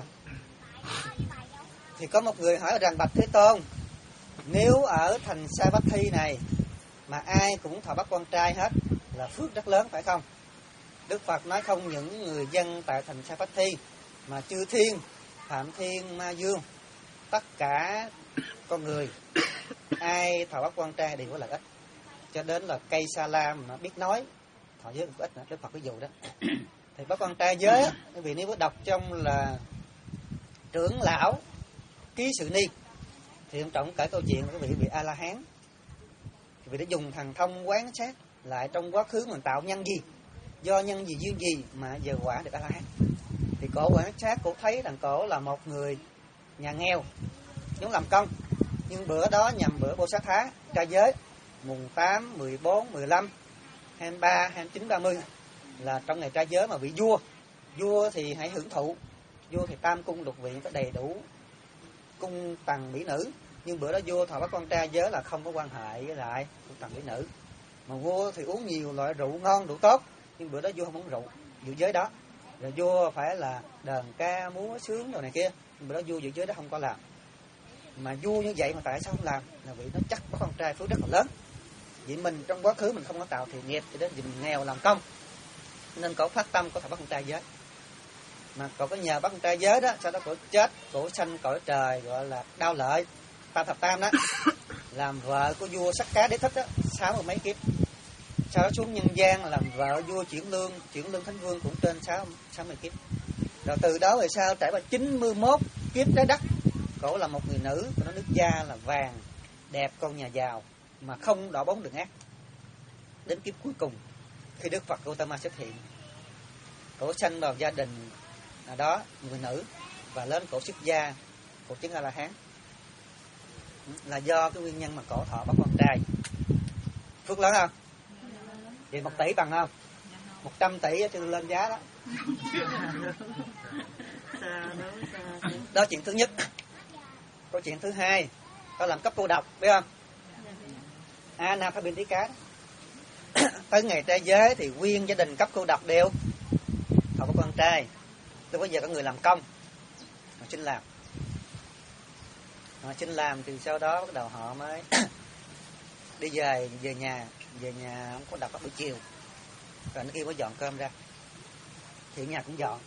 Thì có một người hỏi rằng bạch Thế Tôn, nếu ở thành Savatthi này mà ai cũng thọ bắt quan trai hết là phước rất lớn phải không? Đức Phật nói không những người dân tại thành Savatthi mà chư thiên, Phạm Thiên, Ma Dương, tất cả con người ai thọ bắt quan trai đều có lợi ích. Cho đến là cây sa la mà biết nói thọ giới cũng có ích nữa. Đức Phật ví dụ đó. Thì bắt quan trai giới á, quý vị nếu có đọc trong là Trưởng Lão Ký Sự Ni thì ông trọng kể câu chuyện của quý vị bị A La Hán, vì đã dùng thần thông quán sát lại trong quá khứ mình tạo nhân gì, do nhân gì duyên gì mà giờ quả được A La Hán. Thì cổ quan sát, cổ thấy rằng cổ là một người nhà nghèo, giống làm công, nhưng bữa đó nhằm bữa Bồ Sát Thá trai giới mùng tám, mười bốn, mười lăm, hai mươi ba, hai mươi chín, ba mươi là trong ngày trai giới mà bị vua, vua thì hãy hưởng thụ, vua thì tam cung lục viện có đầy đủ cung tần mỹ nữ, nhưng bữa đó vua thọ bắt con trai giới là không có quan hệ với lại cung tần mỹ nữ. Mà vua thì uống nhiều loại rượu ngon, rượu tốt, nhưng bữa đó vua không uống rượu, rượu giới đó. Rồi vua phải là đờn ca múa sướng rồi này kia, nhưng bữa đó vua rượu giới đó không có làm. Mà vua như vậy mà tại sao không làm? Là vì nó chắc bắt con trai phước rất là lớn. Vì mình trong quá khứ mình không có tạo thiện nghiệp, cho đến vì mình nghèo làm công, nên cậu phát tâm có thể bắt con trai giới. Mà cậu có nhờ bắt con trai giới đó, sau đó cậu chết, cậu sanh cõi trời gọi là Đao Lợi, Tam Thập Tam đó, làm vợ của vua Sắc Cá Đế Thích đó, sáu mươi mấy kiếp. Sau đó xuống nhân gian làm vợ vua Chuyển Lương, Chuyển Lương Thánh Vương cũng trên sáu sáu mươi kiếp. Rồi từ đó về sau trải qua chín mươi mốt kiếp trái đất, cổ là một người nữ, nó nước da là vàng, đẹp, con nhà giàu mà không đỏ bóng đường ác. Đến kiếp cuối cùng khi Đức Phật Gautama xuất hiện, cổ sanh vào gia đình đó người nữ và lên cổ xuất gia, cổ chứng A La Hán, là do cái nguyên nhân mà cổ thọ bắt con trai. Phước lớn không? Vậy một tỷ bằng không? Một trăm tỷ cho lên giá đó. Đó chuyện thứ nhất. Câu chuyện thứ hai, có làm cấp cô độc, biết không? Anathapindika. Tới ngày trai giới thì nguyên gia đình cấp cô độc đều họ có con trai. Lúc bây giờ có người làm công, họ xin làm, họ xin làm thì sau đó bắt đầu họ mới đi về về nhà, về nhà không có đọc buổi chiều, rồi nó kêu mới dọn cơm ra, thì nhà cũng dọn.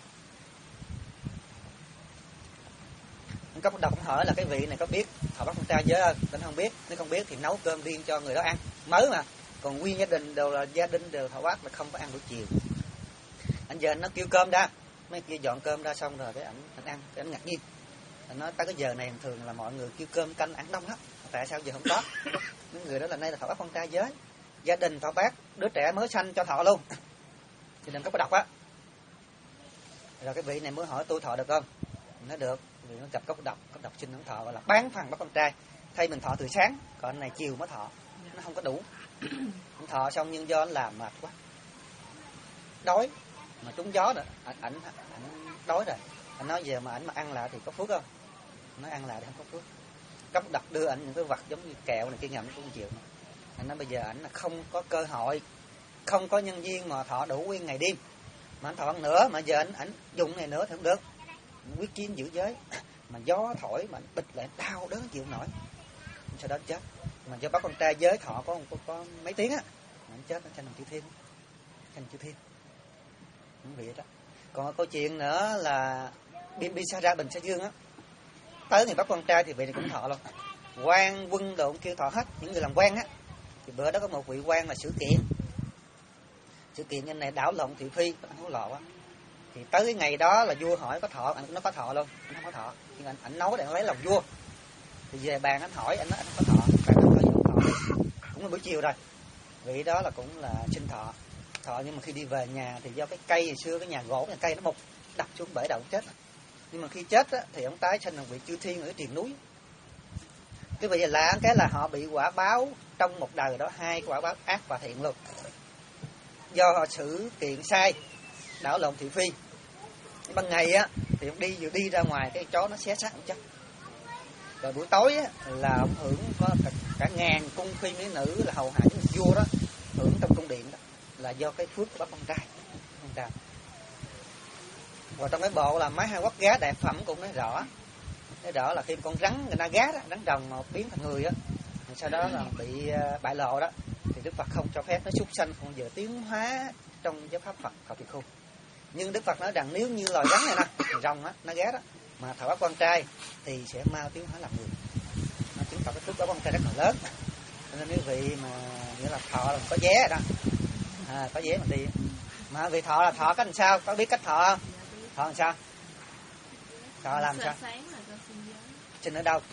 Có đọc cũng hỏi là cái vị này có biết họ bắt con trai giới không? Anh không biết, nếu không biết thì nấu cơm riêng cho người đó ăn, mới mà. Còn nguyên gia đình đều là gia đình đều thọ bắt là không có ăn buổi chiều. Anh giờ anh nó kêu cơm ra, mấy kia dọn cơm ra xong rồi cái ảnh anh ăn, cái ảnh ngạc nhiên. Anh nói tới cái giờ này thường là mọi người kêu cơm canh ăn đông lắm, tại sao giờ không có? Mấy người đó là nay là thọ bắt con trai giới, gia đình thọ bác đứa trẻ mới sanh cho thọ luôn, thì đừng có có đọc á. Rồi cái vị này mới hỏi tôi thọ được không? Nói được, vì nó gặp cốc độc, cốc độc xin không thọ, gọi là bán phần bắt con trai. Thay mình thọ từ sáng, còn anh này chiều mới thọ, nó không có đủ. Anh thọ xong nhưng do anh làm mệt quá, đói mà trúng gió nữa, ảnh ảnh ảnh đói rồi. Anh nói giờ mà ảnh mà ăn lại thì có phước không? Nói ăn lại thì không có phước. Cốc độc đưa ảnh những cái vật giống như kẹo này kia ngậm cũng chịu. Anh nói bây giờ ảnh là không có cơ hội, không có nhân viên mà thọ đủ nguyên ngày đêm, mà anh thọ ăn nữa, mà giờ ảnh ảnh dùng này nữa thì không được. Quyết chiến giữ giới mà gió thổi mà bịch lại đau đớn chịu nổi, sau đó chết. Mà cho bắt con trai giới thọ có có, có mấy tiếng á, anh chết nó thành chư thiên, thành chư thiên, không bị đó. Còn câu chuyện nữa là Bimbisara Bình Sa Dương á, tới ngày bắt con trai thì vị này cũng thọ luôn, quan quân đồ kêu thọ hết, những người làm quan á. Thì bữa đó có một vị quan là Sử Kiện. Sử Kiện nhân này đảo lộn thị phi, anh hối lộ á. Thì tới cái ngày đó là vua hỏi có thọ, anh nó có thọ luôn, anh không có thọ. Nhưng anh, anh nói để anh lấy lòng vua. Thì về bàn anh hỏi, anh nói anh không có thọ, bàn anh thôi không thọ. Cũng là buổi chiều rồi. Vị đó là cũng là sinh thọ. Thọ nhưng mà khi đi về nhà thì do cái cây hồi xưa, cái nhà gỗ, nhà cây nó mục, đập xuống bể đầu chết. Nhưng mà khi chết á, thì ông tái sinh là vị chư thiên ở triền núi. Cái vị là cái là họ bị quả báo trong một đời đó, hai quả báo ác và thiện luôn. Do họ Sử Kiện sai, đảo lộn thị phi. Ban ngày á thì ông đi vừa đi ra ngoài cái chó nó xé xác ông chết. Rồi buổi tối á là ông hưởng có cả, cả ngàn cung phi mỹ nữ là hầu hạ với vua đó, hưởng trong cung điện đó, là do cái phước của bác con trai. Con trai. Và trong cái bộ là mấy hai quát gá đẹp phẩm cũng nói rõ. Nói rõ là khi con rắn người ta gá đó, rắn rồng mà biến thành người á, sau đó là bị bại lộ đó, thì Đức Phật không cho phép nó súc sanh không giờ tiến hóa trong giáo pháp Phật Thọ Tỳ Khu. Nhưng Đức Phật nói rằng nếu như loài rắn này nè, rồng á, nó ghé đó, mà thọ bác con trai thì sẽ mau tiến hóa làm người. Nó chứng tỏ cái phước bác con trai rất là lớn. Cho nên quý vị mà nghĩa là thọ là có vé đó, à, có vé mình đi. Mà vì thọ là thọ cách làm sao? Có biết cách thọ không? Thọ làm sao? Thọ làm sao? Xin ở đâu?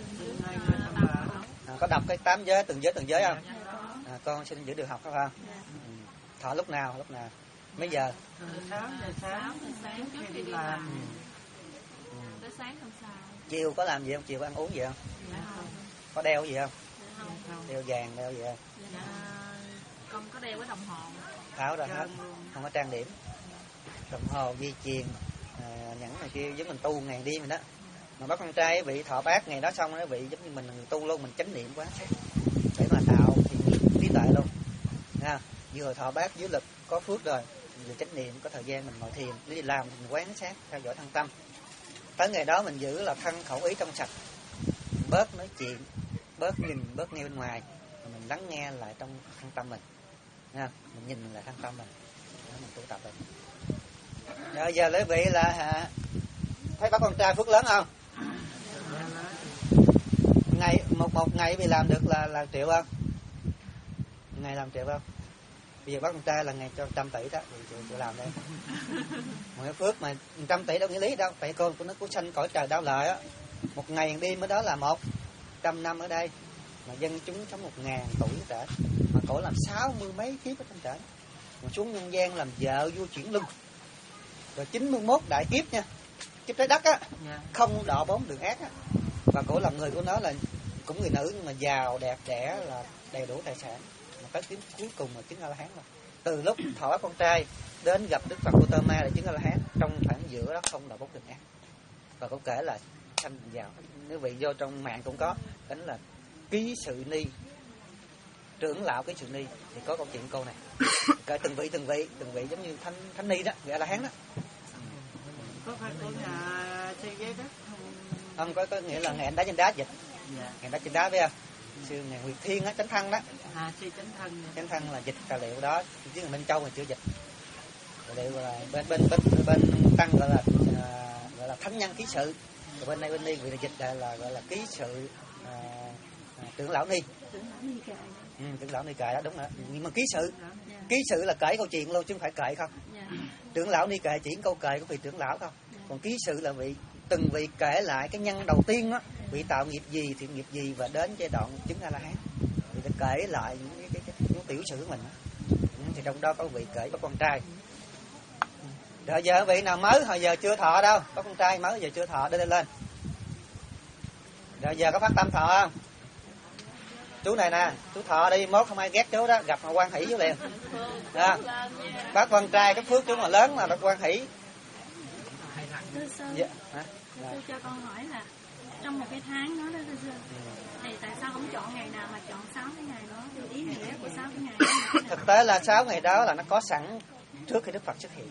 À, có đọc cái tám giới từng giới từng giới không? À, con xin giữ được học không? Ừ. Thọ lúc nào? Lúc nào? Mấy giờ? sáu giờ sáng khi đi làm. Ừ. Tới sáng hôm sau. Chiều có làm gì không? Chiều có ăn uống gì không? Có đeo gì không? Đeo vàng, đeo gì không? Dạ, con có đeo cái đồng hồ. Tháo ra hết, không có trang điểm. Đồng hồ, dây chuyền, à, nhẫn này kia giống mình tu ngày đêm mình đó. Mà bác con trai bị thọ bác ngày đó xong nó bị giống như mình là người tu luôn, mình chánh niệm quá để mà tạo thì trí tuệ luôn nha. Vừa thọ bác dưới lực có phước rồi, vừa chánh niệm có thời gian mình ngồi thiền, đi làm mình quán sát theo dõi thân tâm. Tới ngày đó mình giữ là thân khẩu ý trong sạch, bớt nói chuyện, bớt nhìn, bớt nghe bên ngoài, mình lắng nghe lại trong thân tâm mình nha. Mình nhìn lại thân tâm mình để mình tu tập được. Rồi giờ lấy vị là hả, thấy bác con trai phước lớn không? Ngày một một ngày bị làm được là là triệu không? Ngày làm triệu không? Bây giờ bác con trai là ngày cho trăm tỷ đó, thì chịu làm đây. Một cái phước mà trăm tỷ đâu nghĩa lý đâu, tại con của nó cũng sanh cõi trời đau lợi á. Một ngày đêm ở đó là một trăm năm ở đây, mà dân chúng sống một ngàn tuổi trở, mà cổ làm sáu mươi mấy kiếp ở trên trời, mà xuống nhân gian làm vợ vua chuyển luân, rồi chín mươi mốt đại kiếp nha, kiếp trái đất á, không đọ bốn đường ác á, và cổ làm người của nó là cũng người nữ nhưng mà giàu đẹp đẽ là đầy đủ tài sản, mà tới tiếng cuối cùng là chứng A La Hán rồi. Từ lúc thọ con trai đến gặp Đức Phật Gautama để chứng A La Hán, trong khoảng giữa đó không đọ bốn đường ác, và cổ kể là sanh giàu. Nếu vị vô trong mạng cũng có tính là Ký Sự Ni, trưởng lão Ký Sự Ni thì có câu chuyện cô này, kể từng vị từng vị từng vị giống như thánh thánh ni đó, người A La Hán đó. Có phải của nhà xây giấy đất không? Không, có, có nghĩa là ngày đá trên đá dịch. Dạ. Ngày đá trên đá biết không? Xưa ngày Nguyệt Thiên á, Chánh Thân đó. À, sư Chánh Thân. Chánh Thân là dịch tài liệu đó, chứ là bên Châu là chưa dịch. Tài liệu là bên bên bên bên Tăng gọi là à, gọi là thánh nhân ký sự. Rồi bên đây bên Ni vì là dịch là, là gọi là ký sự à, à, trưởng lão Ni. Trưởng lão Ni Kệ. Ừ, trưởng lão Ni Kệ đó đúng rồi. Nhưng mà ký sự, ký sự là kể câu chuyện luôn chứ không phải kệ không. Trưởng lão Ni Kệ chỉ câu kệ của vị trưởng lão không. Còn ký sự là vị từng vị kể lại cái nhân đầu tiên á, vị tạo nghiệp gì, thiện nghiệp gì và đến giai đoạn chứng A La Hán. Vị đã kể lại những cái, cái, cái, cái tiểu sử của mình á. Thì trong đó có vị kể bác con trai. Rồi giờ vị nào mới hồi giờ chưa thọ đâu, bác con trai mới giờ chưa thọ, đưa lên lên. Rồi giờ có phát tâm thọ không? Chú này nè, chú thọ đi, mốt không ai ghét chú đó, gặp mà quan hỷ chú liền. À, bác con trai cái phước chú mà lớn là bác quan hỷ. Thưa sư, dạ. Hả? Tôi cho con hỏi là trong một cái tháng đó đó thưa sư, thì tại sao không chọn ngày nào mà chọn sáu cái ngày đó? Thì ý nghĩa của sáu cái ngày đó. Thực tế là sáu ngày đó là nó có sẵn trước khi Đức Phật xuất hiện.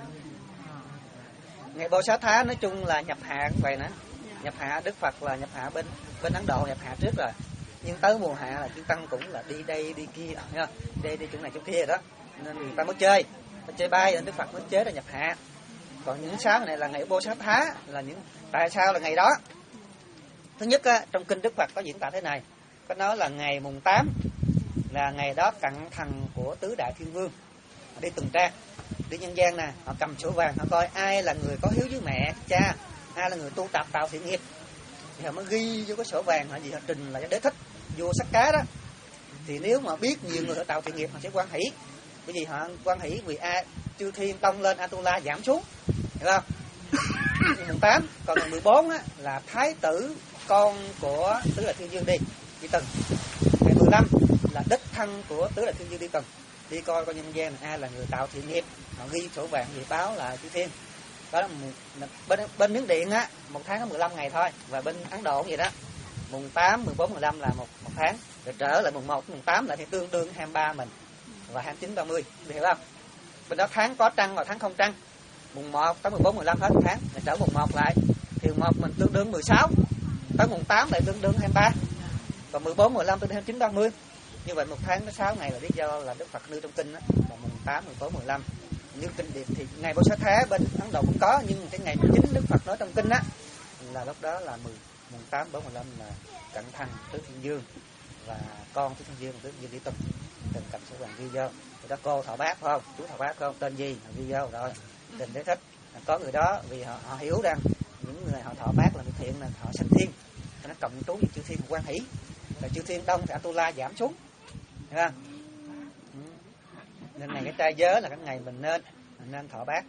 Ngày Bồ Sát Thá nói chung là nhập hạ cũng vậy nữa. Nhập hạ Đức Phật là nhập hạ bên bên Ấn Độ nhập hạ trước rồi. Nhưng tới mùa hạ là chư tăng cũng là đi đây đi kia, thấy không? Đi đi chỗ này chỗ kia đó. Nên người ta mới chơi, mới chơi bay nên Đức Phật mới chế ra nhập hạ. Còn những sáu ngày này là ngày Bồ Sát Thá là những tại sao là ngày đó? Thứ nhất á, trong kinh Đức Phật có diễn tả thế này, có nói là ngày mùng tám là ngày đó cận thần của tứ đại thiên vương đi tuần tra, đi nhân gian nè, họ cầm sổ vàng, họ coi ai là người có hiếu với mẹ cha, ai là người tu tập tạo thiện nghiệp, thì họ mới ghi vô cái sổ vàng, họ gì họ trình là đế thích vua Sắc Cá đó. Thì nếu mà biết nhiều người họ tạo thiện nghiệp, họ sẽ quan hỷ, bởi vì họ quan hỷ vì a chư thiên tông lên, Atula giảm xuống, hiểu không? Mùng tám, còn ngày mười bốn á, là thái tử con của tứ đại thiên vương đi đi từng. Ngày mười lăm là đích thân của tứ đại thiên vương đi từng, đi coi coi nhân gian ai là người tạo thiện nghiệp, họ ghi sổ vàng gì báo là chư thiên. Đó là bên bên Miến Điện á, một tháng có mười lăm ngày thôi, và bên Ấn Độ cũng vậy đó, mùng tám, mười bốn, mười lăm là một một tháng, rồi trở lại mùng một, mùng tám là thì tương đương hai mươi ba mình và hai mươi chín, ba mươi, hiểu không? Bên đó tháng có trăng và tháng không trăng, mùng một tới mười bốn, mười lăm hết một tháng, rồi trở mùng một lại thì mùng một mình tương đương mười sáu, tới mùng tám lại tương đương hai mươi ba, còn mười bốn, mười lăm tương đương hai mươi chín, ba mươi. Như vậy một tháng có sáu ngày là lý do là Đức Phật nêu trong kinh đó, là mùng tám, mười bốn, mười lăm. Như kinh điển thì ngày Bố Sát Thế bên Ấn Độ cũng có, nhưng cái ngày chính Đức Phật nói trong kinh á là lúc đó là mười, mùng tám, mười bốn, mười lăm là cận thần tứ thiên vương và con tứ thiên vương, tứ thiên vương đi tuần, từng cầm số vàng ghi vô. Rồi đó cô Thọ Bát phải không? Chú Thọ Bát phải không? Tên gì? Họ ghi vô rồi. Trình đế thích. Có người đó vì họ, họ hiểu rằng những người họ thọ bát là thiện là họ sanh thiên, cho nó cộng trú với chư thiên quan hỷ. Rồi chư thiên đông thì Atula giảm xuống, hiểu không? Ừ. Nên ngày cái trai giới là cái ngày mình nên mình nên thọ bát.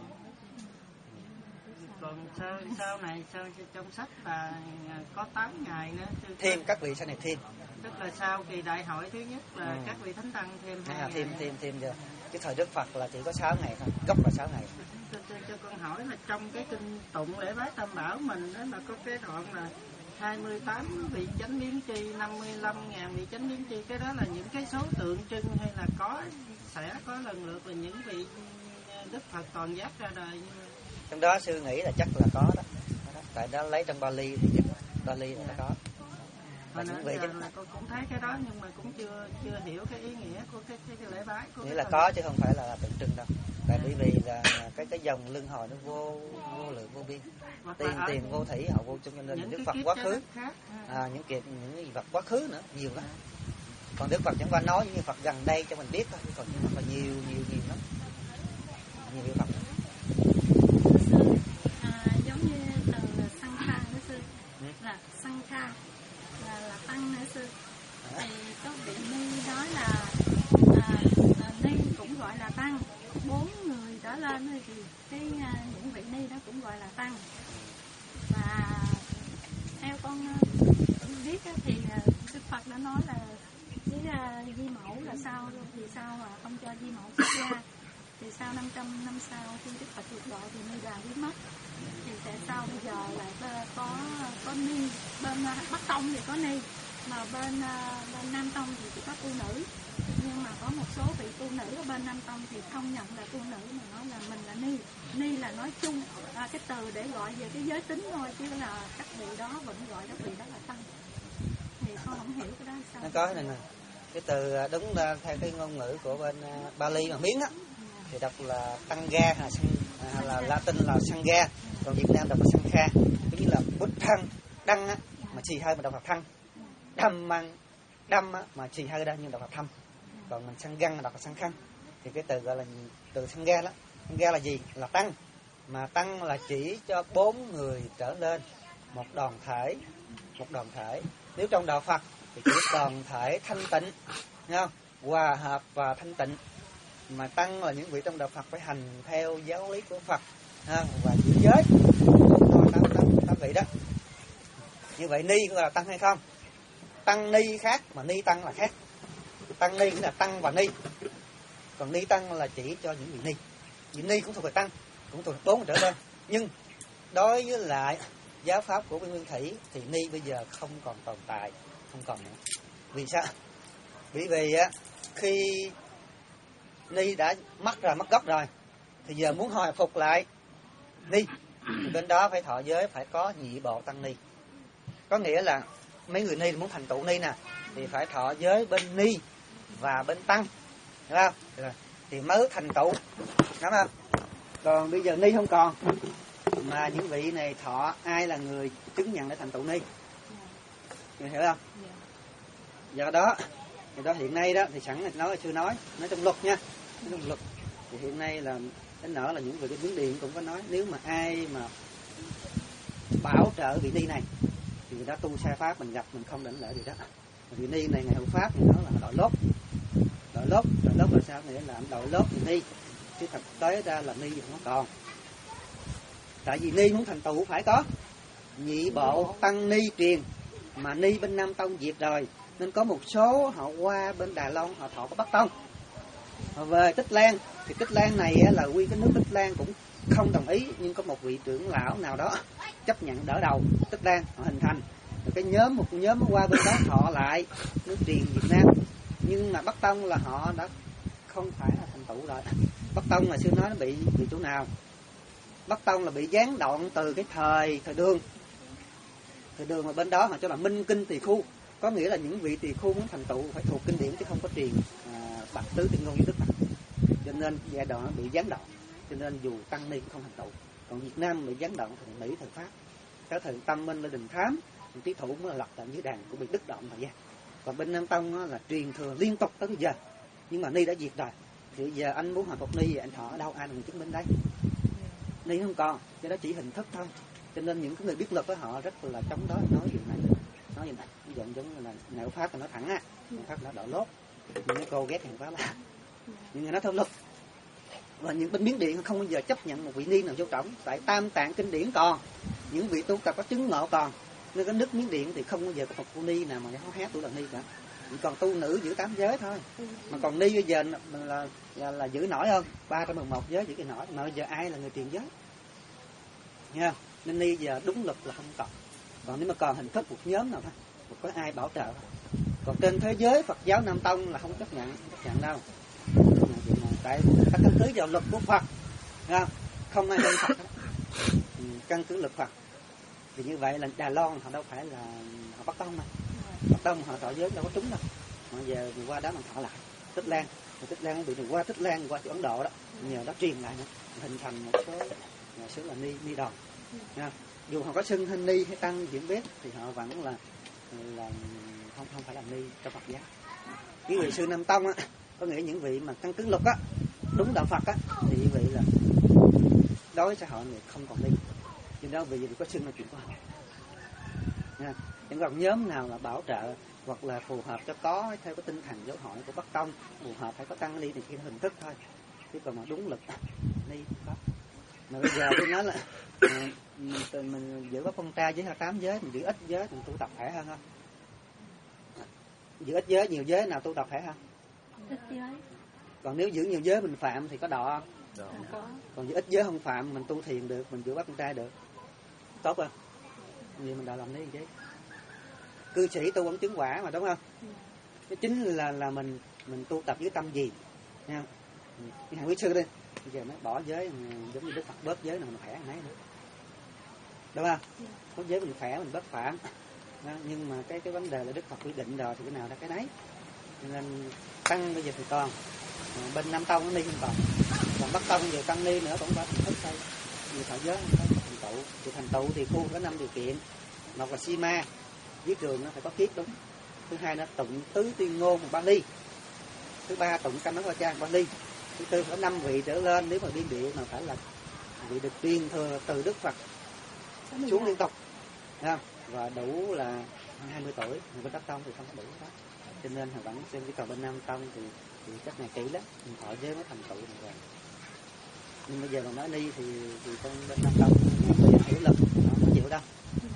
Còn sau, sau này sau trong sách là có tám ngày nữa. Thêm các vị sau này thêm. Tức là sau kỳ đại hội thứ nhất là ừ. các vị thánh tăng thêm hai à, ngày. Thêm thêm thêm giờ. Chứ thời Đức Phật là chỉ có sáu ngày thôi, gốc là sáu ngày. Cho, cho, cho con hỏi là trong cái kinh tụng lễ bái Tam Bảo mình đó là có cái đoạn là hai mươi tám vị chánh biến tri, năm mươi lăm ngàn vị chánh biến tri, cái đó là những cái số tượng trưng hay là có sẽ có lần lượt là những vị Đức Phật toàn giác ra đời? Trong đó sư nghĩ là chắc là có đó, đó. Tại đó lấy trong Bali thì chắc Bali là nó có. Mà những vị chắc là con cũng thấy cái đó nhưng mà cũng chưa chưa hiểu cái ý nghĩa của cái cái, cái lễ bái của. Nghĩa là có chứ không phải là tượng trưng đâu. Tại bởi vì là cái cái dòng luân hồi nó vô vô lượng vô biên, tiền tiền vô thủy hậu vô chung, cho nên Đức Phật quá khứ, à, những kiệt những vật quá khứ nữa nhiều lắm. Còn Đức Phật chẳng qua nói những Phật gần đây cho mình biết thôi, còn những Phật là nhiều nhiều nhiều lắm, nhiều nhiều Phật. À, giống như từ Sankha đó sư, ừ? là Sankha là là tăng nữa sư. À. Thì có vị ni nói là à, ni cũng gọi là tăng, bốn người trở lên thì cái những vị ni đó cũng gọi là tăng. Và theo con biết thì Đức Phật đã nói là cái di mẫu là sao, vì sao mà không cho di mẫu xuất gia, thì sau năm trăm năm sau khi Đức Phật diệt độ thì ni đàn biến mất, thì tại sao bây giờ lại có có ni, bên Bắc Tông thì có ni, mà bên bên Nam Tông thì chỉ có tu nữ. Nhưng mà có một số vị tu nữ ở bên Nam Tông thì không nhận là tu nữ mà nói là mình là ni. Ni là nói chung, à, cái từ để gọi về cái giới tính thôi, chứ là các vị đó vẫn gọi các vị đó là tăng. Thì con không hiểu cái đó sao. Nó có này nè, cái từ đúng là theo cái ngôn ngữ của bên Bali mà Miến á, thì đọc là tăng ga hay là, là Latin là sangha, còn Việt Nam đọc là Sankha, giống như là bút thân đăng á, mà trì hơi mà đọc là thăng, đâm mang đâm á, mà trì hơi ra nhưng đọc là thâm, còn mình sang găng đọc là sang khăn. Thì cái từ gọi là từ sang ga đó, sang ga là gì? Là tăng, mà tăng là chỉ cho bốn người trở lên một đoàn thể, một đoàn thể. Nếu trong đạo Phật thì chỉ đoàn thể thanh tịnh, nghe không? Hòa hợp và thanh tịnh. Mà tăng là những vị trong đạo Phật phải hành theo giáo lý của Phật, ha, và giữ giới, tám, tám, tám vị đó. Như vậy ni có là tăng hay không? Tăng ni khác mà ni tăng là khác. Tăng ni cũng là tăng và ni, còn ni tăng là chỉ cho những vị ni. Vị ni cũng thuộc về tăng, cũng thuộc bốn trở lên. Nhưng đối với lại giáo pháp của bên Nguyên Thủy thì ni bây giờ không còn tồn tại, không còn nữa. Vì sao? Bởi vì á, khi ni đã mất rồi, mất gốc rồi, thì giờ muốn hồi phục lại ni thì bên đó phải thọ giới, phải có nhị bộ tăng ni. Có nghĩa là mấy người ni muốn thành tựu ni nè thì phải thọ giới bên ni và bên tăng, hiểu không? Rồi, thì mới thành tựu, đúng không? Còn bây giờ ni không còn, mà những vị này thọ ai là người chứng nhận để thành tựu ni, Người hiểu không? Do đó, do đó hiện nay đó thì sẵn là nói chưa nói, nói trong luật nha, nói trong luật thì hiện nay là đến nở là những người cái Miến Điện cũng có nói, nếu mà ai mà bảo trợ vị ni này thì người đó tu sai pháp, mình gặp mình không đảnh lễ gì đó. Vị ni này ngày hộ pháp thì nó là đội lốt, đội lốt, đội lốt là sao? Nghĩa là đội lốt vị ni, chứ thực tế ra là ni không còn. Tại vì ni muốn thành tựu phải có nhị bộ tăng ni truyền, mà ni bên Nam Tông diệt rồi, nên có một số họ qua bên Đài Loan họ thọ có Bắc Tông. Họ về Tích Lan thì Tích Lan này là quy cái nước Tích Lan cũng không đồng ý, nhưng có một vị trưởng lão nào đó chấp nhận đỡ đầu Tích Lan, họ hình thành rồi cái nhóm, một nhóm qua bên đó thọ lại nước truyền Việt Nam. Nhưng mà Bắc Tông là họ đã không phải là thành tựu rồi. Bắc Tông mà xưa nói nó bị bị chỗ nào? Bắc Tông là bị gián đoạn từ cái thời thời Đường. Thời Đường mà bên đó họ cho là minh kinh tỳ khu, có nghĩa là những vị tỳ khu muốn thành tựu phải thuộc kinh điển chứ không có truyền à, bạch tứ tuyên ngôn như Đức Phật. Cho nên giai đoạn nó bị gián đoạn, cho nên dù tăng ni cũng không thành tựu. Còn Việt Nam bị gián đoạn thời Mỹ thời Pháp, cái thời Tâm Minh là Đình Thám, Trí Thủ mới là lập tại dưới đàn cũng bị đứt đoạn thời gian. Còn bên Nam Tông là truyền thừa liên tục tới bây giờ, nhưng mà ni đã diệt rồi. Thì giờ anh muốn hồi phục ni thì anh thọ ở đâu, ai làm chứng minh đây? Ni không còn, cho đó chỉ hình thức thôi. Cho nên những cái người biết luật với họ rất là chống đối, nói chuyện này, nói gì này, ví dụ giống là Nạo Pháp thì nó thẳng á, Nạo Pháp nó đỏ lốt, những cái cô ghét hàng quá là, nhưng người nói theo luật. Và những bên Miến Điện không bao giờ chấp nhận một vị ni nào vô trọng, tại Tam Tạng kinh điển còn, những vị tu tập có chứng ngộ còn, nên cái nước Miến Điện thì không bao giờ có một cô ni nào mà háo hét tu là ni cả. Chỉ còn tu nữ giữ tám giới thôi, mà còn ni bây giờ là là, là, là giữ nổi hơn ba trăm mười một giới giữ cái nổi, mà bây giờ ai là người truyền giới, nha? Nên ni giờ đúng luật là không còn. Còn nếu mà còn hình thức một nhóm nào thôi, một có ai bảo trợ. Còn trên thế giới Phật giáo Nam Tông là không chấp nhận, không chấp nhận đâu. Tại ta căn cứ vào luật của Phật, không, không ai hơn Phật. Căn cứ luật Phật. Thì như vậy là Đài Loan họ đâu phải là họ Bắc Tông mà. Bắc Tông họ thọ giới đâu có trúng đâu. Mà giờ vừa qua đó mà thọ lại Tích Lan, Tích Lan bị qua Tích Lan qua chỗ Ấn Độ đó, nhờ đó truyền lại nữa, hình thành một số một số là ni ni đòn. Nha. Dù họ có xưng hình ni hay tăng diễn biết thì họ vẫn là là không không phải là ni trong Phật giáo. Cái vị sư Nam Tông á, có nghĩa những vị mà căn cứ luật á, đúng đạo Phật á, thì như vậy là đối với xã hội này không còn ni. Cho đó vì có xưng là chuyện của họ. Nha. Những còn nhóm nào là bảo trợ hoặc là phù hợp cho có theo cái tinh thần giáo hội của Bắc Tông, phù hợp phải có tăng ni thì chỉ hình thức thôi, chứ còn mà đúng lực ni không có. Mà bây giờ tôi nói là mình, mình giữ có con trai với hai tám giới, mình giữ ít giới mình tu tập khỏe hơn không? Giữ ít giới, nhiều giới nào tu tập khỏe hơn? Ít giới. Còn nếu giữ nhiều giới mình phạm thì có đọ không? Không có. Còn giữ ít giới không phạm mình tu thiền được, mình giữ bắt con trai được, tốt không? Vì mình đòi làm đi chứ. Cư sĩ tu ấn chứng quả mà, đúng không? Cái chính là là mình mình tu tập với tâm gì nha. Cái hàng quý sư đi, bây giờ mới bỏ giới giống như Đức Phật bớt giới nào mình khỏe nấy nữa, đúng không? Có giới mình khỏe mình bớt phạm, nhưng mà cái cái vấn đề là Đức Phật quy định rồi thì cái nào ra cái nấy. Nên tăng bây giờ thì còn, bên Nam Tông ni không còn, còn Bắc Tông giờ tăng ni nữa cũng có thành thức thôi. Nhiều thọ giới không có thành tựu, thì thành tựu thì khu có năm điều kiện. Một là Sima, với trường nó phải có kiết đúng. Thứ hai là tụng tứ tuyên ngôn một Bali. Thứ ba tụng canh ấn qua trang Bali. Thứ tư có năm vị trở lên, nếu mà biên địa mà phải là vị được tuyên thừa từ Đức Phật xuống liên tục, không? Và đủ là hai mươi tuổi. Bên Bắc Tông thì không có đủ đó, cho nên họ vẫn xem cái cầu bên Nam Tông thì, thì cách này kỹ lắm, mình thọ giới mới thành tựu rồi. Nhưng bây giờ mà nói đi thì thì con bên Nam Tông bây giờ hiểu lực nó không chịu đâu,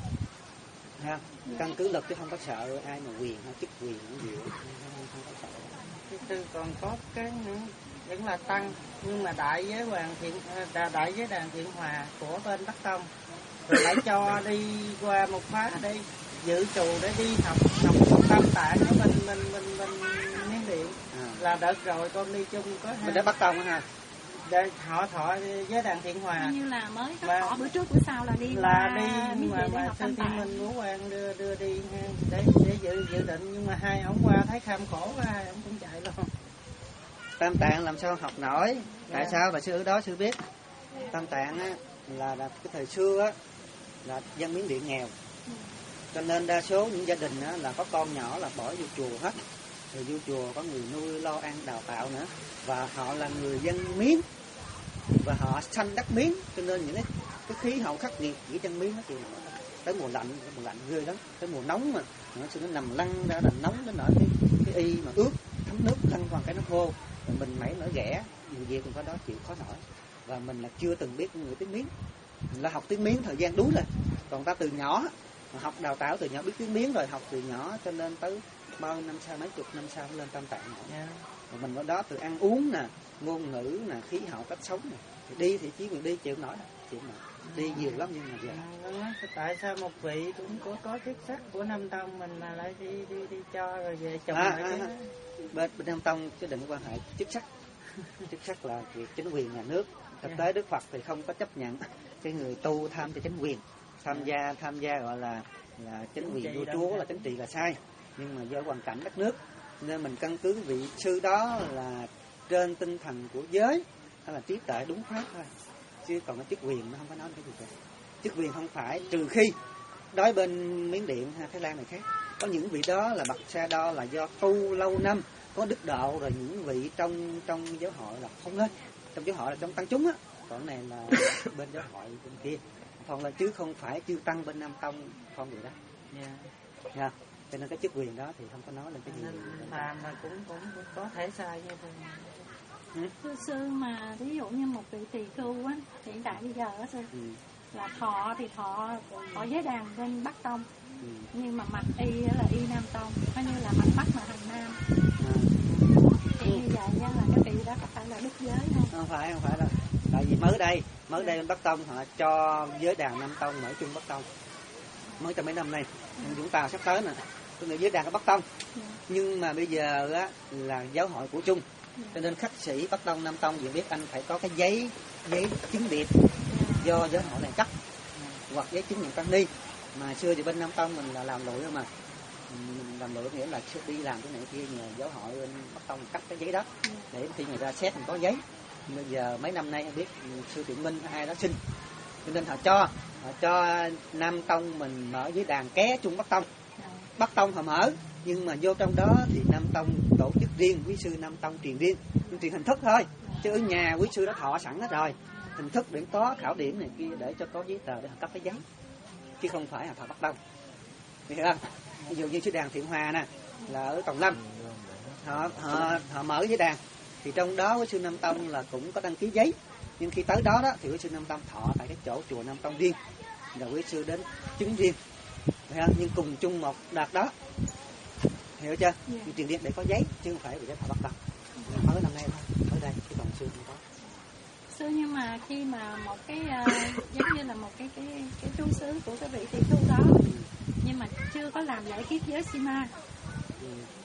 ha? Căn cứ lực chứ không có sợ ai mà quyền hay chức quyền gì, không, không, không có sợ. Sư còn có cái nữa vẫn là tăng, nhưng mà đại giới hoàng thiện đại giới đàn Thiện Hòa của bên Bắc Tông rồi lại cho đi qua một khóa đi dự trù để đi học học Tam Tạng ở bên bên bên bên Miến Điện. À. Là đợt rồi con đi chung có hai. Mình đã Bắc Tông ha. Để họ thọ với đàn Thiện Hòa. Như là mới có thọ bữa trước bữa sau là đi là đi nhưng mà mà sư Thiên Minh Ngũ Quan đưa đưa đi để để dự dự định, nhưng mà hai ông qua thấy kham khổ quá, hai ông cũng chạy luôn. Tam Tạng làm sao học nổi? Tại yeah. sao? Và sư ở đó sư biết Tam Tạng á, là, là cái thời xưa á, là dân Miến Điện nghèo, Cho nên đa số những gia đình á, là có con nhỏ là bỏ vô chùa hết. Rồi vô chùa có người nuôi lo ăn đào tạo nữa. Và họ là người dân Miến. Và họ sanh đất Miến. Cho nên những cái, cái khí hậu khắc nghiệt của dân Miến nó chịu nổi. Tới mùa lạnh, mùa lạnh ghê lắm. Tới mùa nóng mà nó sẽ nó nằm lăn ra là nóng đến nỗi cái, cái y mà ướt thấm nước lăn qua cái nó khô. Rồi mình mẩy nổi ghẻ, người Việt cũng có đó chịu khó nổi. Và mình là chưa từng biết người tiếng Miến. Mình là học tiếng Miến thời gian đuối rồi. Còn ta từ nhỏ học đào tạo từ nhỏ biết tiếng Miến rồi, học từ nhỏ cho nên tới bao năm sau, mấy chục năm sau lên Tam Tạng nữa. Yeah. Mình ở đó từ ăn uống nè, ngôn ngữ nè, khí hậu cách sống nè. Thì đi thì chỉ mình đi chịu nổi, chịu nổi. Đi nhiều lắm nhưng mà giờ. À, tại sao một vị cũng có có chức sắc của Nam Tông mình mà lại đi đi đi cho rồi về chồng à, lại à, cái... bên, bên Nam Tông chứ đừng quan hệ chức sắc. Chức sắc là việc chính quyền nhà nước. Thực tế Đức Phật thì không có chấp nhận cái người tu tham cho chính quyền, tham gia tham gia gọi là là chính quyền vua chúa là chính trị là sai, nhưng mà do hoàn cảnh đất nước nên mình căn cứ vị sư đó là trên tinh thần của giới hay là trí tuệ đúng pháp thôi, chứ còn cái chức quyền nó không có nói cái gì cả. Chức quyền không phải, trừ khi đối bên Miến Điện hay Thái Lan này khác, có những vị đó là bậc sa đo là do tu lâu năm có đức độ, rồi những vị trong trong giáo hội là không lên, trong giáo hội là trong tăng chúng á, còn này là bên giáo hội bên kia, còn là chứ không phải chư tăng bên Nam Tông không vậy đó. Yeah. Yeah. Cho nên cái chức quyền đó thì không có nói lên cái gì. Nên làm là cũng, cũng cũng có thể sai như thế. Ừ. Sư sư mà ví dụ như một vị tỳ khưu á, hiện tại bây giờ á sư, ừ. là thọ thì thọ thọ giới đàn bên Bắc Tông, ừ. nhưng mà mặt y là y Nam Tông, coi như là mặt Bắc mà hành Nam. À. Thì như vậy là cái vị đó có phải là đức giới không? Không phải, không phải đâu. Tại vì mới đây, mới đây bên Bắc Tông họ cho giới đàn Nam Tông mở chung Bắc Tông. Mới trong mấy năm nay, ừ. Vũng Tàu sắp tới nè, tôi nghĩ giới đàn ở Bắc Tông. Ừ. Nhưng mà bây giờ á là giáo hội của chung. Cho nên khắc sĩ Bắc Tông, Nam Tông gì biết anh phải có cái giấy giấy chứng biệt do giáo hội này cấp, hoặc giấy chứng nhận tăng ni. Mà xưa thì bên Nam Tông mình là làm lụi mà, mình làm lụi nghĩa là đi làm cái này kia nhờ giáo hội bên Bắc Tông cấp cái giấy đó để khi người ta xét mình có giấy. Bây giờ mấy năm nay em biết sư Tiện Minh ai đó xin, cho nên họ cho họ cho Nam Tông mình mở với đàn ké chung Bắc Tông. Bắc Tông họ mở, nhưng mà vô trong đó thì Nam Tông tổ chức riêng, quý sư Nam Tông truyền riêng, truyền hình thức thôi, chứ ở nhà quý sư đã thọ sẵn hết rồi, hình thức để có khảo điểm này kia để cho có giấy tờ để họ cấp cái giấy, chứ không phải là thọ Bắc Tông, hiểu không? Ví dụ như sư đàn Thiện Hòa nè, là ở Tòng Lâm, họ họ họ mở với đàn, thì trong đó quý sư Nam Tông là cũng có đăng ký giấy, nhưng khi tới đó đó thì quý sư Nam Tông thọ tại cái chỗ chùa Nam Tông riêng, rồi quý sư đến chứng riêng. Nhưng cùng chung một đợt đó, hiểu chưa? Yeah. Nhưng truyền điện để có giấy chứ không phải vì cái thọ Bắc Tông. Yeah. Mới năm nay thôi, mới đây chứ còn xưa không có. Sư nhưng mà khi mà một cái uh, giống như là một cái cái cái trú xứ của cái vị tỳ khưu đó, ừ. nhưng mà chưa có làm lễ kiết giới Sima, ừ.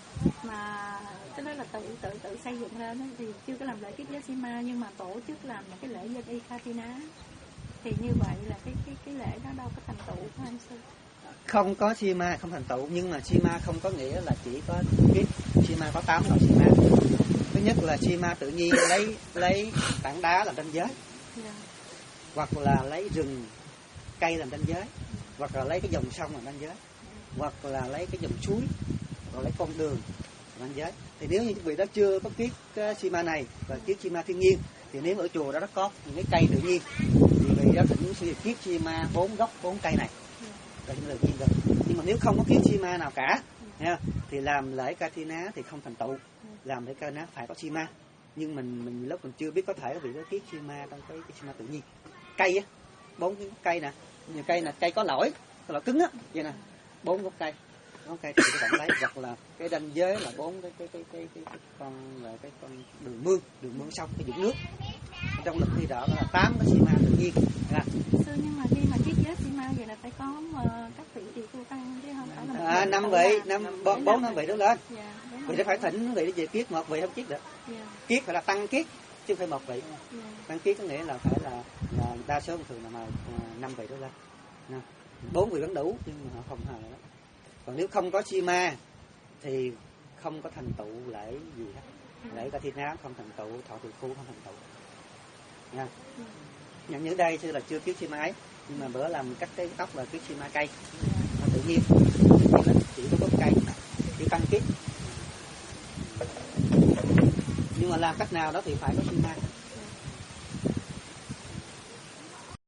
mà cái đó là tự tự tự xây dựng lên đó, thì chưa có làm lễ kiết giới Sima nhưng mà tổ chức làm một cái lễ dân y Khatina, thì như vậy là cái cái cái lễ đó đâu có thành tựu của anh sư? Không có Sima không thành tựu, nhưng mà Sima không có nghĩa là chỉ có kiết. Sima có tám loại Sima. Thứ nhất là Sima tự nhiên lấy lấy tảng đá làm ranh giới, yeah. hoặc là lấy rừng cây làm ranh giới, yeah. hoặc là lấy cái dòng sông làm ranh giới, yeah. hoặc là lấy cái dòng suối, hoặc lấy con đường làm ranh giới. Thì nếu như quý vị đó chưa có kiết uh, Sima này và kiết Sima thiên nhiên, thì nếu ở chùa đó nó có những cái cây tự nhiên, thì vị đó thỉnh sư kiết Sima bốn gốc bốn cây này là tự nhiên rồi. Nhưng mà nếu không có kiết Sima nào cả, nha, thì làm lễ Khatina thì không thành tựu. Làm lễ Khatina phải có Sima, nhưng mình mình lúc mình chưa biết có thể có vị đó kiết Sima trong cái, cái Sima tự nhiên. Cây á, bốn cái cây nè, nhiều cây nè, cây có lõi, có lõi cứng á, vậy nè, bốn gốc cây, bốn cây thì các bạn lấy, hoặc là cái ranh giới là bốn cái cái cái cái cái, cái con là cái con đường mương, đường mương sông, cái vũng nước. Trong lịch thi đó là tám cái Sima tự nhiên. Sư nhưng mà khi mà kiết giới Sima vậy là phải có uh, các vị tỳ khưu tăng chứ không phải là à, năm vị, năm bốn bốn năm vị đó lên. Yeah, vì nó phải thỉnh vị để về kiết, một vị không kiết được. Yeah. Kiết phải là tăng kiết chứ không phải một vị. Yeah. Tăng kiết có nghĩa là phải là, là đa số thường là mà năm vị đó lên. Bốn vị vẫn đủ nhưng mà họ không hề đó. Còn nếu không có Sima thì không có thành tựu lễ gì hết. Lễ Khatina không thành tựu, thọ tỳ khưu không thành tựu. Nha. Nhận như đây sư là chưa kiết Sima ấy, nhưng mà bữa làm cắt cái tóc là kiết Sima cây, nó tự nhiên, chỉ có gốc cây, chỉ tăng kiết. Nhưng mà làm cách nào đó thì phải có sinh ha.